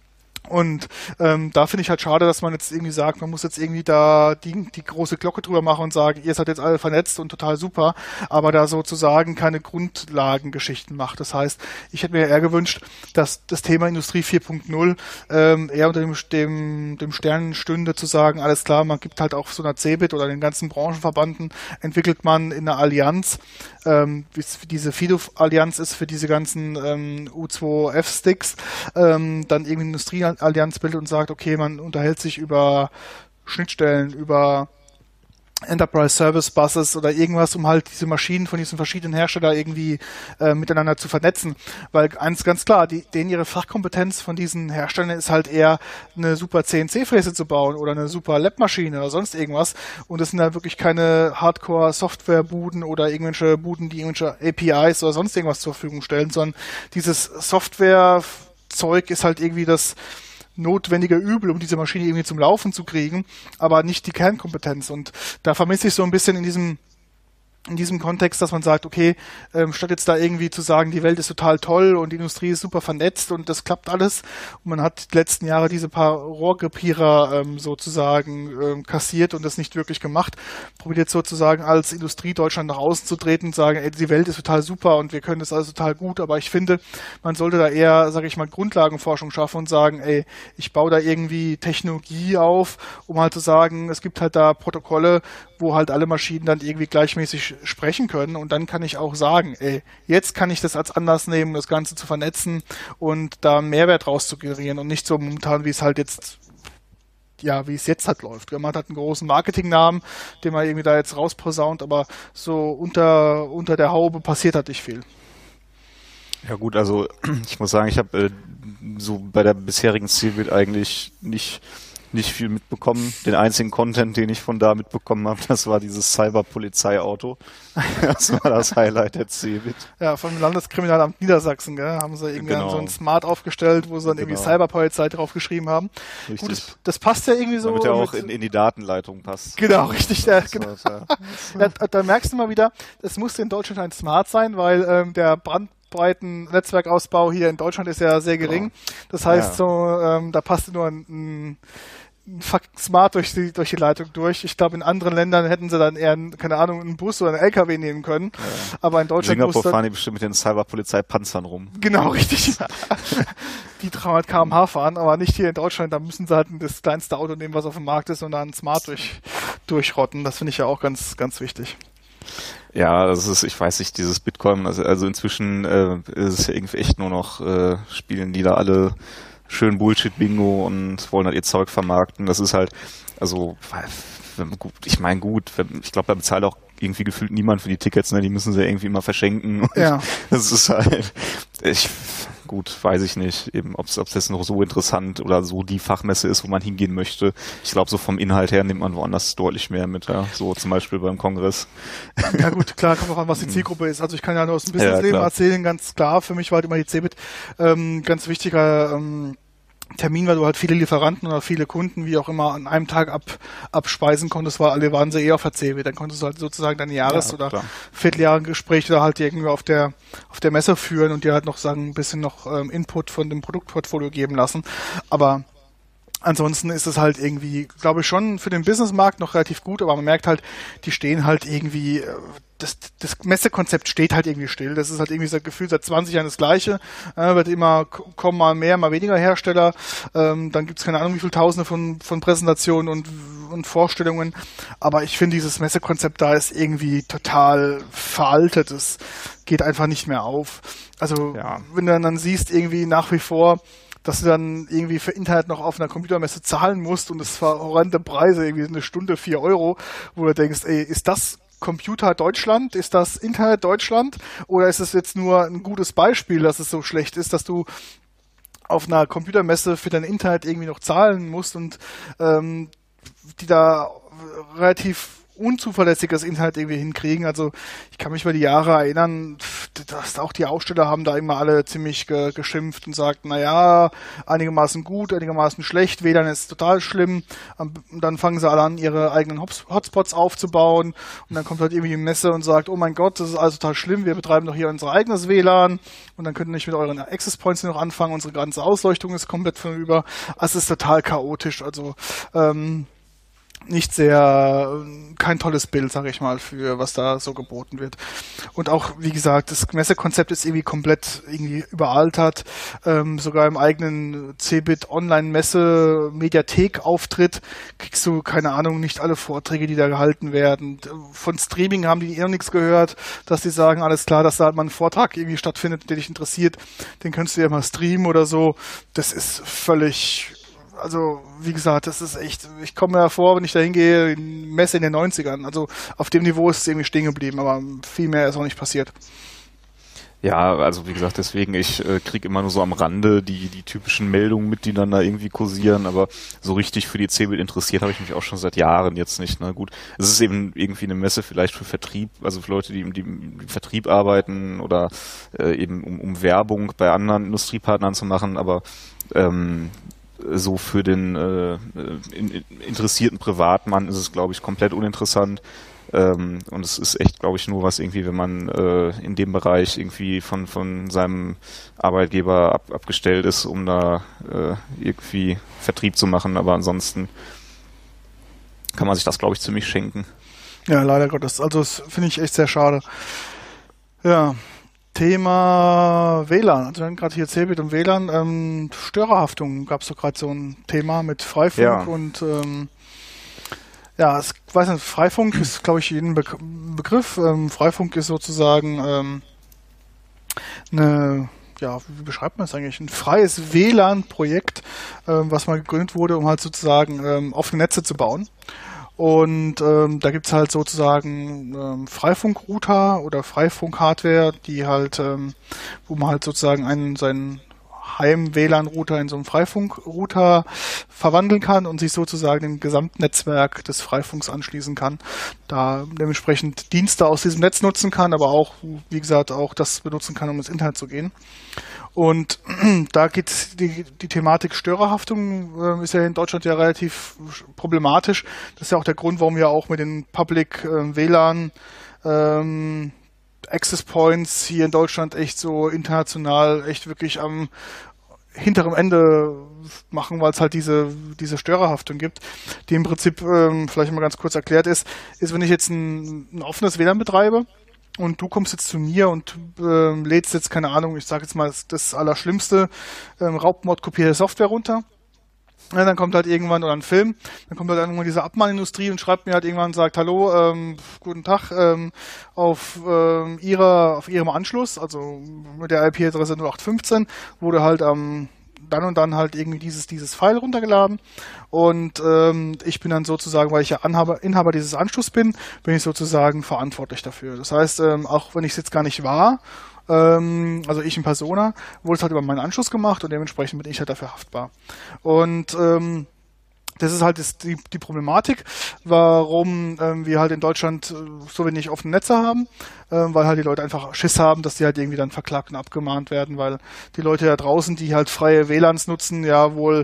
Und ähm, da finde ich halt schade, dass man jetzt irgendwie sagt, man muss jetzt irgendwie da die, die große Glocke drüber machen und sagen, ihr seid jetzt alle vernetzt und total super, aber da sozusagen keine Grundlagengeschichten macht. Das heißt, ich hätte mir eher gewünscht, dass das Thema Industrie vier Punkt null ähm, eher unter dem, dem, dem Stern stünde, zu sagen, alles klar, man gibt halt auch so einer CeBIT oder den ganzen Branchenverbanden, entwickelt man in einer Allianz, ähm, wie diese FIDO-Allianz ist für diese ganzen ähm, U zwei F-Sticks, ähm, dann irgendwie Industrie Allianz bildet und sagt, okay, man unterhält sich über Schnittstellen, über Enterprise Service Buses oder irgendwas, um halt diese Maschinen von diesen verschiedenen Herstellern irgendwie äh, miteinander zu vernetzen. Weil eins ganz klar, die, denen ihre Fachkompetenz von diesen Herstellern ist halt eher eine super C N C-Fräse zu bauen oder eine super Lab-Maschine oder sonst irgendwas. Und das sind halt wirklich keine Hardcore-Software-Buden oder irgendwelche Buden, die irgendwelche A P Is oder sonst irgendwas zur Verfügung stellen, sondern dieses Software-Zeug ist halt irgendwie das notwendige Übel, um diese Maschine irgendwie zum Laufen zu kriegen, aber nicht die Kernkompetenz. Und da vermisse ich so ein bisschen in diesem in diesem Kontext, dass man sagt, okay, ähm, statt jetzt da irgendwie zu sagen, die Welt ist total toll und die Industrie ist super vernetzt und das klappt alles und man hat die letzten Jahre diese paar Rohrkrepierer ähm, sozusagen ähm, kassiert und das nicht wirklich gemacht, probiert jetzt sozusagen als Industrie Deutschland nach außen zu treten und sagen, ey, die Welt ist total super und wir können das alles total gut, aber ich finde, man sollte da eher, sage ich mal, Grundlagenforschung schaffen und sagen, ey, ich baue da irgendwie Technologie auf, um halt zu sagen, es gibt halt da Protokolle, wo halt alle Maschinen dann irgendwie gleichmäßig sprechen können und dann kann ich auch sagen, ey, jetzt kann ich das als Anlass nehmen, das Ganze zu vernetzen und da einen Mehrwert raus zu generieren und nicht so momentan, wie es halt jetzt, ja, wie es jetzt halt läuft. Man hat einen großen Marketingnamen, den man irgendwie da jetzt rausposaunt, aber so unter, unter der Haube passiert halt nicht viel. Ja gut, also ich muss sagen, ich habe äh, so bei der bisherigen CeBIT eigentlich nicht nicht viel mitbekommen. Den einzigen Content, den ich von da mitbekommen habe, das war dieses Cyber-Polizeiauto. Das war das Highlight der CeBIT. Ja, vom Landeskriminalamt Niedersachsen, gell, haben sie irgendwie genau. so ein Smart aufgestellt, wo sie dann genau. irgendwie Cyberpolizei draufgeschrieben haben. Richtig. Gut, das, das passt ja irgendwie so. Damit er auch in, in die Datenleitung passt. Genau, richtig. Ja, genau. Ja. Ja, da merkst du mal wieder, es musste in Deutschland ein Smart sein, weil ähm, der Brand breiten Netzwerkausbau hier in Deutschland ist ja sehr gering. Das heißt, ja. so ähm, da passt nur ein, ein, ein Fuck Smart durch die, durch die Leitung durch. Ich glaube, in anderen Ländern hätten sie dann eher, keine Ahnung, einen Bus oder einen L K W nehmen können. Ja. Aber in Deutschland in Singapur fahren die bestimmt mit den Cyberpolizei-Panzern rum. Genau, richtig. Die dreihundert Kilometer pro Stunde fahren, aber nicht hier in Deutschland. Da müssen sie halt das kleinste Auto nehmen, was auf dem Markt ist und dann Smart durch, durchrotten. Das finde ich ja auch ganz, ganz wichtig. Ja, das ist, ich weiß nicht, dieses Bitcoin, also, also inzwischen äh, ist es ja irgendwie echt nur noch, äh, spielen die da alle schön Bullshit-Bingo und wollen halt ihr Zeug vermarkten. Das ist halt, also, gut, ich meine gut, ich glaube, da bezahlt auch irgendwie gefühlt niemand für die Tickets, ne? Die müssen sie irgendwie immer verschenken. Und ja. Das ist halt, ich, gut, weiß ich nicht, eben, ob es jetzt noch so interessant oder so die Fachmesse ist, wo man hingehen möchte. Ich glaube, so vom Inhalt her nimmt man woanders deutlich mehr mit, ja. So zum Beispiel beim Kongress. Ja gut, klar, kommt auch an, was die Zielgruppe ist. Also ich kann ja nur aus dem Businessleben ja, erzählen, ganz klar. Für mich war halt immer die CeBIT ähm, ganz wichtiger ähm, Termin, weil du halt viele Lieferanten oder viele Kunden, wie auch immer, an einem Tag ab, abspeisen konntest, weil alle waren sie eh auf der CeBIT. Dann konntest du halt sozusagen deine Jahres- ja, oder Vierteljahresgespräche da halt irgendwie auf der auf der Messe führen und dir halt noch sagen, ein bisschen noch ähm, Input von dem Produktportfolio geben lassen. Aber ansonsten ist es halt irgendwie, glaube ich, schon für den Businessmarkt noch relativ gut, aber man merkt halt, die stehen halt irgendwie, das, das Messekonzept steht halt irgendwie still. Das ist halt irgendwie so Gefühl seit zwanzig Jahren das Gleiche. Äh, wird immer, kommen mal mehr, mal weniger Hersteller. Ähm, dann gibt's keine Ahnung, wie viele Tausende von, von Präsentationen und, und Vorstellungen. Aber ich finde, dieses Messekonzept da ist irgendwie total veraltet. Es geht einfach nicht mehr auf. Also, ja. Wenn du dann siehst, irgendwie nach wie vor, dass du dann irgendwie für Internet noch auf einer Computermesse zahlen musst und es war horrende Preise, irgendwie eine Stunde vier Euro, wo du denkst, ey, ist das Computer Deutschland? Ist das Internet Deutschland? Oder ist es jetzt nur ein gutes Beispiel, dass es so schlecht ist, dass du auf einer Computermesse für dein Internet irgendwie noch zahlen musst und ähm, die da relativ unzuverlässiges Internet irgendwie hinkriegen. Also ich kann mich über die Jahre erinnern, dass auch die Aussteller haben da immer alle ziemlich ge- geschimpft und sagt, naja, einigermaßen gut, einigermaßen schlecht, W L A N ist total schlimm. Und dann fangen sie alle an, ihre eigenen Hotspots aufzubauen und dann kommt halt irgendwie die Messe und sagt, oh mein Gott, das ist alles total schlimm, wir betreiben doch hier unser eigenes W L A N und dann könnt ihr nicht mit euren Access Points noch anfangen, unsere ganze Ausleuchtung ist komplett vorüber. Also es ist total chaotisch, also ähm, nicht sehr, kein tolles Bild, sag ich mal, für was da so geboten wird. Und auch, wie gesagt, das Messekonzept ist irgendwie komplett irgendwie überaltert. Ähm, sogar im eigenen Cebit Online-Messe-Mediathek-Auftritt kriegst du, keine Ahnung, nicht alle Vorträge, die da gehalten werden. Von Streaming haben die eh noch nichts gehört, dass die sagen, alles klar, dass da halt mal ein Vortrag irgendwie stattfindet, der dich interessiert, den kannst du ja mal streamen oder so. Das ist völlig... Also, wie gesagt, das ist echt, ich komme mir vor, wenn ich da hingehe, Messe in den neunzigern. Also, auf dem Niveau ist es irgendwie stehen geblieben, aber viel mehr ist auch nicht passiert. Ja, also wie gesagt, deswegen, ich äh, kriege immer nur so am Rande die die typischen Meldungen mit, die dann da irgendwie kursieren, aber so richtig für die Cebit interessiert habe ich mich auch schon seit Jahren jetzt nicht. Ne? Gut, es ist eben irgendwie eine Messe vielleicht für Vertrieb, also für Leute, die, die im Vertrieb arbeiten oder äh, eben um, um Werbung bei anderen Industriepartnern zu machen, aber ähm, so für den äh, in, interessierten Privatmann ist es, glaube ich, komplett uninteressant. Ähm, und es ist echt, glaube ich, nur was irgendwie, wenn man äh, in dem Bereich irgendwie von, von seinem Arbeitgeber ab, abgestellt ist, um da äh, irgendwie Vertrieb zu machen. Aber ansonsten kann man sich das, glaube ich, ziemlich schenken. Ja, leider Gottes. Also das finde ich echt sehr schade. Ja. Thema W L A N, also dann gerade hier Cebit und W L A N, ähm, Störerhaftung gab es doch gerade so ein Thema mit Freifunk ja. und ähm, ja, ich weiß nicht, Freifunk ist, glaube ich, jeden Be- Begriff. Ähm, Freifunk ist sozusagen ähm, eine, ja, wie beschreibt man das eigentlich? Ein freies W L A N-Projekt, ähm, was mal gegründet wurde, um halt sozusagen ähm, offene Netze zu bauen. Und ähm, da gibt's halt sozusagen ähm, Freifunkrouter oder Freifunk-Hardware, die halt, ähm, wo man halt sozusagen einen seinen Heim-W L A N-Router in so einen Freifunk-Router verwandeln kann und sich sozusagen dem Gesamtnetzwerk des Freifunks anschließen kann. Da dementsprechend Dienste aus diesem Netz nutzen kann, aber auch, wie gesagt, auch das benutzen kann, um ins Internet zu gehen. Und da geht die, die Thematik Störerhaftung, äh, ist ja in Deutschland ja relativ problematisch. Das ist ja auch der Grund, warum wir auch mit den Public äh, W L A N ähm, Access Points hier in Deutschland echt so international echt wirklich am hinteren Ende machen, weil es halt diese diese Störerhaftung gibt, die im Prinzip, ähm, vielleicht mal ganz kurz erklärt ist, ist, wenn ich jetzt ein, ein offenes W L A N betreibe, und du kommst jetzt zu mir und ähm, lädst jetzt, keine Ahnung, ich sage jetzt mal das, das Allerschlimmste, ähm, raubmordkopierte Software runter. Ja, dann kommt halt irgendwann, oder ein Film, dann kommt halt irgendwann diese Abmahnindustrie und schreibt mir halt irgendwann und sagt, hallo, ähm, guten Tag, ähm, auf ähm, ihrer, auf ihrem Anschluss, also mit der I P-Adresse null acht fünfzehn, wurde halt am ähm, dann und dann halt irgendwie dieses dieses File runtergeladen und ähm, ich bin dann sozusagen, weil ich ja Anhaber, Inhaber dieses Anschlusses bin, bin ich sozusagen verantwortlich dafür. Das heißt, ähm, auch wenn ich es jetzt gar nicht war, ähm, also ich in Persona, wurde es halt über meinen Anschluss gemacht und dementsprechend bin ich halt dafür haftbar. Und ähm, das ist halt das, die, die Problematik, warum ähm, wir halt in Deutschland äh, so wenig offene Netze haben, ähm, weil halt die Leute einfach Schiss haben, dass die halt irgendwie dann verklagt und abgemahnt werden, weil die Leute da draußen, die halt freie W L A Ns nutzen, ja wohl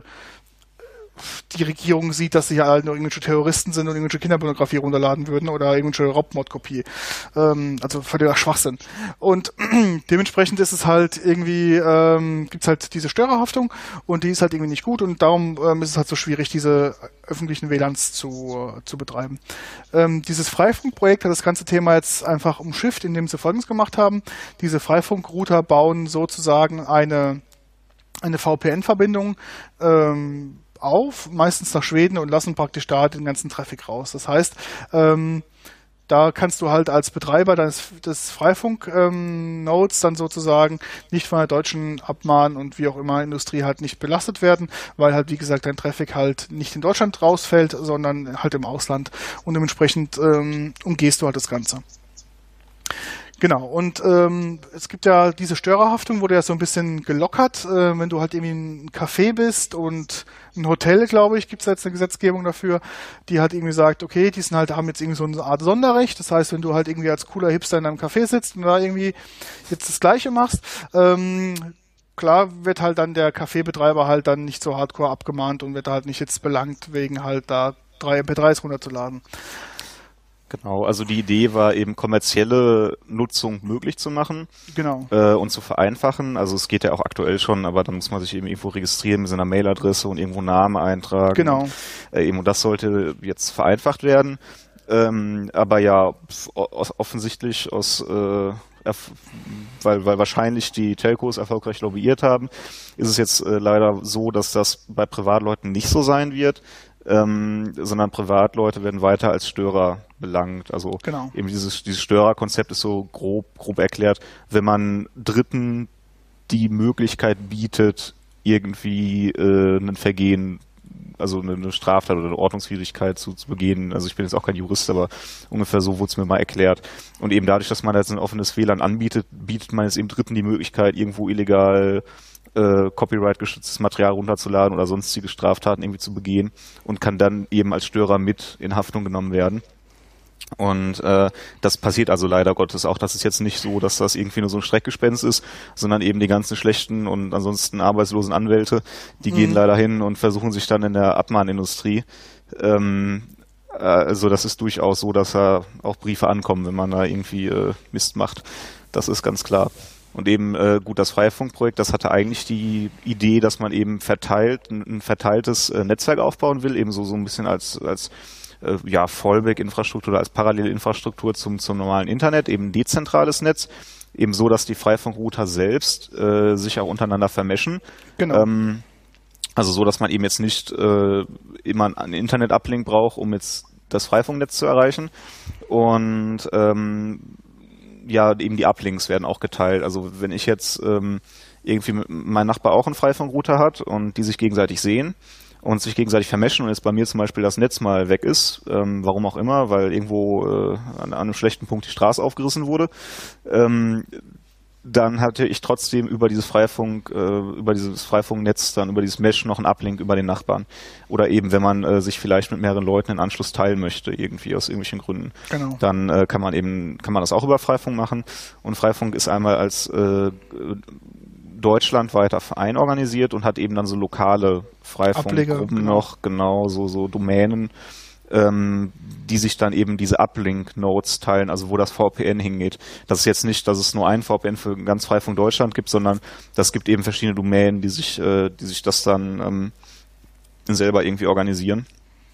die Regierung sieht, dass sie ja halt nur irgendwelche Terroristen sind und irgendwelche Kinderpornografie runterladen würden oder irgendwelche Raubmordkopie. Ähm, also völliger Schwachsinn. Und dementsprechend ist es halt irgendwie, ähm, gibt es halt diese Störerhaftung und die ist halt irgendwie nicht gut und darum ähm, ist es halt so schwierig, diese öffentlichen W L A Ns zu, äh, zu betreiben. Ähm, dieses Freifunkprojekt hat das ganze Thema jetzt einfach umschifft, indem sie Folgendes gemacht haben. Diese Freifunkrouter bauen sozusagen eine, eine V P N-Verbindung, ähm, auf, meistens nach Schweden und lassen praktisch da den ganzen Traffic raus. Das heißt, ähm, da kannst du halt als Betreiber deines des Freifunk-Nodes ähm, dann sozusagen nicht von der deutschen Abmahn- und wie auch immer Industrie halt nicht belastet werden, weil halt, wie gesagt, dein Traffic halt nicht in Deutschland rausfällt, sondern halt im Ausland und dementsprechend ähm, umgehst du halt das Ganze. Genau, und ähm, es gibt ja diese Störerhaftung, wurde ja so ein bisschen gelockert, äh, wenn du halt irgendwie ein Café bist und ein Hotel, glaube ich, gibt es jetzt eine Gesetzgebung dafür, die halt irgendwie sagt, okay, die sind halt, haben jetzt irgendwie so eine Art Sonderrecht, das heißt, wenn du halt irgendwie als cooler Hipster in deinem Café sitzt und da irgendwie jetzt das Gleiche machst, ähm, klar wird halt dann der Cafébetreiber halt dann nicht so hardcore abgemahnt und wird halt nicht jetzt belangt, wegen halt da drei M P drei s runterzuladen. Genau, also die Idee war eben kommerzielle Nutzung möglich zu machen, genau. äh, und zu vereinfachen. Also es geht ja auch aktuell schon, aber dann muss man sich eben irgendwo registrieren mit seiner Mailadresse und irgendwo Namen eintragen. Genau. Und, äh, eben, und das sollte jetzt vereinfacht werden. Ähm, aber ja, off- offensichtlich aus äh, weil, weil wahrscheinlich die Telcos erfolgreich lobbyiert haben, ist es jetzt äh, leider so, dass das bei Privatleuten nicht so sein wird. Ähm, sondern Privatleute werden weiter als Störer belangt. Also genau. eben dieses, dieses Störerkonzept ist so grob, grob erklärt, wenn man Dritten die Möglichkeit bietet, irgendwie äh, ein Vergehen, also eine, eine Straftat oder eine Ordnungswidrigkeit zu, zu begehen. Also ich bin jetzt auch kein Jurist, aber ungefähr so wurde es mir mal erklärt. Und eben dadurch, dass man jetzt ein offenes W L A N anbietet, bietet man jetzt eben Dritten die Möglichkeit, irgendwo illegal Äh, Copyright-geschütztes Material runterzuladen oder sonstige Straftaten irgendwie zu begehen und kann dann eben als Störer mit in Haftung genommen werden. Und äh, das passiert also leider Gottes auch. Das ist jetzt nicht so, dass das irgendwie nur so ein Schreckgespenst ist, sondern eben die ganzen schlechten und ansonsten arbeitslosen Anwälte, die mhm. gehen leider hin und versuchen sich dann in der Abmahnindustrie. Ähm, also das ist durchaus so, dass da auch Briefe ankommen, wenn man da irgendwie äh, Mist macht. Das ist ganz klar. Und eben, äh, gut, das Freifunkprojekt, das hatte eigentlich die Idee, dass man eben verteilt, ein, ein verteiltes äh, Netzwerk aufbauen will, eben so, so ein bisschen als, als äh, ja, Fallback-Infrastruktur oder als Parallelinfrastruktur zum, zum normalen Internet, eben ein dezentrales Netz, eben so, dass die Freifunkrouter selbst äh, sich auch untereinander vermischen. Genau. Ähm, also so, dass man eben jetzt nicht äh, immer einen Internet-Uplink braucht, um jetzt das Freifunknetz zu erreichen. Und ähm, ja, eben die Uplinks werden auch geteilt. Also wenn ich jetzt ähm, irgendwie mein Nachbar auch einen Freifunkrouter hat und die sich gegenseitig sehen und sich gegenseitig vermischen und jetzt bei mir zum Beispiel das Netz mal weg ist, ähm, warum auch immer, weil irgendwo äh, an, an einem schlechten Punkt die Straße aufgerissen wurde, ähm, dann hatte ich trotzdem über dieses Freifunk, äh, über dieses Freifunknetz, dann über dieses Mesh noch einen Uplink über den Nachbarn. Oder eben, wenn man äh, sich vielleicht mit mehreren Leuten in Anschluss teilen möchte, irgendwie aus irgendwelchen Gründen. Genau. Dann äh, kann man eben, kann man das auch über Freifunk machen. Und Freifunk ist einmal als äh, deutschlandweiter Verein organisiert und hat eben dann so lokale Freifunkgruppen genau. noch, genau, so, so Domänen, Ähm, die sich dann eben diese Uplink-Nodes teilen, also wo das V P N hingeht. Das ist jetzt nicht, dass es nur ein V P N für ganz Freifunk Deutschland gibt, sondern das gibt eben verschiedene Domänen, die sich, äh, die sich das dann ähm, selber irgendwie organisieren.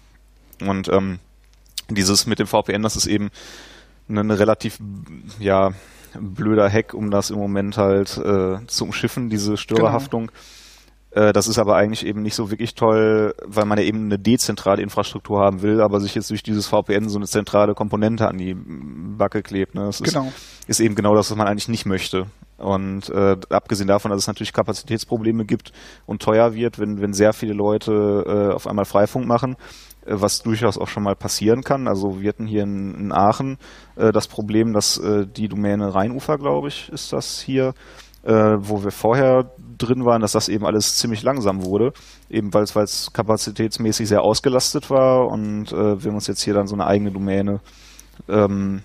Und ähm, dieses mit dem V P N, das ist eben ein relativ, ja, blöder Hack, um das im Moment halt äh, zu umschiffen, diese Störerhaftung. Genau. Das ist aber eigentlich eben nicht so wirklich toll, weil man ja eben eine dezentrale Infrastruktur haben will, aber sich jetzt durch dieses V P N so eine zentrale Komponente an die Backe klebt. Ne? Das ist, genau. ist eben genau das, was man eigentlich nicht möchte. Und äh, abgesehen davon, dass es natürlich Kapazitätsprobleme gibt und teuer wird, wenn, wenn sehr viele Leute äh, auf einmal Freifunk machen, äh, was durchaus auch schon mal passieren kann. Also wir hatten hier in, in Aachen äh, das Problem, dass äh, die Domäne Rheinufer, glaube ich, ist das hier, Äh, wo wir vorher drin waren, dass das eben alles ziemlich langsam wurde, eben weil es kapazitätsmäßig sehr ausgelastet war und äh, wir haben uns jetzt hier dann so eine eigene Domäne ähm,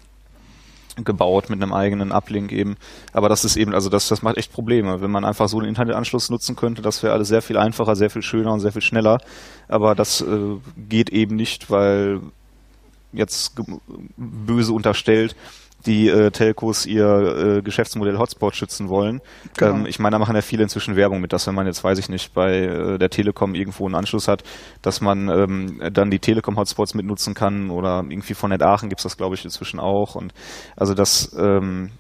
gebaut mit einem eigenen Uplink eben. Aber das ist eben, also das, das macht echt Probleme. Wenn man einfach so einen Internetanschluss nutzen könnte, das wäre alles sehr viel einfacher, sehr viel schöner und sehr viel schneller. Aber das äh, geht eben nicht, weil jetzt böse unterstellt, die äh, Telcos ihr äh, Geschäftsmodell Hotspot schützen wollen. Genau. Ähm, ich meine, da machen ja viele inzwischen Werbung mit, dass wenn man jetzt, weiß ich nicht, bei äh, der Telekom irgendwo einen Anschluss hat, dass man ähm, dann die Telekom-Hotspots mitnutzen kann oder irgendwie von Net Aachen gibt's das, glaube ich, inzwischen auch. Und also das ähm,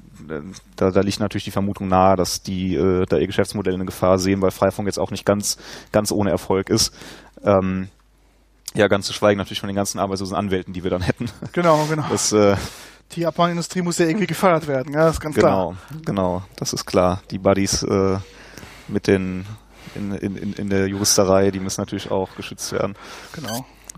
da, da liegt natürlich die Vermutung nahe, dass die äh, da ihr Geschäftsmodell in Gefahr sehen, weil Freifunk jetzt auch nicht ganz, ganz ohne Erfolg ist. Ähm, ja, ganz zu schweigen natürlich von den ganzen arbeitslosen Anwälten, die wir dann hätten. Genau, genau. Das, äh, die Abmahnindustrie muss ja irgendwie gefördert werden, ja, das ist ganz genau, klar. Genau, genau, das ist klar. Die Buddies äh, mit den in, in, in der Juristerei, die müssen natürlich auch geschützt werden. Genau.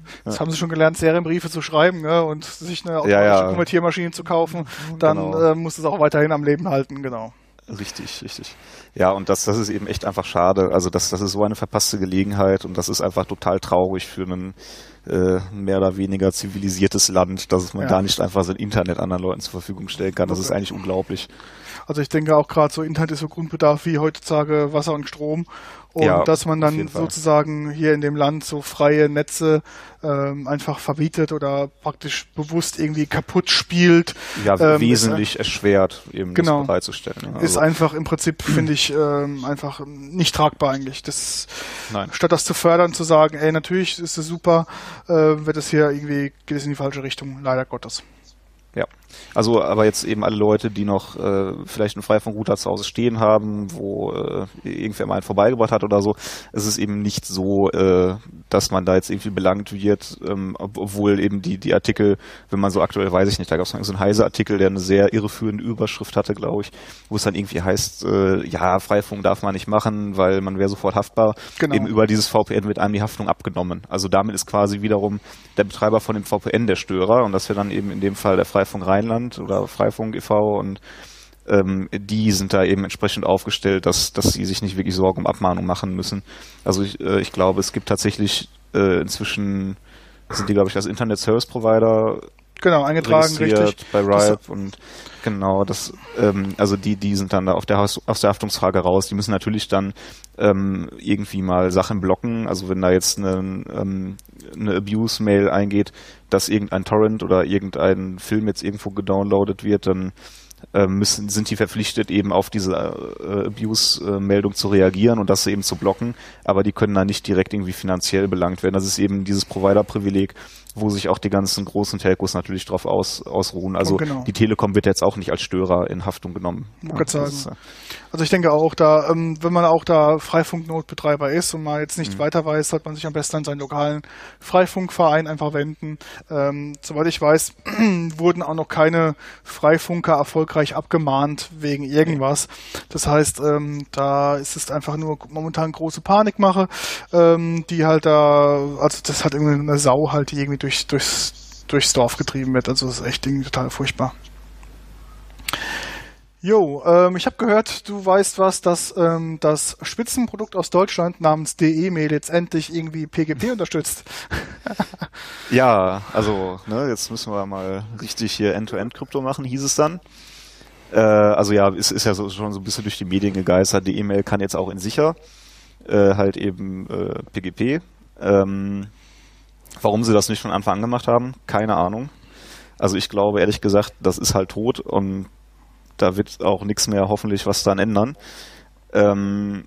Das Ja. haben sie schon gelernt, Serienbriefe zu schreiben, ne? Und sich eine automatische Ja, ja. Konvertiermaschine zu kaufen. Dann Genau. äh, muss es auch weiterhin am Leben halten, genau. Richtig, richtig. Ja, und das, das ist eben echt einfach schade. Also das, das ist so eine verpasste Gelegenheit und das ist einfach total traurig für ein äh, mehr oder weniger zivilisiertes Land, dass man Ja. gar nicht einfach sein Internet anderen Leuten zur Verfügung stellen kann. Das ist eigentlich unglaublich. Also ich denke auch gerade so Internet ist so Grundbedarf wie heutzutage Wasser und Strom. Und Ja, dass man auf dann jeden Fall. sozusagen hier in dem Land so freie Netze ähm, einfach verbietet oder praktisch bewusst irgendwie kaputt spielt. Ja, ähm, wesentlich ist, erschwert, eben genau. das bereitzustellen. Ja, ist also, einfach im Prinzip, finde ich, ähm, einfach nicht tragbar eigentlich. Das, nein. statt das zu fördern, zu sagen, ey, natürlich ist es super, äh, wird es hier irgendwie, geht es in die falsche Richtung, leider Gottes. Ja, also aber jetzt eben alle Leute, die noch äh, vielleicht einen Freifunkrouter zu Hause stehen haben, wo äh, irgendwer mal einen vorbeigebracht hat oder so, es ist eben nicht so, äh, dass man da jetzt irgendwie belangt wird, ähm, ob- obwohl eben die die Artikel, wenn man so aktuell, weiß ich nicht, da gab es so einen Heise-Artikel, der eine sehr irreführende Überschrift hatte, glaube ich, wo es dann irgendwie heißt, äh, ja, Freifunk darf man nicht machen, weil man wäre sofort haftbar. Genau. Eben über dieses V P N wird einem die Haftung abgenommen. Also damit ist quasi wiederum der Betreiber von dem V P N der Störer und das wäre dann eben in dem Fall der Freifunk Rheinland oder Freifunk e V und ähm, die sind da eben entsprechend aufgestellt, dass, dass sie sich nicht wirklich Sorgen um Abmahnung machen müssen. Also ich, äh, ich glaube, es gibt tatsächlich äh, inzwischen, sind die, glaube ich, als Internet Service Provider Genau, eingetragen, registriert richtig. bei Das- Ripe und genau, das, ähm, also die, die sind dann da auf der, Haus- aus der Haftungsfrage raus. Die müssen natürlich dann ähm, irgendwie mal Sachen blocken. Also wenn da jetzt eine, ähm, eine Abuse-Mail eingeht, dass irgendein Torrent oder irgendein Film jetzt irgendwo gedownloadet wird, dann äh, müssen, sind die verpflichtet, eben auf diese äh, Abuse-Meldung zu reagieren und das eben zu blocken. Aber die können da nicht direkt irgendwie finanziell belangt werden. Das ist eben dieses Provider-Privileg, wo sich auch die ganzen großen Telcos natürlich drauf aus, ausruhen. Also Oh, genau. die Telekom wird jetzt auch nicht als Störer in Haftung genommen. Ich wollte gerade das ist, sagen. äh, Also ich denke auch, da, ähm, wenn man auch da Freifunknotbetreiber ist und man jetzt nicht Mhm. weiter weiß, sollte man sich am besten an seinen lokalen Freifunkverein einfach wenden. Ähm, soweit ich weiß, wurden auch noch keine Freifunker erfolgreich abgemahnt wegen irgendwas. Das heißt, ähm, da ist es einfach nur momentan große Panikmache, ähm, die halt da, also das hat irgendwie eine Sau halt, die irgendwie durch, durchs, durchs Dorf getrieben wird. Also das ist echt irgendwie total furchtbar. Jo, ähm, ich habe gehört, du weißt was, dass ähm, das Spitzenprodukt aus Deutschland namens D E-Mail jetzt endlich irgendwie P G P unterstützt. Ja, also ne, jetzt müssen wir mal richtig hier End-to-End-Krypto machen, hieß es dann. Äh, also ja, es ist ja so, schon so ein bisschen durch die Medien gegeistert. Die E-Mail kann jetzt auch in sicher, äh, halt eben äh, P G P. Ähm, warum sie das nicht von Anfang an gemacht haben, keine Ahnung. Also ich glaube ehrlich gesagt, das ist halt tot und da wird auch nichts mehr hoffentlich was dann ändern. Ähm,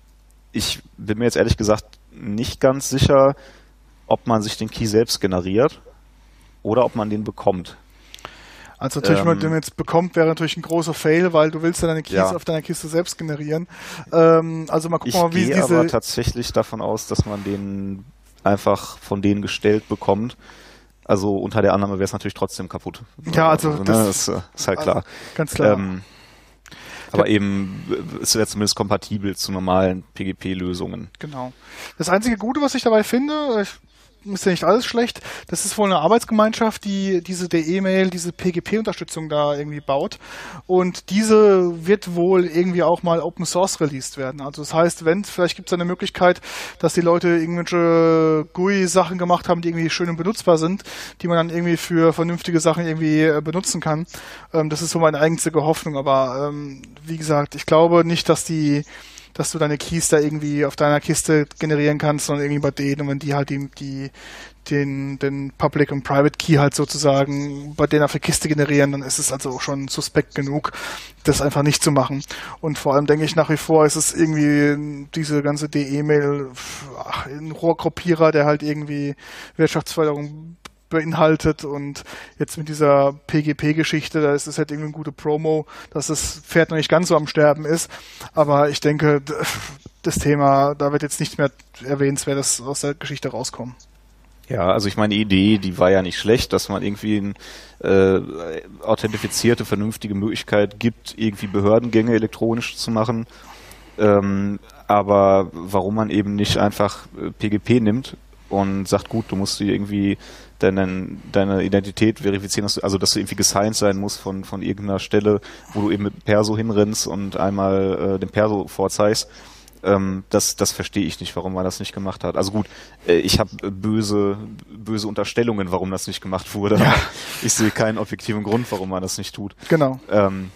ich bin mir jetzt ehrlich gesagt nicht ganz sicher, ob man sich den Key selbst generiert oder ob man den bekommt. Also natürlich, wenn man Ähm, den jetzt bekommt, wäre natürlich ein großer Fail, weil du willst ja deine Keys Ja. auf deiner Kiste selbst generieren. Ähm, also mal gucken, Ich mal, wie gehe diese... aber tatsächlich davon aus, dass man den einfach von denen gestellt bekommt. Also unter der Annahme wäre es natürlich trotzdem kaputt. Ja, also ne, das- das äh, ist halt klar. Also, ganz klar. Ähm, aber eben, äh, es wäre zumindest kompatibel zu normalen P G P-Lösungen. Genau. Das einzige Gute, was ich dabei finde, ich, ist ja nicht alles schlecht, das ist wohl eine Arbeitsgemeinschaft, die diese D E-Mail, diese P G P-Unterstützung da irgendwie baut. Und diese wird wohl irgendwie auch mal Open Source released werden. Also das heißt, wenn, vielleicht gibt es eine Möglichkeit, dass die Leute irgendwelche G U I-Sachen gemacht haben, die irgendwie schön und benutzbar sind, die man dann irgendwie für vernünftige Sachen irgendwie äh, benutzen kann. Ähm, das ist so meine einzige Hoffnung. Aber ähm, wie gesagt, ich glaube nicht, dass die dass du deine Keys da irgendwie auf deiner Kiste generieren kannst, sondern irgendwie bei denen, und wenn die halt die, die den, den Public und Private Key halt sozusagen bei denen auf der Kiste generieren, dann ist es also auch schon suspekt genug, das einfach nicht zu machen. Und vor allem denke ich nach wie vor, ist es irgendwie diese ganze D E-Mail ach, ein Rohrkopierer, der halt irgendwie Wirtschaftsförderung beinhaltet, und jetzt mit dieser P G P-Geschichte, da ist es halt irgendwie eine gute Promo, dass das Pferd noch nicht ganz so am Sterben ist, aber ich denke, d- das Thema, da wird jetzt nicht mehr erwähnenswertes aus der Geschichte rauskommen. Ja, also ich meine, die Idee, die war ja nicht schlecht, dass man irgendwie eine äh, authentifizierte, vernünftige Möglichkeit gibt, irgendwie Behördengänge elektronisch zu machen. Ähm, aber warum man eben nicht einfach äh, P G P nimmt und sagt, gut, du musst dir irgendwie deine, deine Identität verifizieren, dass du, also dass du irgendwie gesigned sein musst von, von irgendeiner Stelle, wo du eben mit Perso hinrennst und einmal äh, den Perso vorzeigst. Ähm, das, das verstehe ich nicht, warum man das nicht gemacht hat. Also gut, äh, ich habe böse, böse Unterstellungen, warum das nicht gemacht wurde. Ja. Ich sehe keinen objektiven Grund, warum man das nicht tut. Genau. Ähm,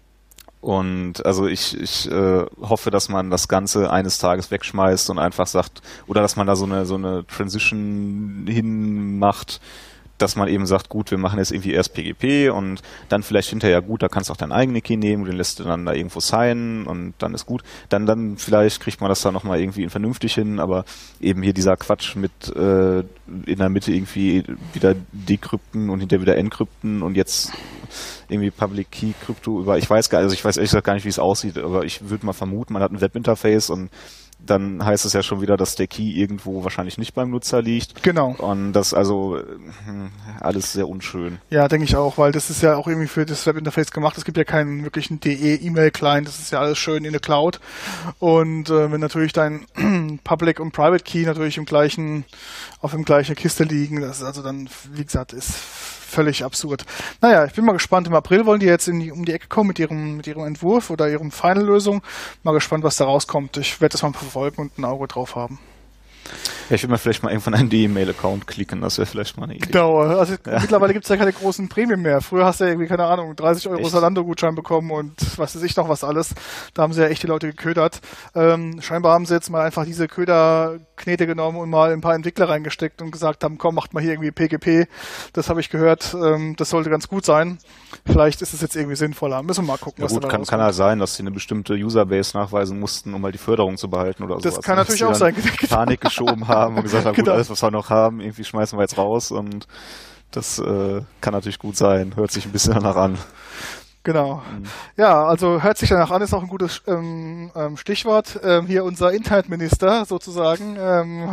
und also ich, ich äh, hoffe, dass man das Ganze eines Tages wegschmeißt und einfach sagt, oder dass man da so eine so eine Transition hinmacht, dass man eben sagt, gut, wir machen jetzt irgendwie erst P G P und dann vielleicht hinterher, gut, da kannst du auch deinen eigenen Key nehmen und den lässt du dann da irgendwo signen und dann ist gut. Dann dann vielleicht kriegt man das dann nochmal irgendwie vernünftig hin, aber eben hier dieser Quatsch mit äh, in der Mitte irgendwie wieder dekrypten und hinterher wieder enkrypten und jetzt irgendwie Public Key Krypto über, ich weiß gar also ich weiß ehrlich gesagt gar nicht, wie es aussieht, aber ich würde mal vermuten, man hat ein Webinterface und dann heißt es ja schon wieder, dass der Key irgendwo wahrscheinlich nicht beim Nutzer liegt. Genau. Und das also alles sehr unschön. Ja, denke ich auch, weil das ist ja auch irgendwie für das Webinterface gemacht. Es gibt ja keinen wirklichen D E-E-Mail-Client, das ist ja alles schön in der Cloud. Und äh, wenn natürlich dein Public und Private Key natürlich im gleichen, auf dem gleichen Kiste liegen, das ist also dann, wie gesagt, ist völlig absurd. Naja, ich bin mal gespannt. Im April wollen die jetzt in die, um die Ecke kommen mit ihrem, mit ihrem Entwurf oder ihrem Final-Lösung. Mal gespannt, was da rauskommt. Ich werde das mal verfolgen und ein Auge drauf haben. Ja, ich will mal vielleicht mal irgendwann einen D-E-Mail-Account klicken, das wäre vielleicht mal eine Idee. Genau, also ja. Mittlerweile gibt es ja keine großen Prämien mehr. Früher hast du ja irgendwie, keine Ahnung, dreißig Euro Echt? Zalando-Gutschein bekommen und was weiß ich noch was alles. Da haben sie ja echt die Leute geködert. Ähm, scheinbar haben sie jetzt mal einfach diese Köderknete genommen und mal ein paar Entwickler reingesteckt und gesagt haben, komm, macht mal hier irgendwie P G P. Das habe ich gehört, ähm, das sollte ganz gut sein. Vielleicht ist es jetzt irgendwie sinnvoller. Müssen wir mal gucken, ja, was gut, da kann, rauskommt. kann ja sein, dass sie eine bestimmte Userbase nachweisen mussten, um mal die Förderung zu behalten oder Das sowas. kann natürlich auch sein. Panik geschoben haben und gesagt haben, gut, Genau. alles, was wir noch haben, irgendwie schmeißen wir jetzt raus und das äh, kann natürlich gut sein. Hört sich ein bisschen danach an. Genau. Ja, also hört sich danach an, ist auch ein gutes ähm, ähm, Stichwort. Ähm, hier unser Internetminister sozusagen, ähm,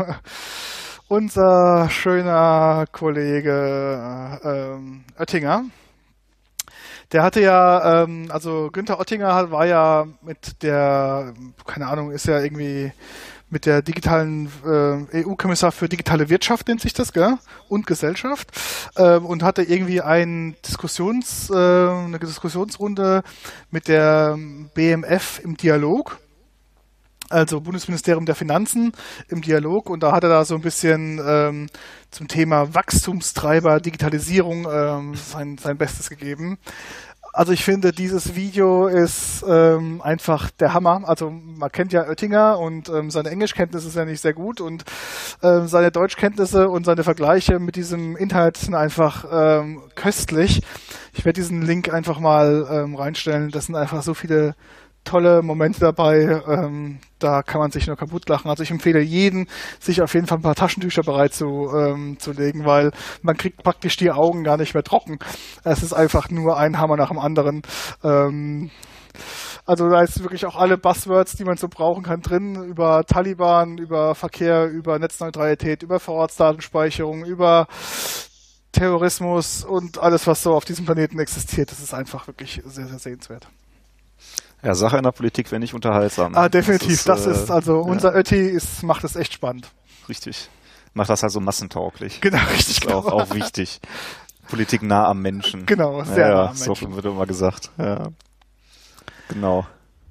unser schöner Kollege ähm, Oettinger. Der hatte ja, ähm, also Günther Oettinger war ja mit der, keine Ahnung, ist ja irgendwie mit der digitalen äh, E U-Kommissar für digitale Wirtschaft, nennt sich das, gell? Und Gesellschaft, äh, und hatte irgendwie ein Diskussions, äh, eine Diskussionsrunde mit der B M F im Dialog, also Bundesministerium der Finanzen im Dialog, und da hat er da so ein bisschen ähm, zum Thema Wachstumstreiber, Digitalisierung ähm, sein, sein Bestes gegeben. Also ich finde, dieses Video ist ähm, einfach der Hammer. Also man kennt ja Oettinger und ähm, seine Englischkenntnisse sind ja nicht sehr gut und ähm, seine Deutschkenntnisse und seine Vergleiche mit diesem Internet sind einfach ähm, köstlich. Ich werde diesen Link einfach mal ähm, reinstellen. Das sind einfach so viele tolle Momente dabei, ähm, da kann man sich nur kaputt lachen. Also ich empfehle jeden, sich auf jeden Fall ein paar Taschentücher bereit zu, ähm, zu legen, weil man kriegt praktisch die Augen gar nicht mehr trocken. Es ist einfach nur ein Hammer nach dem anderen. Ähm, also da ist wirklich auch alle Buzzwords, die man so brauchen kann, drin, über Taliban, über Verkehr, über Netzneutralität, über Vorratsdatenspeicherung, über Terrorismus und alles, was so auf diesem Planeten existiert. Das ist einfach wirklich sehr, sehr sehenswert. Ja, Sache in der Politik wäre nicht unterhaltsam. Ah, definitiv. Das ist, das ist äh, also unser ja. Ötti ist, macht es echt spannend. Richtig. Macht das halt so massentauglich. Genau, richtig. Das ist genau. auch, auch wichtig. Politik nah am Menschen. Genau, sehr ja, nah ja, am so Menschen. wird immer gesagt. Ja. Genau.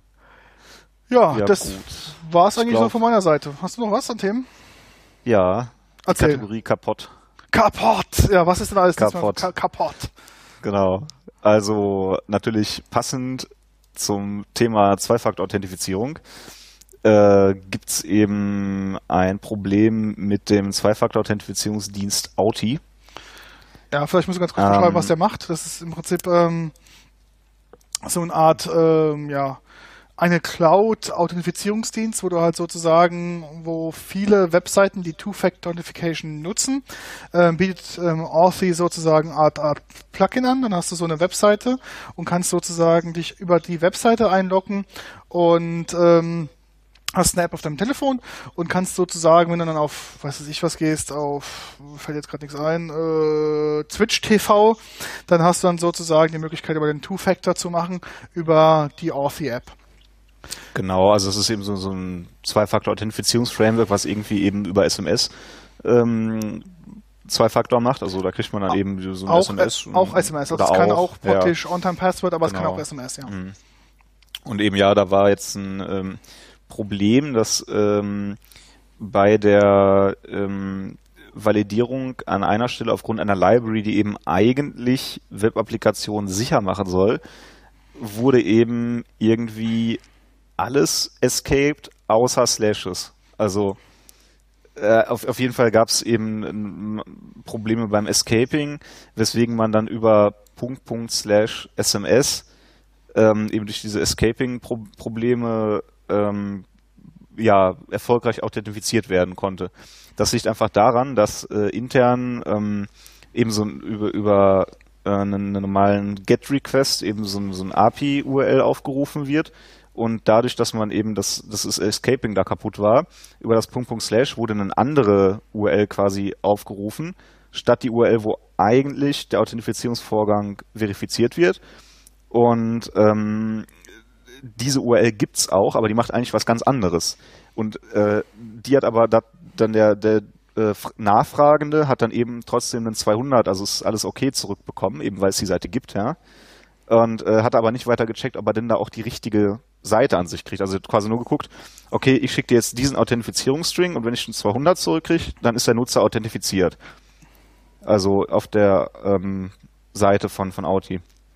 Ja, Ja, das gut. war es Ich eigentlich glaub- so von meiner Seite. Hast du noch was an Themen? Ja, die Erzähl. Kategorie kaputt. Kaputt! Ja, was ist denn alles diesmal? Kaputt. Ka- Kaputt. Genau. Also natürlich passend zum Thema Zwei-Faktor-Authentifizierung äh, gibt es eben ein Problem mit dem Zwei-Faktor-Authentifizierungsdienst Auti. Ja, vielleicht muss ich ganz kurz Ähm. beschreiben, was der macht. Das ist im Prinzip ähm, so eine Art, ähm, ja, eine Cloud-Authentifizierungsdienst, wo du halt sozusagen, wo viele Webseiten die Two-Factor-Authentification nutzen, ähm, bietet ähm, Authy sozusagen eine Art, Art Plugin an. Dann hast du so eine Webseite und kannst sozusagen dich über die Webseite einloggen und ähm, hast eine App auf deinem Telefon und kannst sozusagen, wenn du dann auf, weiß ich was gehst, auf, fällt jetzt gerade nichts ein, äh, Twitch T V, dann hast du dann sozusagen die Möglichkeit, über den Two-Factor zu machen, über die Authy-App. Genau, also es ist eben so, so ein Zwei-Faktor-Authentifizierungs-Framework, was irgendwie eben über S M S ähm, Zwei-Faktor macht. Also da kriegt man dann auch, eben so ein auch, S M S. Äh, auch S M S, also es kann auch praktisch ja. On-Time-Password, aber genau. Es kann auch S M S, ja. Und eben ja, da war jetzt ein ähm, Problem, dass ähm, bei der ähm, Validierung an einer Stelle aufgrund einer Library, die eben eigentlich Web-Applikationen sicher machen soll, wurde eben irgendwie alles escaped außer Slashes. Also äh, auf, auf jeden Fall gab es eben ähm, Probleme beim Escaping, weswegen man dann über Punkt, Punkt, Slash S M S ähm, eben durch diese Escaping-Probleme ähm, ja, erfolgreich authentifiziert werden konnte. Das liegt einfach daran, dass äh, intern ähm, eben so über, über äh, einen, einen normalen GET-Request eben so, so ein A P I-U R L aufgerufen wird und dadurch, dass man eben das, das ist Escaping da kaputt war, über das Punkt, Punkt, Slash wurde eine andere U R L quasi aufgerufen, statt die U R L, wo eigentlich der Authentifizierungsvorgang verifiziert wird. Und ähm, diese U R L gibt's auch, aber die macht eigentlich was ganz anderes. Und äh, die hat aber da, dann der, der äh, Nachfragende hat dann eben trotzdem einen zweihundert, also ist alles okay zurückbekommen, eben weil es die Seite gibt, ja. Und äh, hat aber nicht weiter gecheckt, ob er denn da auch die richtige Seite an sich kriegt. Also quasi nur geguckt, okay, ich schicke dir jetzt diesen Authentifizierungsstring und wenn ich einen zweihundert zurückkriege, dann ist der Nutzer authentifiziert. Also auf der ähm, Seite von, von Auti.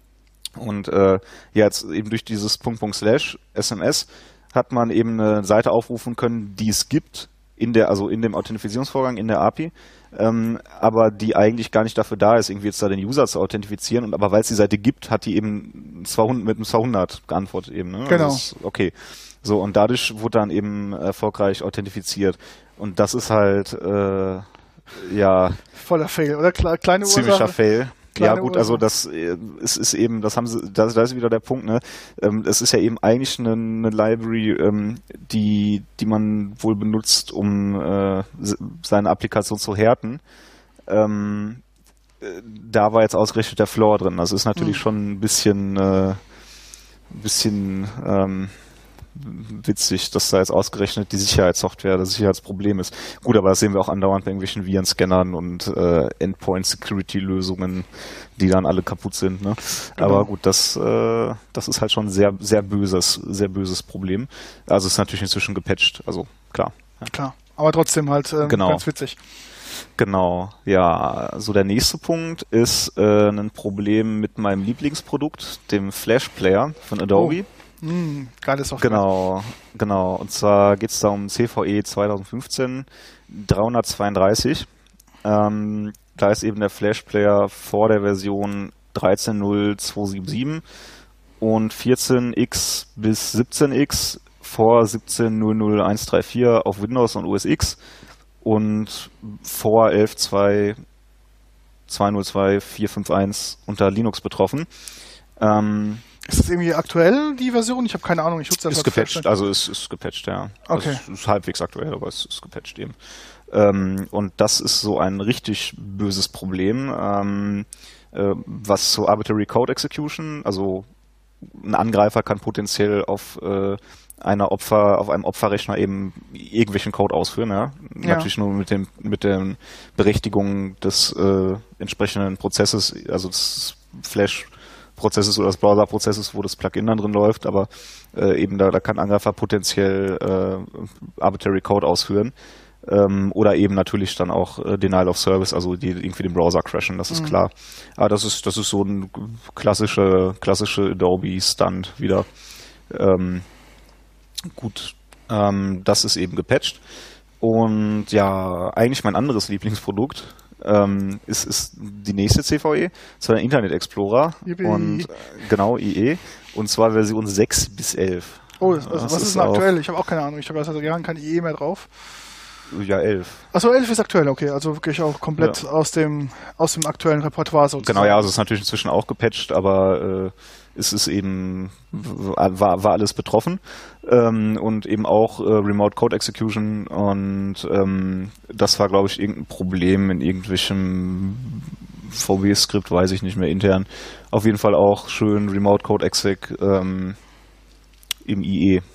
Und äh, jetzt eben durch dieses Punkt, Punkt, Slash S M S hat man eben eine Seite aufrufen können, die es gibt, in der, also in dem Authentifizierungsvorgang in der A P I, ähm, aber die eigentlich gar nicht dafür da ist, irgendwie jetzt da den User zu authentifizieren. Und aber weil es die Seite gibt, hat die eben zweihundert, mit einem zweihundert geantwortet eben. Ne? Genau. Also ist okay. So, und dadurch wurde dann eben erfolgreich authentifiziert. Und das ist halt äh, ja voller Fail, oder? Kleine Ursache. Ziemlicher Fail. Ja gut, Ursache. also das ist, ist eben, das haben sie, da, da ist wieder der Punkt, ne? Es ist ja eben eigentlich eine, eine Library, ähm, die, die man wohl benutzt, um äh, seine Applikation zu härten. Ähm, da war jetzt ausgerechnet der Flaw drin. Das ist natürlich hm. schon ein bisschen, äh, ein bisschen ähm, witzig, dass da jetzt ausgerechnet die Sicherheitssoftware das Sicherheitsproblem ist. Gut, aber das sehen wir auch andauernd bei irgendwelchen Virenscannern und äh, Endpoint-Security-Lösungen, die dann alle kaputt sind. Ne? Genau. Aber gut, das, äh, das ist halt schon ein sehr, sehr böses, sehr böses Problem. Also ist natürlich inzwischen gepatcht, also klar. Ja. Klar, aber trotzdem halt ähm, genau. ganz witzig. Genau, ja. So der nächste Punkt ist äh, ein Problem mit meinem Lieblingsprodukt, dem Flash Player von Adobe. Oh. Mm, geiles Software. Genau, genau. Und zwar geht es da um C V E zwanzig fünfzehn dreihundertzweiunddreißig. Ähm, da ist eben der Flash Player vor der Version dreizehn Punkt null zweihundertsiebenundsiebzig und vierzehn x bis siebzehn x vor siebzehn Punkt null null eins drei vier auf Windows und O S X und vor elf Punkt zwei zweihundertzwei vier fünf eins unter Linux betroffen. Ähm, Ist das irgendwie aktuell, die Version? Ich habe keine Ahnung, ich nutze das. Ist gepatcht, also ist, ist gepatcht, ja. Okay. Also ist, ist halbwegs aktuell, aber es ist gepatcht eben. Ähm, und das ist so ein richtig böses Problem, ähm, äh, was so Arbitrary Code Execution, also ein Angreifer kann potenziell auf äh, einer Opfer, auf einem Opferrechner eben irgendwelchen Code ausführen, ja. ja. Natürlich nur mit dem, mit der Berechtigung des äh, entsprechenden Prozesses, also des Flash Prozesses oder des Browser-Prozesses, wo das Plugin dann drin läuft, aber äh, eben da, da kann Angreifer potenziell äh, Arbitrary Code ausführen ähm, oder eben natürlich dann auch äh, Denial of Service, also die irgendwie den Browser crashen, das ist mhm. klar. Aber das ist das ist so ein klassische klassische Adobe-Stunt wieder. Ähm, gut, ähm, das ist eben gepatcht und ja, eigentlich mein anderes Lieblingsprodukt Ähm, ist, ist die nächste C V E, zwar der Internet Explorer Yippie. und äh, genau I E und zwar Version sechs bis elf. Oh, also was ist, ist denn aktuell? Ich habe auch keine Ahnung, ich habe seit Jahren kein I E mehr drauf. Ja, elf. Achso, elf ist aktuell, okay, also wirklich auch komplett ja. aus dem aus dem aktuellen Repertoire sozusagen. Genau, ja, also es ist natürlich inzwischen auch gepatcht, aber äh, es ist eben, war, war alles betroffen ähm, und eben auch äh, Remote Code Execution und ähm, das war, glaube ich, irgendein Problem in irgendwelchem V B-Skript, weiß ich nicht mehr, intern. Auf jeden Fall auch schön Remote Code Exec ähm, im I E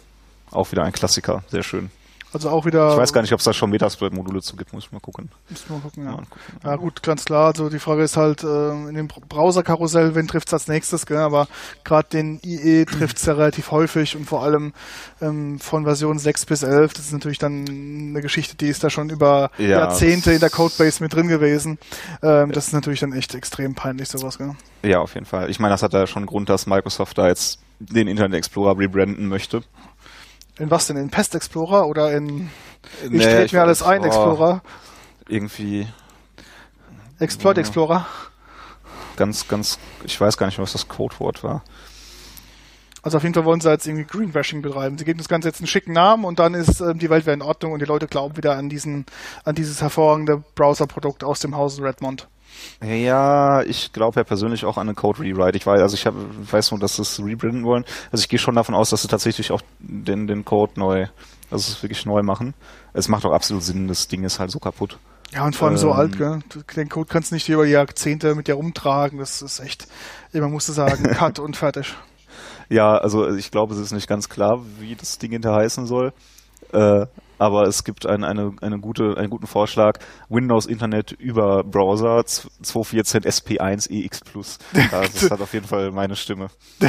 auch wieder ein Klassiker, sehr schön. Also auch wieder. Ich weiß gar nicht, ob es da schon Metasploit-Module zu gibt, muss ich mal gucken. Muss mal gucken, ja. Mal gucken. Ja gut, ganz klar. Also die Frage ist halt, äh, in dem Browser-Karussell, wen trifft es als nächstes, gell? Aber gerade den I E trifft es ja relativ häufig und vor allem ähm, von Version sechs bis elf, das ist natürlich dann eine Geschichte, die ist da schon über ja, Jahrzehnte in der Codebase mit drin gewesen. Ähm, ja. Das ist natürlich dann echt extrem peinlich, sowas, gell? Ja, auf jeden Fall. Ich meine, das hat ja schon einen Grund, dass Microsoft da jetzt den Internet Explorer rebranden möchte. In was denn? In Pest Explorer oder in Ich nee, trete ich mir alles weiß, ein, oh, Explorer? Irgendwie Exploit ja, Explorer? Ganz, ganz, ich weiß gar nicht, was das Codewort war. Also auf jeden Fall wollen sie jetzt irgendwie Greenwashing betreiben. Sie geben das Ganze jetzt einen schicken Namen und dann ist ähm, die Welt wieder in Ordnung und die Leute glauben wieder an diesen, an dieses hervorragende Browser-Produkt aus dem Hause Redmond. Ja, ich glaube ja persönlich auch an einen Code-Rewrite. Ich weiß, also ich hab, weiß nur, dass sie es rebranden wollen. Also ich gehe schon davon aus, dass sie tatsächlich auch den, den Code neu, also es wirklich neu machen. Es macht auch absolut Sinn, das Ding ist halt so kaputt. Ja, und vor allem ähm, so alt, gell? Den Code kannst du nicht über Jahrzehnte mit dir rumtragen. Das ist echt, man musste sagen, Cut und fertig. Ja, also ich glaube, es ist nicht ganz klar, wie das Ding hinter heißen soll. Äh, aber es gibt ein, eine, eine gute, einen guten Vorschlag, Windows Internet über Browser zweihundertvierzehn S P eins E X Plus. Das hat auf jeden Fall meine Stimme.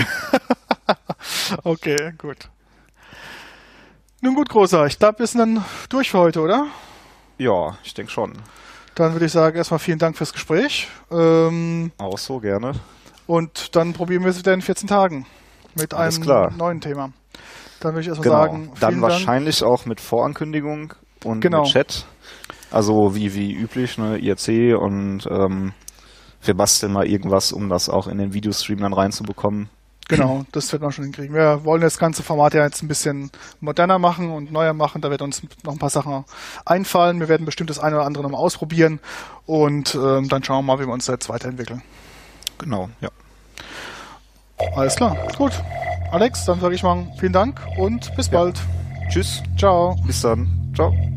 Okay, gut. Nun gut, Großer, ich glaube, wir sind dann durch für heute, oder? Ja, ich denke schon. Dann würde ich sagen, erstmal vielen Dank fürs Gespräch. Ähm, Auch so, gerne. Und dann probieren wir es wieder in vierzehn Tagen mit Alles einem klar. neuen Thema. Dann würde ich erstmal genau. sagen, vielen dann Dank. wahrscheinlich auch mit Vorankündigung und genau. mit Chat. Also wie wie üblich, ne, I R C und ähm, wir basteln mal irgendwas, um das auch in den Videostream dann reinzubekommen. Genau, das wird man schon hinkriegen. Wir wollen das ganze Format ja jetzt ein bisschen moderner machen und neuer machen. Da wird uns noch ein paar Sachen einfallen. Wir werden bestimmt das eine oder andere nochmal ausprobieren und ähm, dann schauen wir mal, wie wir uns da jetzt weiterentwickeln. Genau, ja. Alles klar, gut. Alex, dann sage ich mal vielen Dank und bis ja. bald. Tschüss. Ciao. Bis dann. Ciao.